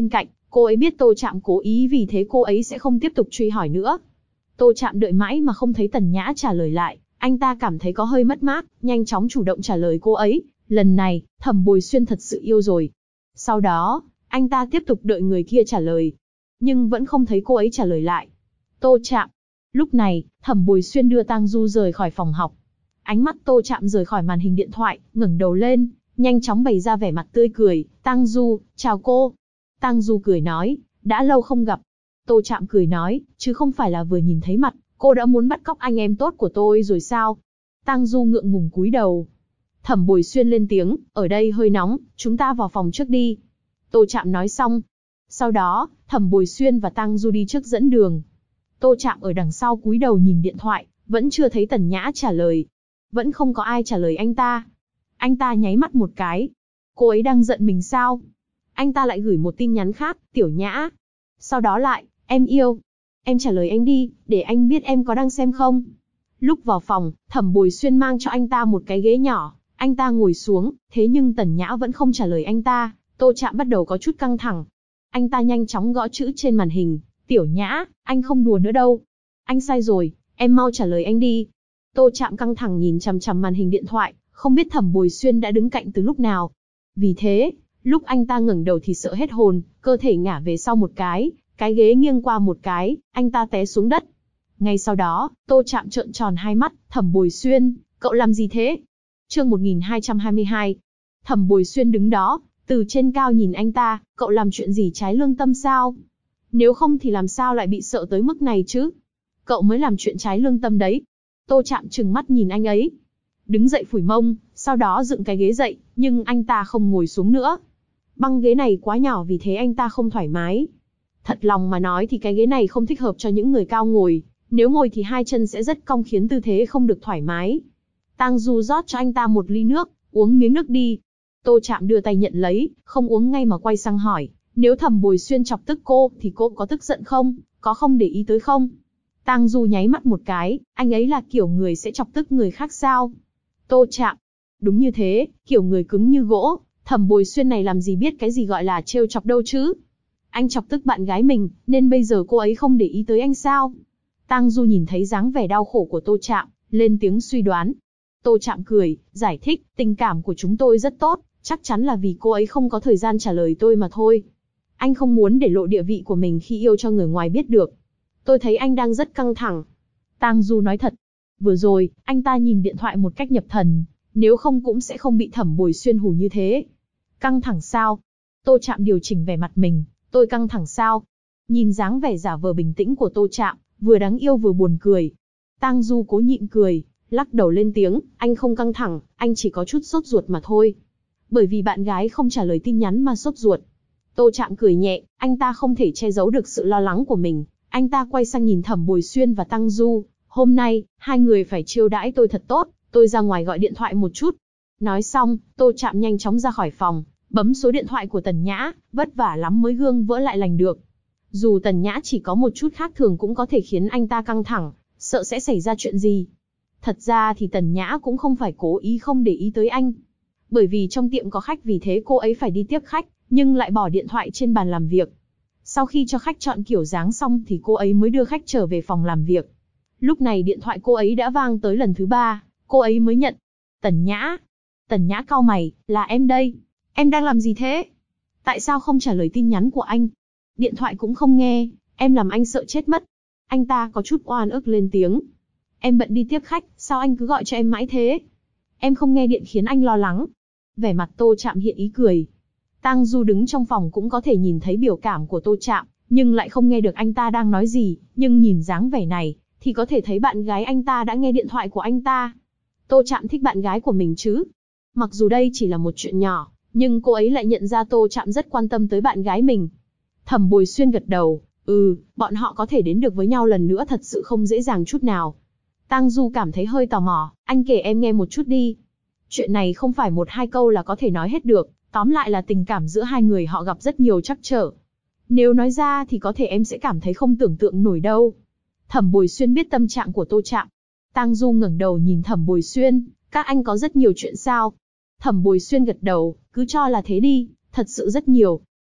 [SPEAKER 1] Cô ấy biết Tô Trạm cố ý, vì thế cô ấy sẽ không tiếp tục truy hỏi nữa. Tô Trạm đợi mãi mà không thấy Tần Nhã trả lời lại, anh ta cảm thấy có hơi mất mát, nhanh chóng chủ động trả lời cô ấy. Lần này, Thẩm Bồi Xuyên thật sự yêu rồi. Sau đó, anh ta tiếp tục đợi người kia trả lời, nhưng vẫn không thấy cô ấy trả lời lại. Tô Trạm. Lúc này, Thẩm Bồi Xuyên đưa Tang Du rời khỏi phòng học. Ánh mắt Tô Trạm rời khỏi màn hình điện thoại, ngẩng đầu lên, nhanh chóng bày ra vẻ mặt tươi cười. Tang Du, chào cô. Tang Du cười nói, đã lâu không gặp. Tô Trạm cười nói, chứ không phải là vừa nhìn thấy mặt, cô đã muốn bắt cóc anh em tốt của tôi rồi sao? Tang Du ngượng ngùng cúi đầu. Thẩm Bồi Xuyên lên tiếng, ở đây hơi nóng, chúng ta vào phòng trước đi. Tô Trạm nói xong. Sau đó, Thẩm Bồi Xuyên và Tang Du đi trước dẫn đường. Tô Trạm ở đằng sau cúi đầu nhìn điện thoại, vẫn chưa thấy Tần Nhã trả lời. Vẫn không có ai trả lời anh ta. Anh ta nháy mắt một cái. Cô ấy đang giận mình sao? Anh ta lại gửi một tin nhắn khác, Tiểu Nhã. Sau đó lại, em yêu. Em trả lời anh đi, để anh biết em có đang xem không. Lúc vào phòng, Thẩm Bồi Xuyên mang cho anh ta một cái ghế nhỏ. Anh ta ngồi xuống, thế nhưng Tần Nhã vẫn không trả lời anh ta. Tô Trạm bắt đầu có chút căng thẳng. Anh ta nhanh chóng gõ chữ trên màn hình. Tiểu Nhã, anh không đùa nữa đâu. Anh sai rồi, em mau trả lời anh đi. Tô Trạm căng thẳng nhìn chằm chằm màn hình điện thoại, không biết Thẩm Bồi Xuyên đã đứng cạnh từ lúc nào. Vì thế, lúc anh ta ngẩng đầu thì sợ hết hồn, cơ thể ngả về sau một cái ghế nghiêng qua một cái, anh ta té xuống đất. Ngay sau đó, Tô Trạm trợn tròn hai mắt, Thẩm Bồi Xuyên, cậu làm gì thế? Chương 1222. Thẩm Bồi Xuyên đứng đó, từ trên cao nhìn anh ta, cậu làm chuyện gì trái lương tâm sao? Nếu không thì làm sao lại bị sợ tới mức này chứ? Cậu mới làm chuyện trái lương tâm đấy. Tô Trạm trừng mắt nhìn anh ấy. Đứng dậy phủi mông, sau đó dựng cái ghế dậy, nhưng anh ta không ngồi xuống nữa. Băng ghế này quá nhỏ vì thế anh ta không thoải mái. Thật lòng mà nói thì cái ghế này không thích hợp cho những người cao ngồi. Nếu ngồi thì hai chân sẽ rất cong khiến tư thế không được thoải mái. Tang Du rót cho anh ta một ly nước, uống miếng nước đi. Tô Trạm đưa tay nhận lấy, không uống ngay mà quay sang hỏi, nếu Thẩm Bồi Xuyên chọc tức cô, thì cô có tức giận không, có không để ý tới không? Tang Du nháy mắt một cái, anh ấy là kiểu người sẽ chọc tức người khác sao? Tô Trạm, đúng như thế, kiểu người cứng như gỗ, Thẩm Bồi Xuyên này làm gì biết cái gì gọi là trêu chọc đâu chứ? Anh chọc tức bạn gái mình, nên bây giờ cô ấy không để ý tới anh sao? Tang Du nhìn thấy dáng vẻ đau khổ của Tô Trạm, lên tiếng suy đoán. Tô Trạm cười, giải thích, tình cảm của chúng tôi rất tốt, chắc chắn là vì cô ấy không có thời gian trả lời tôi mà thôi. Anh không muốn để lộ địa vị của mình khi yêu cho người ngoài biết được. Tôi thấy anh đang rất căng thẳng. Tang Du nói thật. Vừa rồi, anh ta nhìn điện thoại một cách nhập thần, nếu không cũng sẽ không bị Thẩm Bồi Xuyên hù như thế. Căng thẳng sao? Tô Trạm điều chỉnh vẻ mặt mình, tôi căng thẳng sao? Nhìn dáng vẻ giả vờ bình tĩnh của Tô Trạm, vừa đáng yêu vừa buồn cười. Tang Du cố nhịn cười, lắc đầu lên tiếng, anh không căng thẳng, anh chỉ có chút sốt ruột mà thôi. Bởi vì bạn gái không trả lời tin nhắn mà sốt ruột. Tô Trạm cười nhẹ, anh ta không thể che giấu được sự lo lắng của mình. Anh ta quay sang nhìn Thẩm Bồi Xuyên và Tang Du, hôm nay, hai người phải chiêu đãi tôi thật tốt, tôi ra ngoài gọi điện thoại một chút. Nói xong, Tô Trạm nhanh chóng ra khỏi phòng, bấm số điện thoại của Tần Nhã, vất vả lắm mới gương vỡ lại lành được. Dù Tần Nhã chỉ có một chút khác thường cũng có thể khiến anh ta căng thẳng, sợ sẽ xảy ra chuyện gì. Thật ra thì Tần Nhã cũng không phải cố ý không để ý tới anh. Bởi vì trong tiệm có khách vì thế cô ấy phải đi tiếp khách, nhưng lại bỏ điện thoại trên bàn làm việc. Sau khi cho khách chọn kiểu dáng xong thì cô ấy mới đưa khách trở về phòng làm việc. Lúc này điện thoại cô ấy đã vang tới lần thứ 3, cô ấy mới nhận. Tần Nhã. Tần Nhã cau mày, là em đây. Em đang làm gì thế? Tại sao không trả lời tin nhắn của anh? Điện thoại cũng không nghe, em làm anh sợ chết mất. Anh ta có chút oan ức lên tiếng. Em bận đi tiếp khách, sao anh cứ gọi cho em mãi thế? Em không nghe điện khiến anh lo lắng. Vẻ mặt Tô Trạm hiện ý cười. Tang Du đứng trong phòng cũng có thể nhìn thấy biểu cảm của Tô Trạm, nhưng lại không nghe được anh ta đang nói gì, nhưng nhìn dáng vẻ này, thì có thể thấy bạn gái anh ta đã nghe điện thoại của anh ta. Tô Trạm thích bạn gái của mình chứ. Mặc dù đây chỉ là một chuyện nhỏ, nhưng cô ấy lại nhận ra Tô Trạm rất quan tâm tới bạn gái mình. Thẩm Bồi Xuyên gật đầu, bọn họ có thể đến được với nhau lần nữa thật sự không dễ dàng chút nào. Tang Du cảm thấy hơi tò mò, anh kể em nghe một chút đi. Chuyện này không phải một hai câu là có thể nói hết được, tóm lại là tình cảm giữa hai người họ gặp rất nhiều trắc trở. Nếu nói ra thì có thể em sẽ cảm thấy không tưởng tượng nổi đâu. Thẩm Bồi Xuyên biết tâm trạng của Tô Trạm. Tang Du ngẩng đầu nhìn Thẩm Bồi Xuyên, các anh có rất nhiều chuyện sao? Thẩm Bồi Xuyên gật đầu, cứ cho là thế đi, thật sự rất nhiều.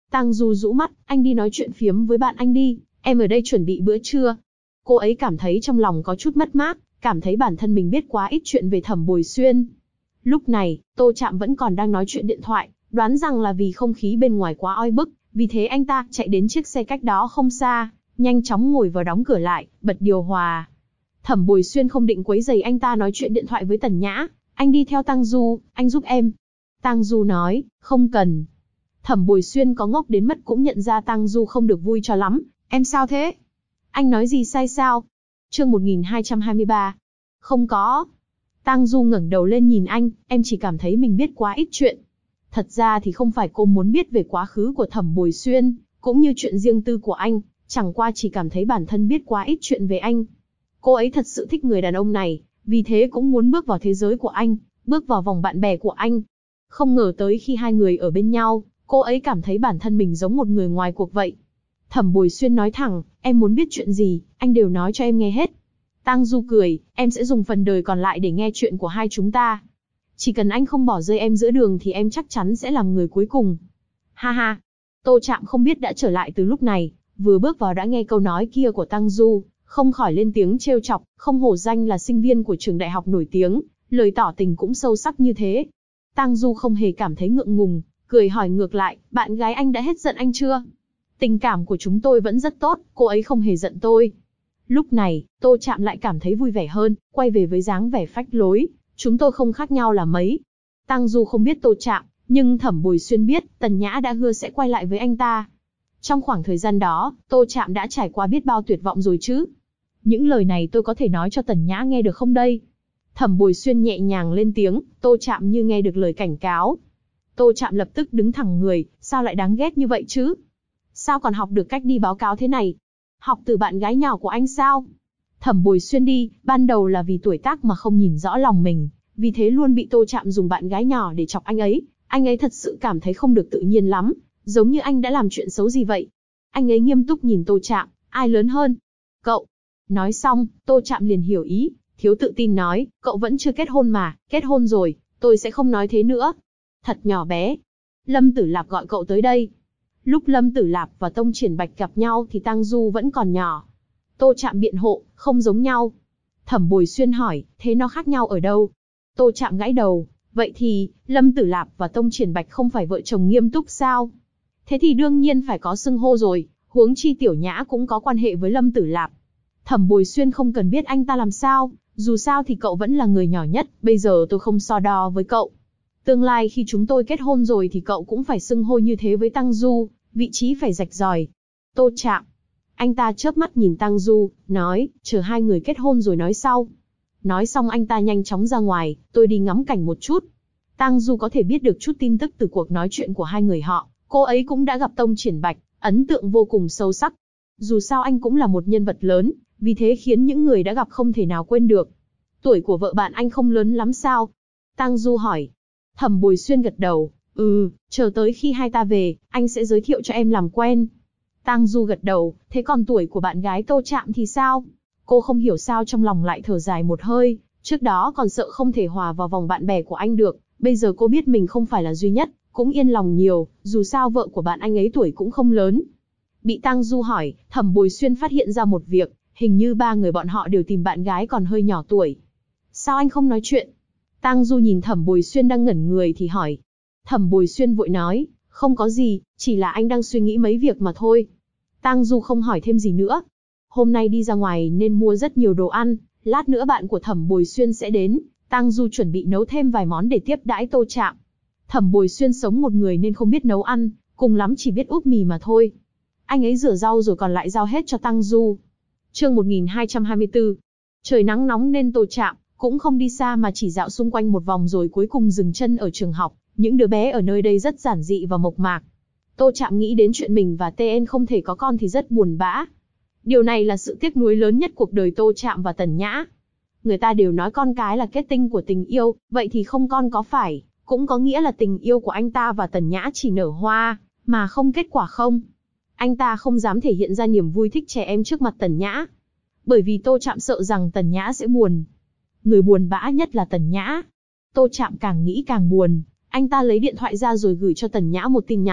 [SPEAKER 1] Tang Du rũ mắt, anh đi nói chuyện phiếm với bạn anh đi, em ở đây chuẩn bị bữa trưa. Cô ấy cảm thấy trong lòng có chút mất mát, cảm thấy bản thân mình biết quá ít chuyện về Thẩm Bồi Xuyên. Lúc này, Tô Trạm vẫn còn đang nói chuyện điện thoại, đoán rằng là vì không khí bên ngoài quá oi bức, vì thế anh ta chạy đến chiếc xe cách đó không xa, nhanh chóng ngồi vào đóng cửa lại, bật điều hòa. Thẩm Bồi Xuyên không định quấy rầy anh ta nói chuyện điện thoại với Tần Nhã, anh đi theo Tang Du, anh giúp em. Tang Du nói, không cần. Thẩm Bồi Xuyên có ngốc đến mất cũng nhận ra Tang Du không được vui cho lắm, em sao thế? Anh nói gì sai sao? Chương 1223. Không có. Tang Du ngẩng đầu lên nhìn anh, em chỉ cảm thấy mình biết quá ít chuyện. Thật ra thì không phải cô muốn biết về quá khứ của Thẩm Bồi Xuyên, cũng như chuyện riêng tư của anh, chẳng qua chỉ cảm thấy bản thân biết quá ít chuyện về anh. Cô ấy thật sự thích người đàn ông này, vì thế cũng muốn bước vào thế giới của anh, bước vào vòng bạn bè của anh. Không ngờ tới khi hai người ở bên nhau, cô ấy cảm thấy bản thân mình giống một người ngoài cuộc vậy. Thẩm Bồi Xuyên nói thẳng, em muốn biết chuyện gì, anh đều nói cho em nghe hết. Tang Du cười, em sẽ dùng phần đời còn lại để nghe chuyện của hai chúng ta. Chỉ cần anh không bỏ rơi em giữa đường thì em chắc chắn sẽ làm người cuối cùng. Ha ha. Tô Trạm không biết đã trở lại từ lúc này, vừa bước vào đã nghe câu nói kia của Tang Du, không khỏi lên tiếng trêu chọc, không hổ danh là sinh viên của trường đại học nổi tiếng, lời tỏ tình cũng sâu sắc như thế. Tang Du không hề cảm thấy ngượng ngùng, cười hỏi ngược lại, bạn gái anh đã hết giận anh chưa? Tình cảm của chúng tôi vẫn rất tốt, cô ấy không hề giận tôi. Lúc này, Tô Trạm lại cảm thấy vui vẻ hơn, quay về với dáng vẻ phách lối, chúng tôi không khác nhau là mấy. Tang Du không biết Tô Trạm, nhưng Thẩm Bồi Xuyên biết, Tần Nhã đã hứa sẽ quay lại với anh ta. Trong khoảng thời gian đó, Tô Trạm đã trải qua biết bao tuyệt vọng rồi chứ. Những lời này tôi có thể nói cho Tần Nhã nghe được không đây? Thẩm Bồi Xuyên nhẹ nhàng lên tiếng, Tô Trạm như nghe được lời cảnh cáo. Tô Trạm lập tức đứng thẳng người, sao lại đáng ghét như vậy chứ? Sao còn học được cách đi báo cáo thế này? Học từ bạn gái nhỏ của anh sao? Thẩm Bồi Xuyên đi, ban đầu là vì tuổi tác mà không nhìn rõ lòng mình, vì thế luôn bị Tô Trạm dùng bạn gái nhỏ để chọc anh ấy thật sự cảm thấy không được tự nhiên lắm, giống như anh đã làm chuyện xấu gì vậy. Anh ấy nghiêm túc nhìn Tô Trạm, ai lớn hơn? Cậu. Nói xong, Tô Trạm liền hiểu ý, thiếu tự tin nói, cậu vẫn chưa kết hôn mà, kết hôn rồi, tôi sẽ không nói thế nữa. Thật nhỏ bé. Lâm Tử Lạp gọi cậu tới đây. Lúc Lâm Tử Lạp và Tông Triển Bạch gặp nhau thì Tang Du vẫn còn nhỏ. Tô Trạm biện hộ, không giống nhau. Thẩm Bồi Xuyên hỏi, thế nó khác nhau ở đâu? Tô Trạm gãi đầu, vậy thì, Lâm Tử Lạp và Tông Triển Bạch không phải vợ chồng nghiêm túc sao? Thế thì đương nhiên phải có xưng hô rồi, huống chi Tiểu Nhã cũng có quan hệ với Lâm Tử Lạp. Thẩm Bồi Xuyên không cần biết anh ta làm sao, dù sao thì cậu vẫn là người nhỏ nhất, bây giờ tôi không so đo với cậu. Tương lai khi chúng tôi kết hôn rồi thì cậu cũng phải xưng hô như thế với Tang Du, vị trí phải rạch ròi. Tô Trạm. Anh ta chớp mắt nhìn Tang Du, nói, chờ hai người kết hôn rồi nói sau. Nói xong anh ta nhanh chóng ra ngoài, tôi đi ngắm cảnh một chút. Tang Du có thể biết được chút tin tức từ cuộc nói chuyện của hai người họ, cô ấy cũng đã gặp Tông Triển Bạch, ấn tượng vô cùng sâu sắc. Dù sao anh cũng là một nhân vật lớn, vì thế khiến những người đã gặp không thể nào quên được. Tuổi của vợ bạn anh không lớn lắm sao? Tang Du hỏi. Thẩm Bồi Xuyên gật đầu, chờ tới khi hai ta về, anh sẽ giới thiệu cho em làm quen. Tang Du gật đầu, thế còn tuổi của bạn gái Tô Trạm thì sao? Cô không hiểu sao trong lòng lại thở dài một hơi, trước đó còn sợ không thể hòa vào vòng bạn bè của anh được, bây giờ cô biết mình không phải là duy nhất, cũng yên lòng nhiều, dù sao vợ của bạn anh ấy tuổi cũng không lớn. Bị Tang Du hỏi, Thẩm Bồi Xuyên phát hiện ra một việc, hình như ba người bọn họ đều tìm bạn gái còn hơi nhỏ tuổi. Sao anh không nói chuyện? Tang Du nhìn Thẩm Bồi Xuyên đang ngẩn người thì hỏi. Thẩm Bồi Xuyên vội nói, không có gì, chỉ là anh đang suy nghĩ mấy việc mà thôi. Tang Du không hỏi thêm gì nữa. Hôm nay đi ra ngoài nên mua rất nhiều đồ ăn, lát nữa bạn của Thẩm Bồi Xuyên sẽ đến, Tang Du chuẩn bị nấu thêm vài món để tiếp đãi Tô Trạm. Thẩm Bồi Xuyên sống một người nên không biết nấu ăn, cùng lắm chỉ biết úp mì mà thôi. Anh ấy rửa rau rồi còn lại giao hết cho Tang Du. Chương 1224. Trời nắng nóng nên Tô Trạm cũng không đi xa mà chỉ dạo xung quanh một vòng rồi cuối cùng dừng chân ở trường học. Những đứa bé ở nơi đây rất giản dị và mộc mạc. Tô Trạm nghĩ đến chuyện mình và TN không thể có con thì rất buồn bã. Điều này là sự tiếc nuối lớn nhất cuộc đời Tô Trạm và Tần Nhã. Người ta đều nói con cái là kết tinh của tình yêu, vậy thì không con có phải, cũng có nghĩa là tình yêu của anh ta và Tần Nhã chỉ nở hoa, mà không kết quả không? Anh ta không dám thể hiện ra niềm vui thích trẻ em trước mặt Tần Nhã. Bởi vì Tô Trạm sợ rằng Tần Nhã sẽ buồn. Người buồn bã nhất là Tần Nhã. Tô Trạm càng nghĩ càng buồn, anh ta lấy điện thoại ra rồi gửi cho Tần Nhã một tin nhắn,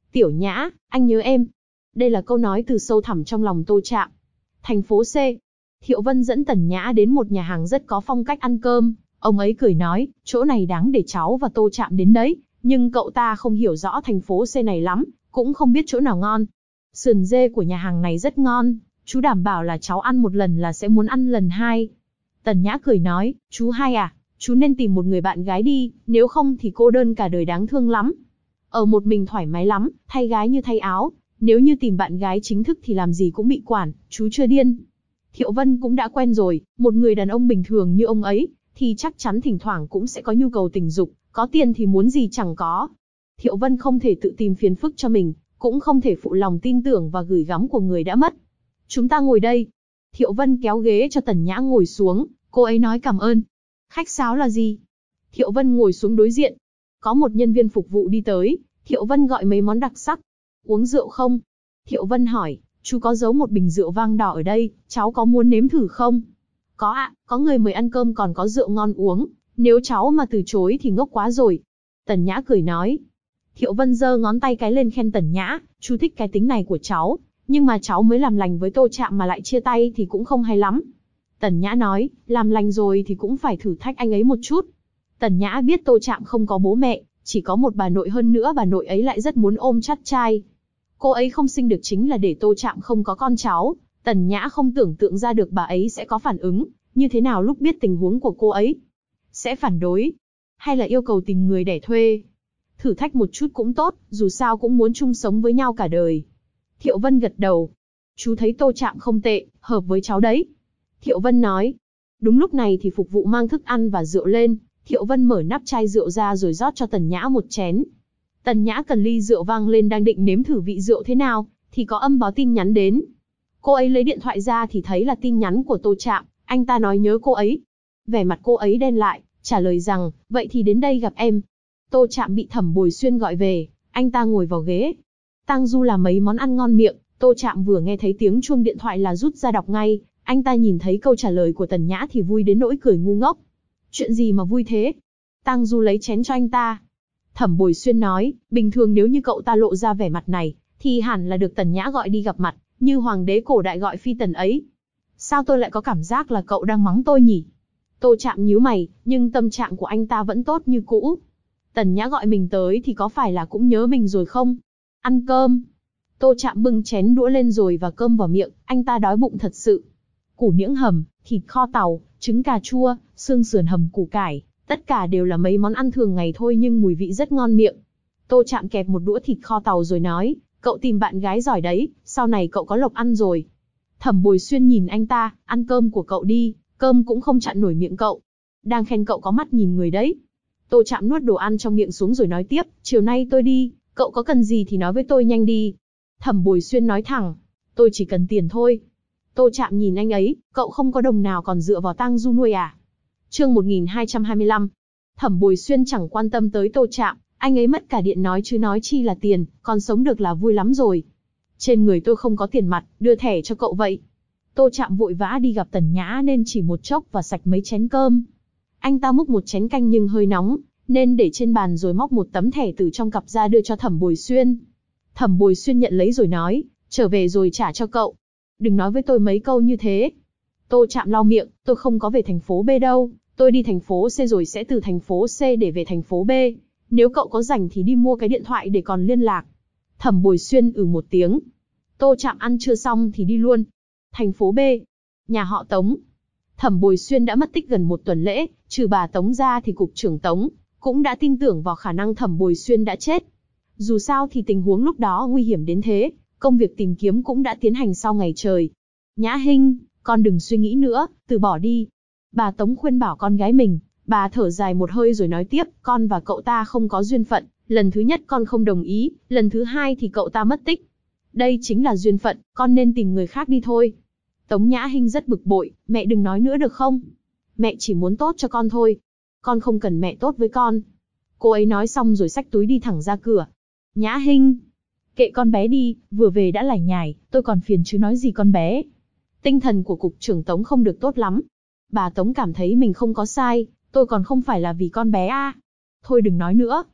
[SPEAKER 1] Tiểu Nhã, anh nhớ em. Đây là câu nói từ sâu thẳm trong lòng Tô Trạm. Thành phố C. Thiệu Vân dẫn Tần Nhã đến một nhà hàng rất có phong cách ăn cơm. Ông ấy cười nói, chỗ này đáng để cháu và Tô Trạm đến đấy, nhưng cậu ta không hiểu rõ thành phố C này lắm, cũng không biết chỗ nào ngon. Sườn dê của nhà hàng này rất ngon, chú đảm bảo là cháu ăn một lần là sẽ muốn ăn lần hai. Tần Nhã cười nói, chú hai à, chú nên tìm một người bạn gái đi, nếu không thì cô đơn cả đời đáng thương lắm. Ở một mình thoải mái lắm, thay gái như thay áo, nếu như tìm bạn gái chính thức thì làm gì cũng bị quản, chú chưa điên. Thiệu Vân cũng đã quen rồi, một người đàn ông bình thường như ông ấy, thì chắc chắn thỉnh thoảng cũng sẽ có nhu cầu tình dục, có tiền thì muốn gì chẳng có. Thiệu Vân không thể tự tìm phiền phức cho mình, cũng không thể phụ lòng tin tưởng và gửi gắm của người đã mất. Chúng ta ngồi đây. Thiệu Vân kéo ghế cho Tần Nhã ngồi xuống, cô ấy nói cảm ơn. Khách sáo là gì? Thiệu Vân ngồi xuống đối diện. Có một nhân viên phục vụ đi tới, Thiệu Vân gọi mấy món đặc sắc. Uống rượu không? Thiệu Vân hỏi, chú có giấu một bình rượu vang đỏ ở đây, cháu có muốn nếm thử không? Có ạ, có người mời ăn cơm còn có rượu ngon uống, nếu cháu mà từ chối thì ngốc quá rồi. Tần Nhã cười nói. Thiệu Vân giơ ngón tay cái lên khen Tần Nhã, chú thích cái tính này của cháu, nhưng mà cháu mới làm lành với Tô Trạm mà lại chia tay thì cũng không hay lắm. Tần Nhã nói, làm lành rồi thì cũng phải thử thách anh ấy một chút. Tần Nhã biết Tô Trạm không có bố mẹ, chỉ có một bà nội, hơn nữa bà nội ấy lại rất muốn ôm chắt trai. Cô ấy không sinh được chính là để Tô Trạm không có con cháu. Tần Nhã không tưởng tượng ra được bà ấy sẽ có phản ứng như thế nào lúc biết tình huống của cô ấy. Sẽ phản đối, hay là yêu cầu tìm người đẻ thuê. Thử thách một chút cũng tốt, dù sao cũng muốn chung sống với nhau cả đời. Thiệu Vân gật đầu. Chú thấy Tô Trạm không tệ, hợp với cháu đấy. Thiệu Vân nói. Đúng lúc này thì phục vụ mang thức ăn và rượu lên. Thiệu Vân mở nắp chai rượu ra rồi rót cho Tần Nhã một chén. Tần Nhã cần ly rượu vang lên đang định nếm thử vị rượu thế nào, thì có âm báo tin nhắn đến. Cô ấy lấy điện thoại ra thì thấy là tin nhắn của Tô Trạm, anh ta nói nhớ cô ấy. Vẻ mặt cô ấy đen lại, trả lời rằng, vậy thì đến đây gặp em. Tô Trạm bị Thẩm Bồi Xuyên gọi về, anh ta ngồi vào ghế. Tang Du làm mấy món ăn ngon miệng, Tô Trạm vừa nghe thấy tiếng chuông điện thoại là rút ra đọc ngay, anh ta nhìn thấy câu trả lời của Tần Nhã thì vui đến nỗi cười ngu ngốc. Chuyện gì mà vui thế? Tang Du lấy chén cho anh ta. Thẩm Bồi Xuyên nói, bình thường nếu như cậu ta lộ ra vẻ mặt này, thì hẳn là được Tần Nhã gọi đi gặp mặt, như hoàng đế cổ đại gọi phi tần ấy. Sao tôi lại có cảm giác là cậu đang mắng tôi nhỉ? Tô Trạm nhíu mày, nhưng tâm trạng của anh ta vẫn tốt như cũ. Tần Nhã gọi mình tới thì có phải là cũng nhớ mình rồi không? Ăn cơm. Tô Trạm bưng chén đũa lên rồi và cơm vào miệng, anh ta đói bụng thật sự. Củ niễng hầm, thịt kho tàu, trứng cà chua, xương sườn hầm củ cải, tất cả đều là mấy món ăn thường ngày thôi nhưng mùi vị rất ngon miệng. Tô Trạm kẹp một đũa thịt kho tàu rồi nói, cậu tìm bạn gái giỏi đấy, sau này cậu có lộc ăn rồi. Thẩm Bồi Xuyên nhìn anh ta, ăn cơm của cậu đi, cơm cũng không chặn nổi miệng cậu. Đang khen cậu có mắt nhìn người đấy. Tô Trạm nuốt đồ ăn trong miệng xuống rồi nói tiếp, chiều nay tôi đi, cậu có cần gì thì nói với tôi nhanh đi. Thẩm Bồi Xuyên nói thẳng, tôi chỉ cần tiền thôi. Tô Trạm nhìn anh ấy, cậu không có đồng nào còn dựa vào Tang Du nuôi à? Chương 1225. Thẩm Bồi Xuyên chẳng quan tâm tới Tô Trạm, anh ấy mất cả điện nói chứ nói chi là tiền, còn sống được là vui lắm rồi. Trên người tôi không có tiền mặt, đưa thẻ cho cậu vậy. Tô Trạm vội vã đi gặp Tần Nhã nên chỉ một chốc và sạch mấy chén cơm. Anh ta múc một chén canh nhưng hơi nóng, nên để trên bàn rồi móc một tấm thẻ từ trong cặp ra đưa cho Thẩm Bồi Xuyên. Thẩm Bồi Xuyên nhận lấy rồi nói, trở về rồi trả cho cậu. Đừng nói với tôi mấy câu như thế. Tô Trạm lau miệng, tôi không có về thành phố B đâu, tôi đi thành phố C rồi sẽ từ thành phố C để về thành phố B. Nếu cậu có rảnh thì đi mua cái điện thoại để còn liên lạc. Thẩm Bồi Xuyên một tiếng. Tô Trạm ăn chưa xong thì đi luôn. Thành phố B. Nhà họ Tống. Thẩm Bồi Xuyên đã mất tích gần một tuần lễ, trừ bà Tống ra thì cục trưởng Tống cũng đã tin tưởng vào khả năng Thẩm Bồi Xuyên đã chết. Dù sao thì tình huống lúc đó nguy hiểm đến thế, công việc tìm kiếm cũng đã tiến hành sau ngày trời. Nhã Hinh, con đừng suy nghĩ nữa, từ bỏ đi. Bà Tống khuyên bảo con gái mình, bà thở dài một hơi rồi nói tiếp, con và cậu ta không có duyên phận, lần thứ nhất con không đồng ý, lần thứ hai thì cậu ta mất tích. Đây chính là duyên phận, con nên tìm người khác đi thôi. Tống Nhã Hinh rất bực bội, mẹ đừng nói nữa được không? Mẹ chỉ muốn tốt cho con thôi. Con không cần mẹ tốt với con. Cô ấy nói xong rồi xách túi đi thẳng ra cửa. Nhã Hinh, kệ con bé đi, vừa về đã lải nhải, tôi còn phiền chứ nói gì con bé. Tinh thần của cục trưởng Tống không được tốt lắm. Bà Tống cảm thấy mình không có sai, tôi còn không phải là vì con bé à. Thôi đừng nói nữa.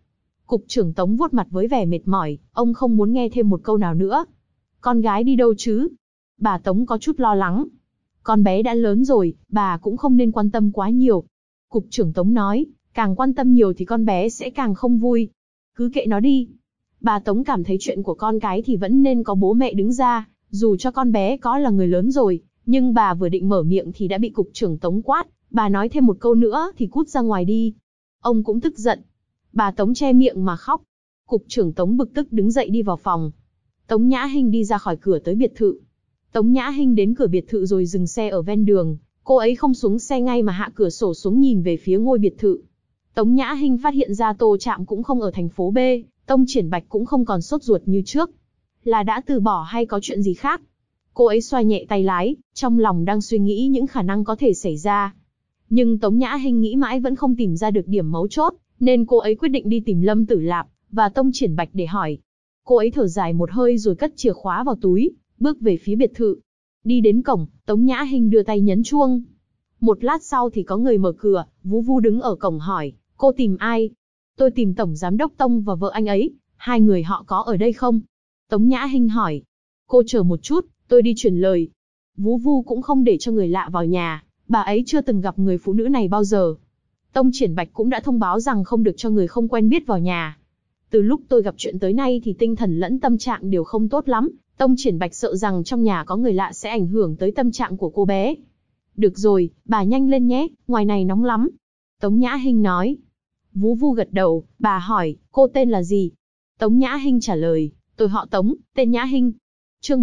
[SPEAKER 1] Cục trưởng Tống vuốt mặt với vẻ mệt mỏi, ông không muốn nghe thêm một câu nào nữa. Con gái đi đâu chứ? Bà Tống có chút lo lắng. Con bé đã lớn rồi, bà cũng không nên quan tâm quá nhiều. Cục trưởng Tống nói, càng quan tâm nhiều thì con bé sẽ càng không vui. Cứ kệ nó đi. Bà Tống cảm thấy chuyện của con cái thì vẫn nên có bố mẹ đứng ra, dù cho con bé có là người lớn rồi, nhưng bà vừa định mở miệng thì đã bị cục trưởng Tống quát, bà nói thêm một câu nữa thì cút ra ngoài đi. Ông cũng tức giận. Bà Tống che miệng mà khóc. Cục trưởng Tống bực tức đứng dậy đi vào phòng. Tống Nhã Hinh đi ra khỏi cửa tới biệt thự. Tống Nhã Hinh đến cửa biệt thự rồi dừng xe ở ven đường, cô ấy không xuống xe ngay mà hạ cửa sổ xuống nhìn về phía ngôi biệt thự. Tống Nhã Hinh phát hiện ra Tô Trạm cũng không ở thành phố B, Tông Triển Bạch cũng không còn sốt ruột như trước. Là đã từ bỏ hay có chuyện gì khác? Cô ấy xoa nhẹ tay lái, trong lòng đang suy nghĩ những khả năng có thể xảy ra. Nhưng Tống Nhã Hinh nghĩ mãi vẫn không tìm ra được điểm mấu chốt, nên cô ấy quyết định đi tìm Lâm Tử Lạp và Tông Triển Bạch để hỏi. Cô ấy thở dài một hơi rồi cất chìa khóa vào túi, bước về phía biệt thự. Đi đến cổng, Tống Nhã Hinh đưa tay nhấn chuông. Một lát sau thì có người mở cửa, Vú Vu đứng ở cổng hỏi, cô tìm ai? Tôi tìm Tổng Giám đốc Tông và vợ anh ấy, hai người họ có ở đây không? Tống Nhã Hinh hỏi. Cô chờ một chút, tôi đi truyền lời. Vú Vu cũng không để cho người lạ vào nhà, bà ấy chưa từng gặp người phụ nữ này bao giờ. Tông Triển Bạch cũng đã thông báo rằng không được cho người không quen biết vào nhà. Từ lúc tôi gặp chuyện tới nay thì tinh thần lẫn tâm trạng đều không tốt lắm, Tông Triển Bạch sợ rằng trong nhà có người lạ sẽ ảnh hưởng tới tâm trạng của cô bé. Được rồi, bà nhanh lên nhé, ngoài này nóng lắm. Tống Nhã Hinh nói. Vú Vu gật đầu, bà hỏi, cô tên là gì? Tống Nhã Hinh trả lời, tôi họ Tống, tên Nhã Hinh. Chương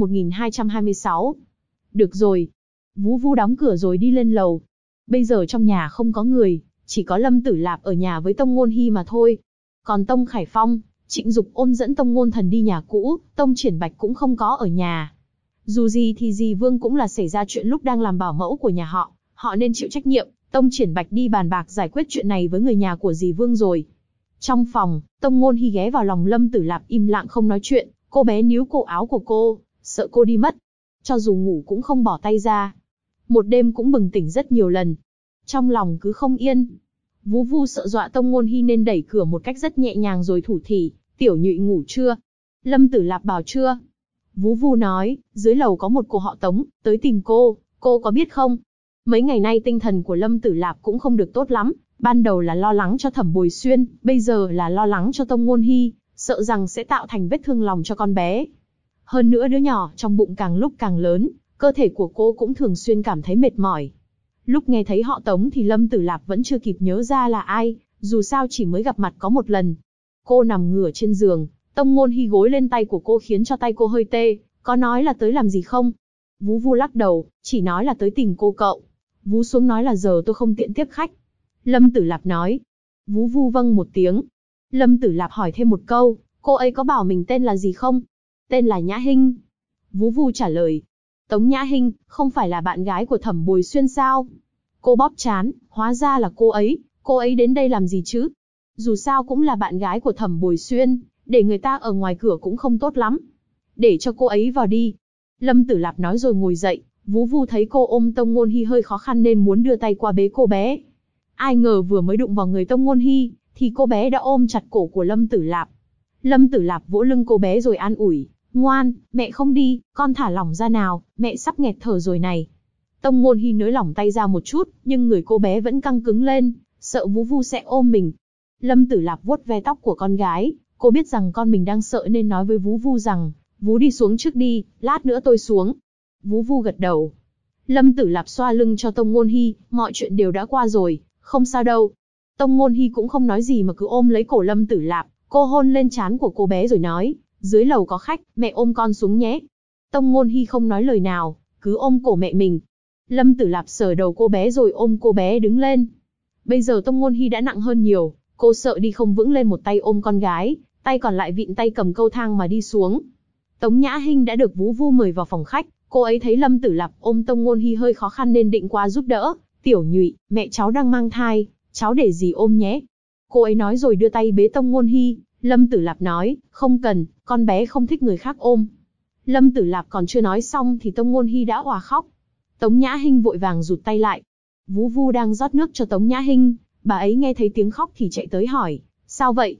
[SPEAKER 1] 1226. Được rồi. Vú Vu đóng cửa rồi đi lên lầu. Bây giờ trong nhà không có người, chỉ có Lâm Tử Lạp ở nhà với Tông Ngôn Hi mà thôi. Còn Tông Khải Phong, Trịnh Dục Ôn dẫn Tông Ngôn Thần đi nhà cũ, Tông Triển Bạch cũng không có ở nhà. Dù gì thì dì Vương cũng là xảy ra chuyện lúc đang làm bảo mẫu của nhà họ nên chịu trách nhiệm. Tông Triển Bạch đi bàn bạc giải quyết chuyện này với người nhà của dì Vương rồi. Trong phòng, Tông Ngôn Hi ghé vào lòng Lâm Tử Lạp im lặng không nói chuyện, cô bé níu cổ áo của cô, sợ cô đi mất. Cho dù ngủ cũng không bỏ tay ra. Một đêm cũng bừng tỉnh rất nhiều lần. Trong lòng cứ không yên. Vú Vu sợ dọa Tông Ngôn Hi nên đẩy cửa một cách rất nhẹ nhàng rồi thủ thỉ, tiểu nhụy ngủ chưa? Lâm Tử Lạp bảo chưa. Vú Vu nói, dưới lầu có một cô họ Tống, tới tìm cô có biết không? Mấy ngày nay tinh thần của Lâm Tử Lạp cũng không được tốt lắm, ban đầu là lo lắng cho Thẩm Bồi Xuyên, bây giờ là lo lắng cho Tông Ngôn Hi, sợ rằng sẽ tạo thành vết thương lòng cho con bé. Hơn nữa đứa nhỏ trong bụng càng lúc càng lớn, cơ thể của cô cũng thường xuyên cảm thấy mệt mỏi. Lúc nghe thấy họ Tống thì Lâm Tử Lạp vẫn chưa kịp nhớ ra là ai, dù sao chỉ mới gặp mặt có một lần. Cô nằm ngửa trên giường, Tông Ngôn Hi gối lên tay của cô khiến cho tay cô hơi tê, có nói là tới làm gì không? Vú Vu lắc đầu, chỉ nói là tới tìm cô cậu. Vú xuống nói là giờ tôi không tiện tiếp khách. Lâm Tử Lạp nói. Vú Vu vâng một tiếng. Lâm Tử Lạp hỏi thêm một câu, cô ấy có bảo mình tên là gì không? Tên là Nhã Hinh. Vú Vu trả lời. Tống Nhã Hinh, không phải là bạn gái của Thẩm Bồi Xuyên sao? Cô bóp trán, hóa ra là cô ấy đến đây làm gì chứ? Dù sao cũng là bạn gái của Thẩm Bồi Xuyên, để người ta ở ngoài cửa cũng không tốt lắm. Để cho cô ấy vào đi. Lâm Tử Lạp nói rồi ngồi dậy, Vú Vu thấy cô ôm Tông Ngôn Hi hơi khó khăn nên muốn đưa tay qua bế cô bé. Ai ngờ vừa mới đụng vào người Tông Ngôn Hi, thì cô bé đã ôm chặt cổ của Lâm Tử Lạp. Lâm Tử Lạp vỗ lưng cô bé rồi an ủi, ngoan, mẹ không đi, con thả lỏng ra nào, mẹ sắp nghẹt thở rồi này. Tông Ngôn Hi nới lỏng tay ra một chút, nhưng người cô bé vẫn căng cứng lên, sợ Vú Vu sẽ ôm mình. Lâm Tử Lạp vuốt ve tóc của con gái, cô biết rằng con mình đang sợ nên nói với Vú Vu rằng, Vú đi xuống trước đi, lát nữa tôi xuống. Vú Vu gật đầu. Lâm Tử Lạp xoa lưng cho Tông Ngôn Hi, mọi chuyện đều đã qua rồi, không sao đâu. Tông Ngôn Hi cũng không nói gì mà cứ ôm lấy cổ Lâm Tử Lạp, cô hôn lên trán của cô bé rồi nói, dưới lầu có khách, mẹ ôm con xuống nhé. Tông Ngôn Hi không nói lời nào, cứ ôm cổ mẹ mình. Lâm Tử Lạp sờ đầu cô bé rồi ôm cô bé đứng lên. Bây giờ Tông Ngôn Hi đã nặng hơn nhiều, cô sợ đi không vững lên một tay ôm con gái, tay còn lại vịn tay cầm câu thang mà đi xuống. Tống Nhã Hinh đã được Vú Vu mời vào phòng khách, cô ấy thấy Lâm Tử Lạp ôm Tông Ngôn Hi hơi khó khăn nên định qua giúp đỡ. Tiểu nhụy, mẹ cháu đang mang thai, cháu để dì ôm nhé. Cô ấy nói rồi đưa tay bế Tông Ngôn Hi. Lâm Tử Lạp nói, không cần, con bé không thích người khác ôm. Lâm Tử Lạp còn chưa nói xong thì Tông Ngôn Hi đã òa khóc. Tống Nhã Hinh vội vàng rụt tay lại. Vú Vu đang rót nước cho Tống Nhã Hinh, bà ấy nghe thấy tiếng khóc thì chạy tới hỏi, sao vậy?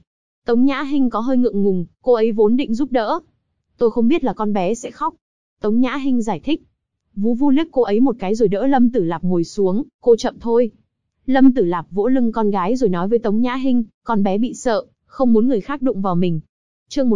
[SPEAKER 1] Tống Nhã Hinh có hơi ngượng ngùng, cô ấy vốn định giúp đỡ. Tôi không biết là con bé sẽ khóc. Tống Nhã Hinh giải thích. Vú Vu liếc cô ấy một cái rồi đỡ Lâm Tử Lạp ngồi xuống, cô chậm thôi. Lâm Tử Lạp vỗ lưng con gái rồi nói với Tống Nhã Hinh, con bé bị sợ, không muốn người khác đụng vào mình. Chương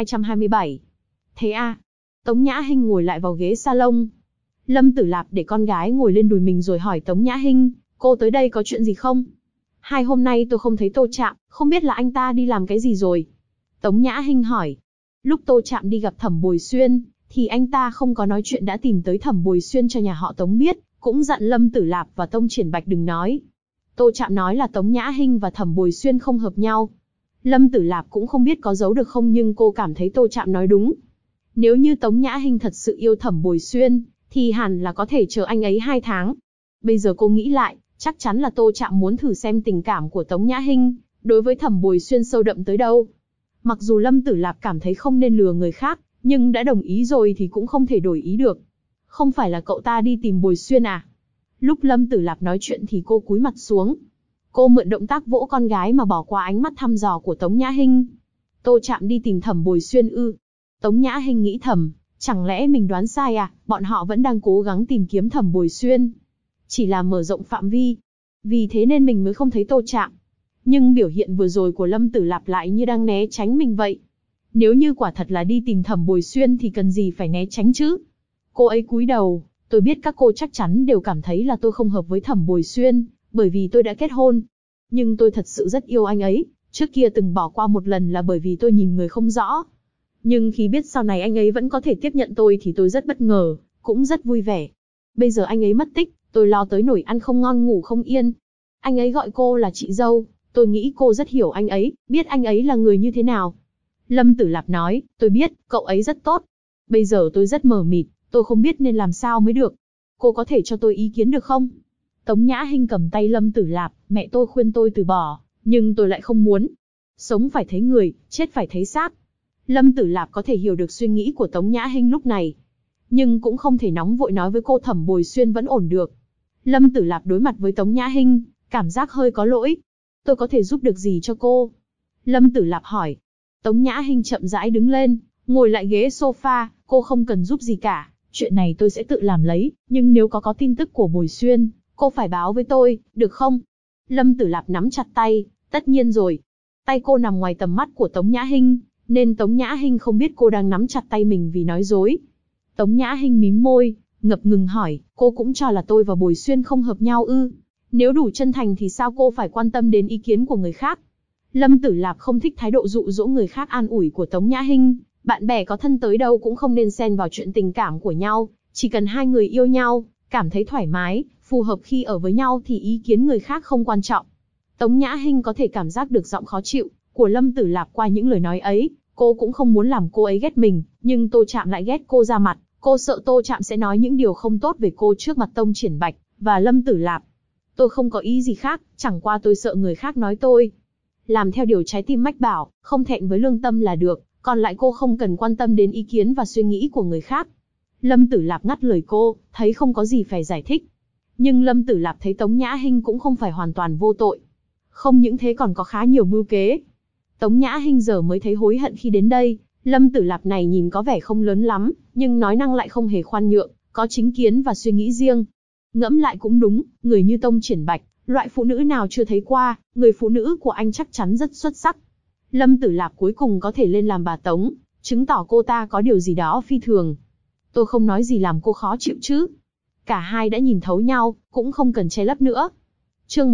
[SPEAKER 1] 1227. Thế à? Tống Nhã Hinh ngồi lại vào ghế salon. Lâm Tử Lạp để con gái ngồi lên đùi mình rồi hỏi Tống Nhã Hinh, cô tới đây có chuyện gì không? 2 hôm nay tôi không thấy Tô Trạm, không biết là anh ta đi làm cái gì rồi. Tống Nhã Hinh hỏi. Lúc Tô Trạm đi gặp Thẩm Bồi Xuyên, thì anh ta không có nói chuyện đã tìm tới Thẩm Bồi Xuyên cho nhà họ Tống biết, cũng dặn Lâm Tử Lạp và Tông Triển Bạch đừng nói. Tô Trạm nói là Tống Nhã Hinh và Thẩm Bồi Xuyên không hợp nhau. Lâm Tử Lạp cũng không biết có giấu được không nhưng cô cảm thấy Tô Trạm nói đúng. Nếu như Tống Nhã Hinh thật sự yêu Thẩm Bồi Xuyên, thì hẳn là có thể chờ anh ấy 2 tháng. Bây giờ cô nghĩ lại, chắc chắn là Tô Trạm muốn thử xem tình cảm của Tống Nhã Hinh đối với Thẩm Bồi Xuyên sâu đậm tới đâu. Mặc dù Lâm Tử Lạp cảm thấy không nên lừa người khác, nhưng đã đồng ý rồi thì cũng không thể đổi ý được. Không phải là cậu ta đi tìm Bồi Xuyên à? Lúc Lâm Tử Lạp nói chuyện thì cô cúi mặt xuống. Cô mượn động tác vỗ con gái mà bỏ qua ánh mắt thăm dò của Tống Nhã Hinh. Tô Trạm đi tìm Thẩm Bồi Xuyên ư? Tống Nhã Hinh nghĩ thầm, chẳng lẽ mình đoán sai à? Bọn họ vẫn đang cố gắng tìm kiếm Thẩm Bồi Xuyên, chỉ là mở rộng phạm vi. Vì thế nên mình mới không thấy Tô Trạm. Nhưng biểu hiện vừa rồi của Lâm Tử Lạp lại như đang né tránh mình vậy. Nếu như quả thật là đi tìm Thẩm Bồi Xuyên thì cần gì phải né tránh chứ? Cô ấy cúi đầu, tôi biết các cô chắc chắn đều cảm thấy là tôi không hợp với Thẩm Bồi Xuyên, bởi vì tôi đã kết hôn. Nhưng tôi thật sự rất yêu anh ấy, trước kia từng bỏ qua một lần là bởi vì tôi nhìn người không rõ. Nhưng khi biết sau này anh ấy vẫn có thể tiếp nhận tôi thì tôi rất bất ngờ, cũng rất vui vẻ. Bây giờ anh ấy mất tích, tôi lo tới nổi ăn không ngon ngủ không yên. Anh ấy gọi cô là chị dâu, tôi nghĩ cô rất hiểu anh ấy, biết anh ấy là người như thế nào. Lâm Tử Lạp nói, tôi biết, cậu ấy rất tốt. Bây giờ tôi rất mờ mịt, tôi không biết nên làm sao mới được. Cô có thể cho tôi ý kiến được không? Tống Nhã Hinh cầm tay Lâm Tử Lạp, mẹ tôi khuyên tôi từ bỏ, nhưng tôi lại không muốn. Sống phải thấy người, chết phải thấy xác. Lâm Tử Lạp có thể hiểu được suy nghĩ của Tống Nhã Hinh lúc này, nhưng cũng không thể nóng vội nói với cô Thẩm Bồi Xuyên vẫn ổn được. Lâm Tử Lạp đối mặt với Tống Nhã Hinh, cảm giác hơi có lỗi. Tôi có thể giúp được gì cho cô? Lâm Tử Lạp hỏi. Tống Nhã Hinh chậm rãi đứng lên, ngồi lại ghế sofa, cô không cần giúp gì cả, chuyện này tôi sẽ tự làm lấy, nhưng nếu có tin tức của Bồi Xuyên, cô phải báo với tôi, được không? Lâm Tử Lạp nắm chặt tay, tất nhiên rồi. Tay cô nằm ngoài tầm mắt của Tống Nhã Hinh, nên Tống Nhã Hinh không biết cô đang nắm chặt tay mình vì nói dối. Tống Nhã Hinh mím môi, ngập ngừng hỏi, cô cũng cho là tôi và Bồi Xuyên không hợp nhau ư? Nếu đủ chân thành thì sao cô phải quan tâm đến ý kiến của người khác? Lâm Tử Lạp không thích thái độ dụ dỗ người khác an ủi của Tống Nhã Hinh, bạn bè có thân tới đâu cũng không nên xen vào chuyện tình cảm của nhau, chỉ cần hai người yêu nhau, cảm thấy thoải mái, phù hợp khi ở với nhau thì ý kiến người khác không quan trọng. Tống Nhã Hinh có thể cảm giác được giọng khó chịu của Lâm Tử Lạp qua những lời nói ấy, cô cũng không muốn làm cô ấy ghét mình, nhưng Tô Trạm lại ghét cô ra mặt, cô sợ Tô Trạm sẽ nói những điều không tốt về cô trước mặt Tông Triển Bạch và Lâm Tử Lạp. Tôi không có ý gì khác, chẳng qua tôi sợ người khác nói tôi làm theo điều trái tim mách bảo, không thẹn với lương tâm là được, còn lại cô không cần quan tâm đến ý kiến và suy nghĩ của người khác. Lâm Tử Lạp ngắt lời cô, thấy không có gì phải giải thích. Nhưng Lâm Tử Lạp thấy Tống Nhã Hinh cũng không phải hoàn toàn vô tội. Không những thế còn có khá nhiều mưu kế. Tống Nhã Hinh giờ mới thấy hối hận khi đến đây, Lâm Tử Lạp này nhìn có vẻ không lớn lắm, nhưng nói năng lại không hề khoan nhượng, có chính kiến và suy nghĩ riêng. Ngẫm lại cũng đúng, người như Tông Triển Bạch, loại phụ nữ nào chưa thấy qua, người phụ nữ của anh chắc chắn rất xuất sắc. Lâm Tử Lạp cuối cùng có thể lên làm bà Tống, chứng tỏ cô ta có điều gì đó phi thường. Tôi không nói gì làm cô khó chịu chứ. Cả hai đã nhìn thấu nhau, cũng không cần che lấp nữa. Chương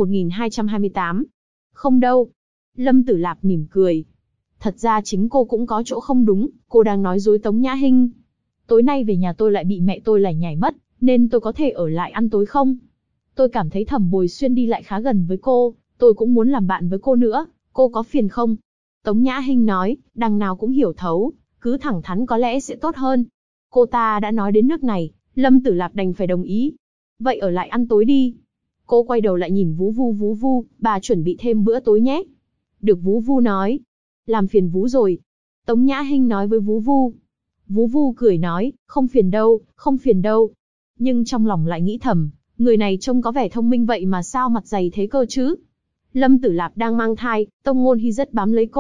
[SPEAKER 1] 1228. Không đâu. Lâm Tử Lạp mỉm cười. Thật ra chính cô cũng có chỗ không đúng, cô đang nói dối Tống Nhã Hinh. Tối nay về nhà tôi lại bị mẹ tôi lải nhải mất, nên tôi có thể ở lại ăn tối không? Tôi cảm thấy Thẩm Bồi Xuyên đi lại khá gần với cô, tôi cũng muốn làm bạn với cô nữa, cô có phiền không? Tống Nhã Hinh nói, đằng nào cũng hiểu thấu, cứ thẳng thắn có lẽ sẽ tốt hơn. Cô ta đã nói đến nước này, Lâm Tử Lạp đành phải đồng ý. Vậy ở lại ăn tối đi. Cô quay đầu lại nhìn Vú Vu, bà chuẩn bị thêm bữa tối nhé. Được, Vú Vu nói. Làm phiền Vú rồi. Tống Nhã Hinh nói với Vú Vu. Vú Vu cười nói, không phiền đâu, không phiền đâu. Nhưng trong lòng lại nghĩ thầm, người này trông có vẻ thông minh vậy mà sao mặt dày thế cơ chứ? Lâm Tử Lạp đang mang thai, Tông Ngôn Hi rất bám lấy cô,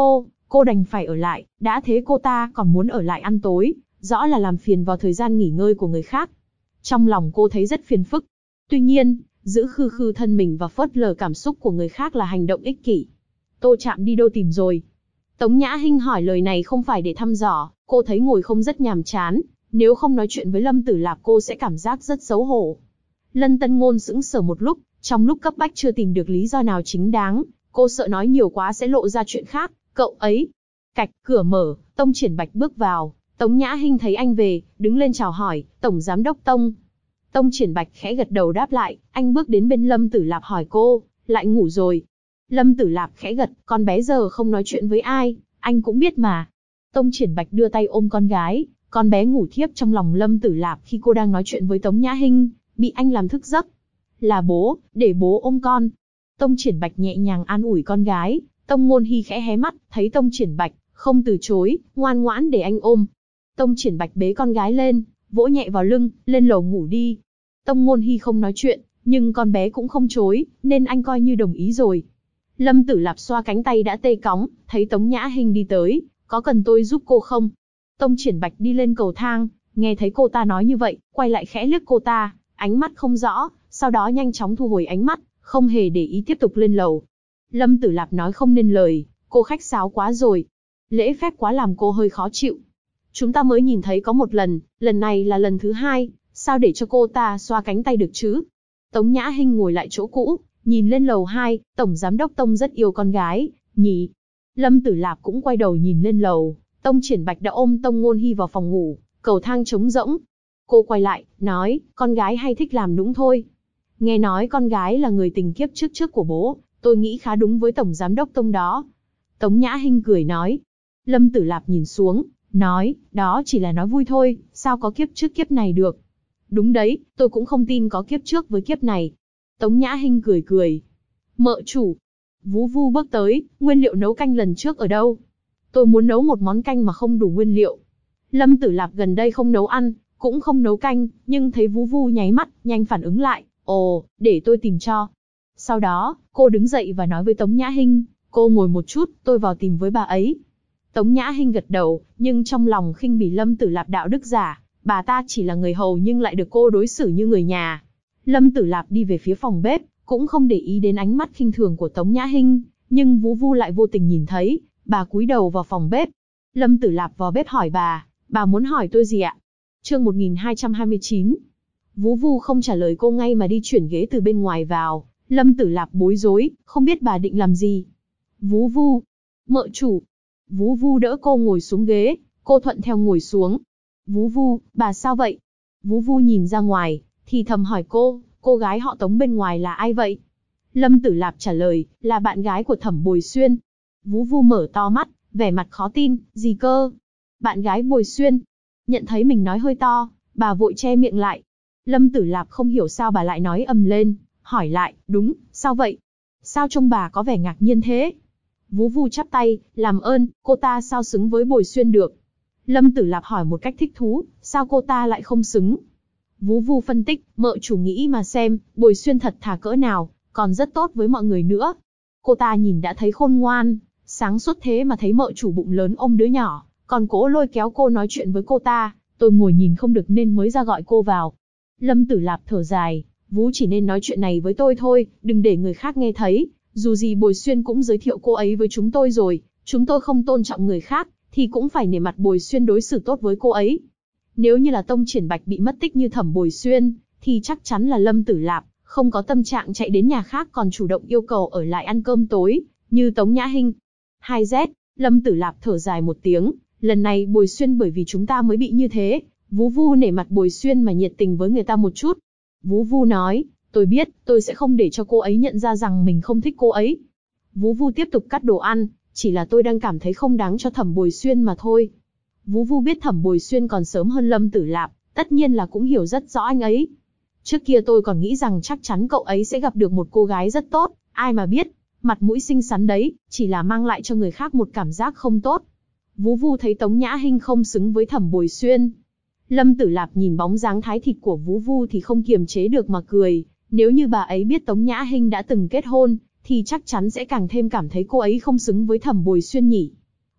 [SPEAKER 1] cô đành phải ở lại, đã thế cô ta còn muốn ở lại ăn tối, rõ là làm phiền vào thời gian nghỉ ngơi của người khác. Trong lòng cô thấy rất phiền phức. Tuy nhiên, giữ khư khư thân mình và phớt lờ cảm xúc của người khác là hành động ích kỷ. Tô Trạm đi đâu tìm rồi? Tống Nhã Hinh hỏi lời này không phải để thăm dò, cô thấy ngồi không rất nhàm chán, nếu không nói chuyện với Lâm Tử Lạp cô sẽ cảm giác rất xấu hổ. Lân Tân Ngôn sững sờ một lúc, trong lúc cấp bách chưa tìm được lý do nào chính đáng, cô sợ nói nhiều quá sẽ lộ ra chuyện khác, cậu ấy. Cạch, cửa mở, Tông Triển Bạch bước vào, Tống Nhã Hinh thấy anh về, đứng lên chào hỏi, Tổng Giám đốc Tông. Tông Triển Bạch khẽ gật đầu đáp lại, anh bước đến bên Lâm Tử Lạp hỏi cô, lại ngủ rồi. Lâm Tử Lạp khẽ gật, con bé giờ không nói chuyện với ai, anh cũng biết mà. Tông Triển Bạch đưa tay ôm con gái, con bé ngủ thiếp trong lòng Lâm Tử Lạp khi cô đang nói chuyện với Tống Nhã Hinh, bị anh làm thức giấc. Là bố, để bố ôm con. Tông Triển Bạch nhẹ nhàng an ủi con gái, Tông Ngôn Hi khẽ hé mắt, thấy Tông Triển Bạch, không từ chối, ngoan ngoãn để anh ôm. Tông Triển Bạch bế con gái lên, vỗ nhẹ vào lưng, lên lầu ngủ đi. Tông Ngôn Hi không nói chuyện, nhưng con bé cũng không chối, nên anh coi như đồng ý rồi. Lâm Tử Lạp xoa cánh tay đã tê cóng, thấy Tống Nhã Hinh đi tới, có cần tôi giúp cô không? Tông Triển Bạch đi lên cầu thang, nghe thấy cô ta nói như vậy, quay lại khẽ liếc cô ta, ánh mắt không rõ, sau đó nhanh chóng thu hồi ánh mắt, không hề để ý tiếp tục lên lầu. Lâm Tử Lạp nói không nên lời, cô khách sáo quá rồi. Lễ phép quá làm cô hơi khó chịu. Chúng ta mới nhìn thấy có một lần này là lần thứ hai, sao để cho cô ta xoa cánh tay được chứ? Tống Nhã Hinh ngồi lại chỗ cũ, nhìn lên lầu 2, Tổng Giám đốc Tông rất yêu con gái, nhỉ? Lâm Tử Lạp cũng quay đầu nhìn lên lầu, Tông Triển Bạch đã ôm Tông Ngôn Hi vào phòng ngủ, cầu thang trống rỗng. Cô quay lại, nói, con gái hay thích làm nũng thôi. Nghe nói con gái là người tình kiếp trước của bố, tôi nghĩ khá đúng với Tổng Giám đốc Tông đó. Tống Nhã Hinh cười nói. Lâm Tử Lạp nhìn xuống, nói, đó chỉ là nói vui thôi, sao có kiếp trước kiếp này được. Đúng đấy, tôi cũng không tin có kiếp trước với kiếp này. Tống Nhã Hinh cười cười. Mợ chủ. Vú Vu bước tới, nguyên liệu nấu canh lần trước ở đâu? Tôi muốn nấu một món canh mà không đủ nguyên liệu. Lâm Tử Lạp gần đây không nấu ăn, cũng không nấu canh, nhưng thấy Vú Vu nháy mắt, nhanh phản ứng lại. Ồ, để tôi tìm cho. Sau đó, cô đứng dậy và nói với Tống Nhã Hinh, cô ngồi một chút, tôi vào tìm với bà ấy. Tống Nhã Hinh gật đầu, nhưng trong lòng khinh bỉ Lâm Tử Lạp đạo đức giả, bà ta chỉ là người hầu nhưng lại được cô đối xử như người nhà. Lâm Tử Lạp đi về phía phòng bếp, cũng không để ý đến ánh mắt khinh thường của Tống Nhã Hinh, nhưng Vú Vu lại vô tình nhìn thấy, bà cúi đầu vào phòng bếp. Lâm Tử Lạp vào bếp hỏi bà muốn hỏi tôi gì ạ? Chương 1229. Vú Vu không trả lời cô ngay mà đi chuyển ghế từ bên ngoài vào, Lâm Tử Lạp bối rối, không biết bà định làm gì. Vú Vu, mợ chủ. Vú Vu đỡ cô ngồi xuống ghế, cô thuận theo ngồi xuống. Vú Vu, bà sao vậy? Vú Vu nhìn ra ngoài, thì thầm hỏi cô gái họ Tống bên ngoài là ai vậy? Lâm Tử Lạp trả lời, là bạn gái của Thẩm Bồi Xuyên. Vú Vu mở to mắt, vẻ mặt khó tin, gì cơ? Bạn gái Bồi Xuyên? Nhận thấy mình nói hơi to, bà vội che miệng lại. Lâm Tử Lạp không hiểu sao bà lại nói ầm lên, hỏi lại, đúng, sao vậy? Sao trông bà có vẻ ngạc nhiên thế? Vú Vu chắp tay, làm ơn, cô ta sao xứng với Bồi Xuyên được? Lâm Tử Lạp hỏi một cách thích thú, sao cô ta lại không xứng? Vú Vu phân tích, mợ chủ nghĩ mà xem, Bồi Xuyên thật thà cỡ nào, còn rất tốt với mọi người nữa. Cô ta nhìn đã thấy khôn ngoan, sáng suốt thế mà thấy mợ chủ bụng lớn ôm đứa nhỏ, còn cố lôi kéo cô nói chuyện với cô ta, tôi ngồi nhìn không được nên mới ra gọi cô vào. Lâm Tử Lạp thở dài, Vú chỉ nên nói chuyện này với tôi thôi, đừng để người khác nghe thấy, dù gì Bồi Xuyên cũng giới thiệu cô ấy với chúng tôi rồi, chúng tôi không tôn trọng người khác, thì cũng phải nể mặt Bồi Xuyên đối xử tốt với cô ấy. Nếu như là Tông Triển Bạch bị mất tích như Thẩm Bồi Xuyên, thì chắc chắn là Lâm Tử Lạp không có tâm trạng chạy đến nhà khác còn chủ động yêu cầu ở lại ăn cơm tối, như Tống Nhã Hinh. 2Z, Lâm Tử Lạp thở dài một tiếng, lần này Bồi Xuyên bởi vì chúng ta mới bị như thế, Vú Vu nể mặt Bồi Xuyên mà nhiệt tình với người ta một chút. Vú Vu nói, tôi biết, tôi sẽ không để cho cô ấy nhận ra rằng mình không thích cô ấy. Vú Vu tiếp tục cắt đồ ăn, chỉ là tôi đang cảm thấy không đáng cho Thẩm Bồi Xuyên mà thôi. Vú Vu biết Thẩm Bồi Xuyên còn sớm hơn Lâm Tử Lạp, tất nhiên là cũng hiểu rất rõ anh ấy. Trước kia tôi còn nghĩ rằng chắc chắn cậu ấy sẽ gặp được một cô gái rất tốt, ai mà biết, mặt mũi xinh xắn đấy, chỉ là mang lại cho người khác một cảm giác không tốt. Vú Vu thấy Tống Nhã Hinh không xứng với Thẩm Bồi Xuyên. Lâm Tử Lạp nhìn bóng dáng thái thịt của Vú Vu thì không kiềm chế được mà cười, nếu như bà ấy biết Tống Nhã Hinh đã từng kết hôn, thì chắc chắn sẽ càng thêm cảm thấy cô ấy không xứng với Thẩm Bồi Xuyên nhỉ.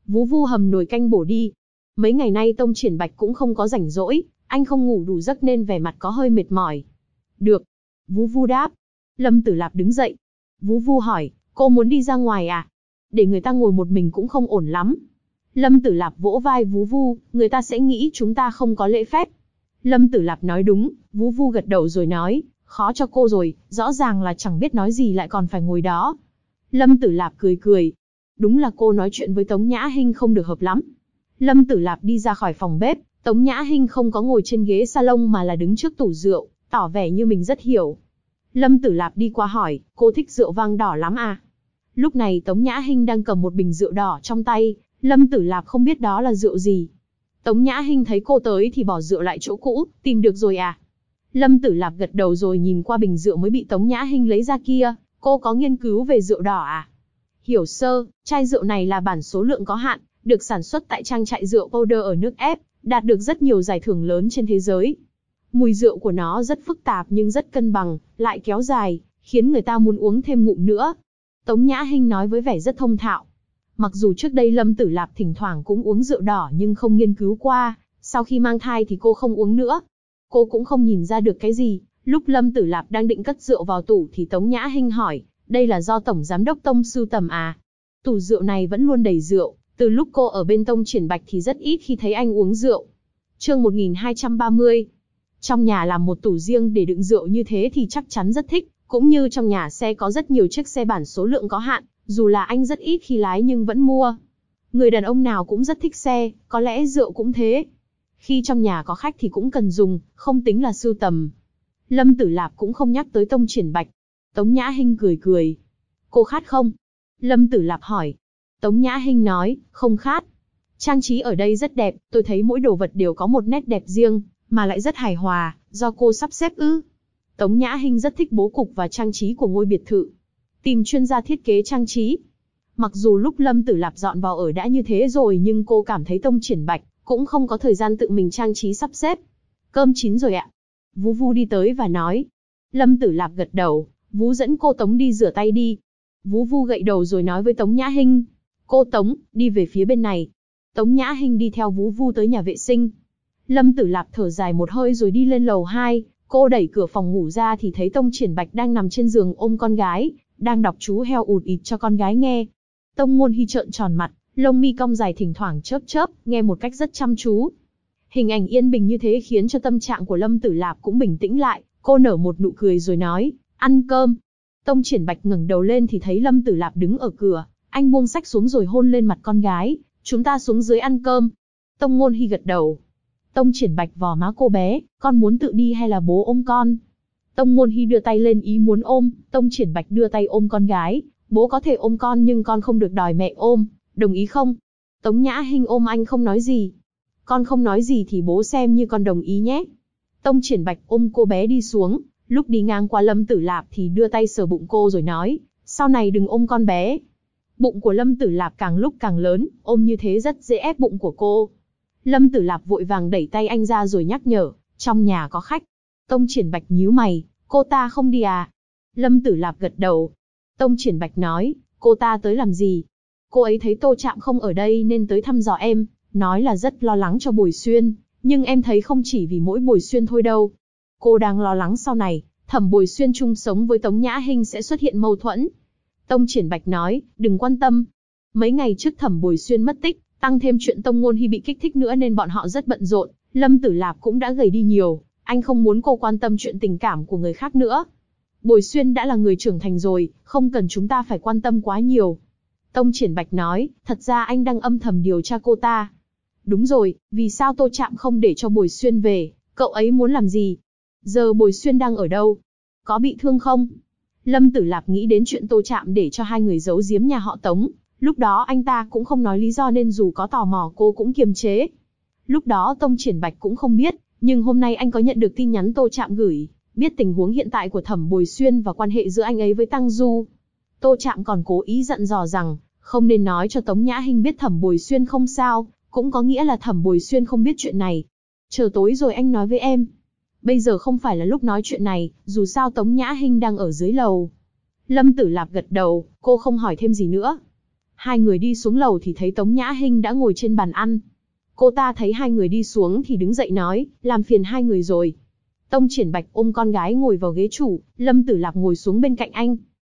[SPEAKER 1] Vú Vu hầm nồi canh bổ đi. Mấy ngày nay Tông Triển Bạch cũng không có rảnh rỗi, anh không ngủ đủ giấc nên vẻ mặt có hơi mệt mỏi. Được. Vú Vu đáp. Lâm Tử Lạp đứng dậy. Vú Vu hỏi, cô muốn đi ra ngoài à? Để người ta ngồi một mình cũng không ổn lắm. Lâm Tử Lạp vỗ vai Vú Vu, người ta sẽ nghĩ chúng ta không có lễ phép. Lâm Tử Lạp nói đúng, Vú Vu gật đầu rồi nói, khó cho cô rồi, rõ ràng là chẳng biết nói gì lại còn phải ngồi đó. Lâm Tử Lạp cười cười. Đúng là cô nói chuyện với Tống Nhã Hinh không được hợp lắm. Lâm Tử Lạp đi ra khỏi phòng bếp, Tống Nhã Hinh không có ngồi trên ghế salon mà là đứng trước tủ rượu, tỏ vẻ như mình rất hiểu. Lâm Tử Lạp đi qua hỏi, cô thích rượu vang đỏ lắm à? Lúc này Tống Nhã Hinh đang cầm một bình rượu đỏ trong tay, Lâm Tử Lạp không biết đó là rượu gì. Tống Nhã Hinh thấy cô tới thì bỏ rượu lại chỗ cũ, tìm được rồi à? Lâm Tử Lạp gật đầu rồi nhìn qua bình rượu mới bị Tống Nhã Hinh lấy ra kia, cô có nghiên cứu về rượu đỏ à? Hiểu sơ, chai rượu này là bản số lượng có hạn, được sản xuất tại trang trại rượu Powder ở nước ép, đạt được rất nhiều giải thưởng lớn trên thế giới. Mùi rượu của nó rất phức tạp nhưng rất cân bằng, lại kéo dài, khiến người ta muốn uống thêm ngụm nữa. Tống Nhã Hinh nói với vẻ rất thông thạo. Mặc dù trước đây Lâm Tử Lạp thỉnh thoảng cũng uống rượu đỏ nhưng không nghiên cứu qua, sau khi mang thai thì cô không uống nữa. Cô cũng không nhìn ra được cái gì, lúc Lâm Tử Lạp đang định cất rượu vào tủ thì Tống Nhã Hinh hỏi, đây là do Tổng Giám đốc Tông sưu tầm à? Tủ rượu này vẫn luôn đầy rượu, từ lúc cô ở bên Tông Triển Bạch thì rất ít khi thấy anh uống rượu. Chương 1230. Trong nhà làm một tủ riêng để đựng rượu như thế thì chắc chắn rất thích, cũng như trong nhà xe có rất nhiều chiếc xe bản số lượng có hạn, dù là anh rất ít khi lái nhưng vẫn mua. Người đàn ông nào cũng rất thích xe, có lẽ rượu cũng thế. Khi trong nhà có khách thì cũng cần dùng, không tính là sưu tầm. Lâm Tử Lạp cũng không nhắc tới Tông Triển Bạch. Tống Nhã Hinh cười cười. Cô khát không? Lâm Tử Lạp hỏi. Tống Nhã Hinh nói, không khát. Trang trí ở đây rất đẹp, tôi thấy mỗi đồ vật đều có một nét đẹp riêng, mà lại rất hài hòa, do cô sắp xếp ư? Tống Nhã Hinh rất thích bố cục và trang trí của ngôi biệt thự. Tìm chuyên gia thiết kế trang trí. Mặc dù lúc Lâm Tử Lạp dọn vào ở đã như thế rồi nhưng cô cảm thấy Tông Triển Bạch cũng không có thời gian tự mình trang trí sắp xếp. Cơm chín rồi ạ. Vú Vu đi tới và nói. Lâm Tử Lạp gật đầu, Vú dẫn cô Tống đi rửa tay đi. Vú Vu gậy đầu rồi nói với Tống Nhã Hinh. Cô Tống, đi về phía bên này. Tống Nhã Hinh đi theo Vú Vu tới nhà vệ sinh. Lâm Tử Lạp thở dài một hơi rồi đi lên lầu 2, cô đẩy cửa phòng ngủ ra thì thấy Tông Triển Bạch đang nằm trên giường ôm con gái, đang đọc chú heo ụt ịt cho con gái nghe. Tông Ngôn Hi trợn tròn mặt, lông mi cong dài thỉnh thoảng chớp chớp, nghe một cách rất chăm chú. Hình ảnh yên bình như thế khiến cho tâm trạng của Lâm Tử Lạp cũng bình tĩnh lại, cô nở một nụ cười rồi nói, ăn cơm. Tông Triển Bạch ngẩng đầu lên thì thấy Lâm Tử Lạp đứng ở cửa, anh buông sách xuống rồi hôn lên mặt con gái, chúng ta xuống dưới ăn cơm. Tông Ngôn Hi gật đầu. Tông Triển Bạch vò má cô bé, con muốn tự đi hay là bố ôm con? Tông Ngôn Hi đưa tay lên ý muốn ôm, Tông Triển Bạch đưa tay ôm con gái, bố có thể ôm con nhưng con không được đòi mẹ ôm, đồng ý không? Tống Nhã Hinh ôm anh không nói gì. Con không nói gì thì bố xem như con đồng ý nhé. Tông Triển Bạch ôm cô bé đi xuống, lúc đi ngang qua Lâm Tử Lạp thì đưa tay sờ bụng cô rồi nói, sau này đừng ôm con bé. Bụng của Lâm Tử Lạp càng lúc càng lớn, ôm như thế rất dễ ép bụng của cô. Lâm Tử Lạp vội vàng đẩy tay anh ra rồi nhắc nhở, trong nhà có khách. Tông Triển Bạch nhíu mày, cô ta không đi à? Lâm Tử Lạp gật đầu. Tông Triển Bạch nói, cô ta tới làm gì? Cô ấy thấy Tô Trạm không ở đây nên tới thăm dò em, nói là rất lo lắng cho Bồi Xuyên, nhưng em thấy không chỉ vì mỗi Bồi Xuyên thôi đâu. Cô đang lo lắng sau này, Thẩm Bồi Xuyên chung sống với Tống Nhã Hinh sẽ xuất hiện mâu thuẫn. Tông Triển Bạch nói, đừng quan tâm. Mấy ngày trước Thẩm Bồi Xuyên mất tích, tăng thêm chuyện Tông Ngôn Hi bị kích thích nữa nên bọn họ rất bận rộn, Lâm Tử Lạp cũng đã gầy đi nhiều, anh không muốn cô quan tâm chuyện tình cảm của người khác nữa. Bồi Xuyên đã là người trưởng thành rồi, không cần chúng ta phải quan tâm quá nhiều. Tông Triển Bạch nói, thật ra anh đang âm thầm điều tra cô ta. Đúng rồi, vì sao Tô Trạm không để cho Bồi Xuyên về, cậu ấy muốn làm gì? Giờ Bồi Xuyên đang ở đâu? Có bị thương không? Lâm Tử Lạp nghĩ đến chuyện Tô Trạm để cho hai người giấu giếm nhà họ Tống. Lúc đó anh ta cũng không nói lý do nên dù có tò mò cô cũng kiềm chế. Lúc đó Tông Triển Bạch cũng không biết, nhưng hôm nay anh có nhận được tin nhắn Tô Trạm gửi, biết tình huống hiện tại của Thẩm Bồi Xuyên và quan hệ giữa anh ấy với Tăng Du. Tô Trạm còn cố ý dặn dò rằng, không nên nói cho Tống Nhã Hinh biết Thẩm Bồi Xuyên không sao, cũng có nghĩa là Thẩm Bồi Xuyên không biết chuyện này. Chờ tối rồi anh nói với em. Bây giờ không phải là lúc nói chuyện này, dù sao Tống Nhã Hinh đang ở dưới lầu. Lâm Tử Lạp gật đầu, cô không hỏi thêm gì nữa. Hai người đi xuống lầu thì thấy Tống Nhã Hinh đã ngồi trên bàn ăn. Cô ta thấy hai người đi xuống thì đứng dậy nói, làm phiền hai người rồi. Tông Triển Bạch ôm con gái ngồi vào ghế chủ, Lâm Tử Lạp ngồi xuống bên cạnh anh.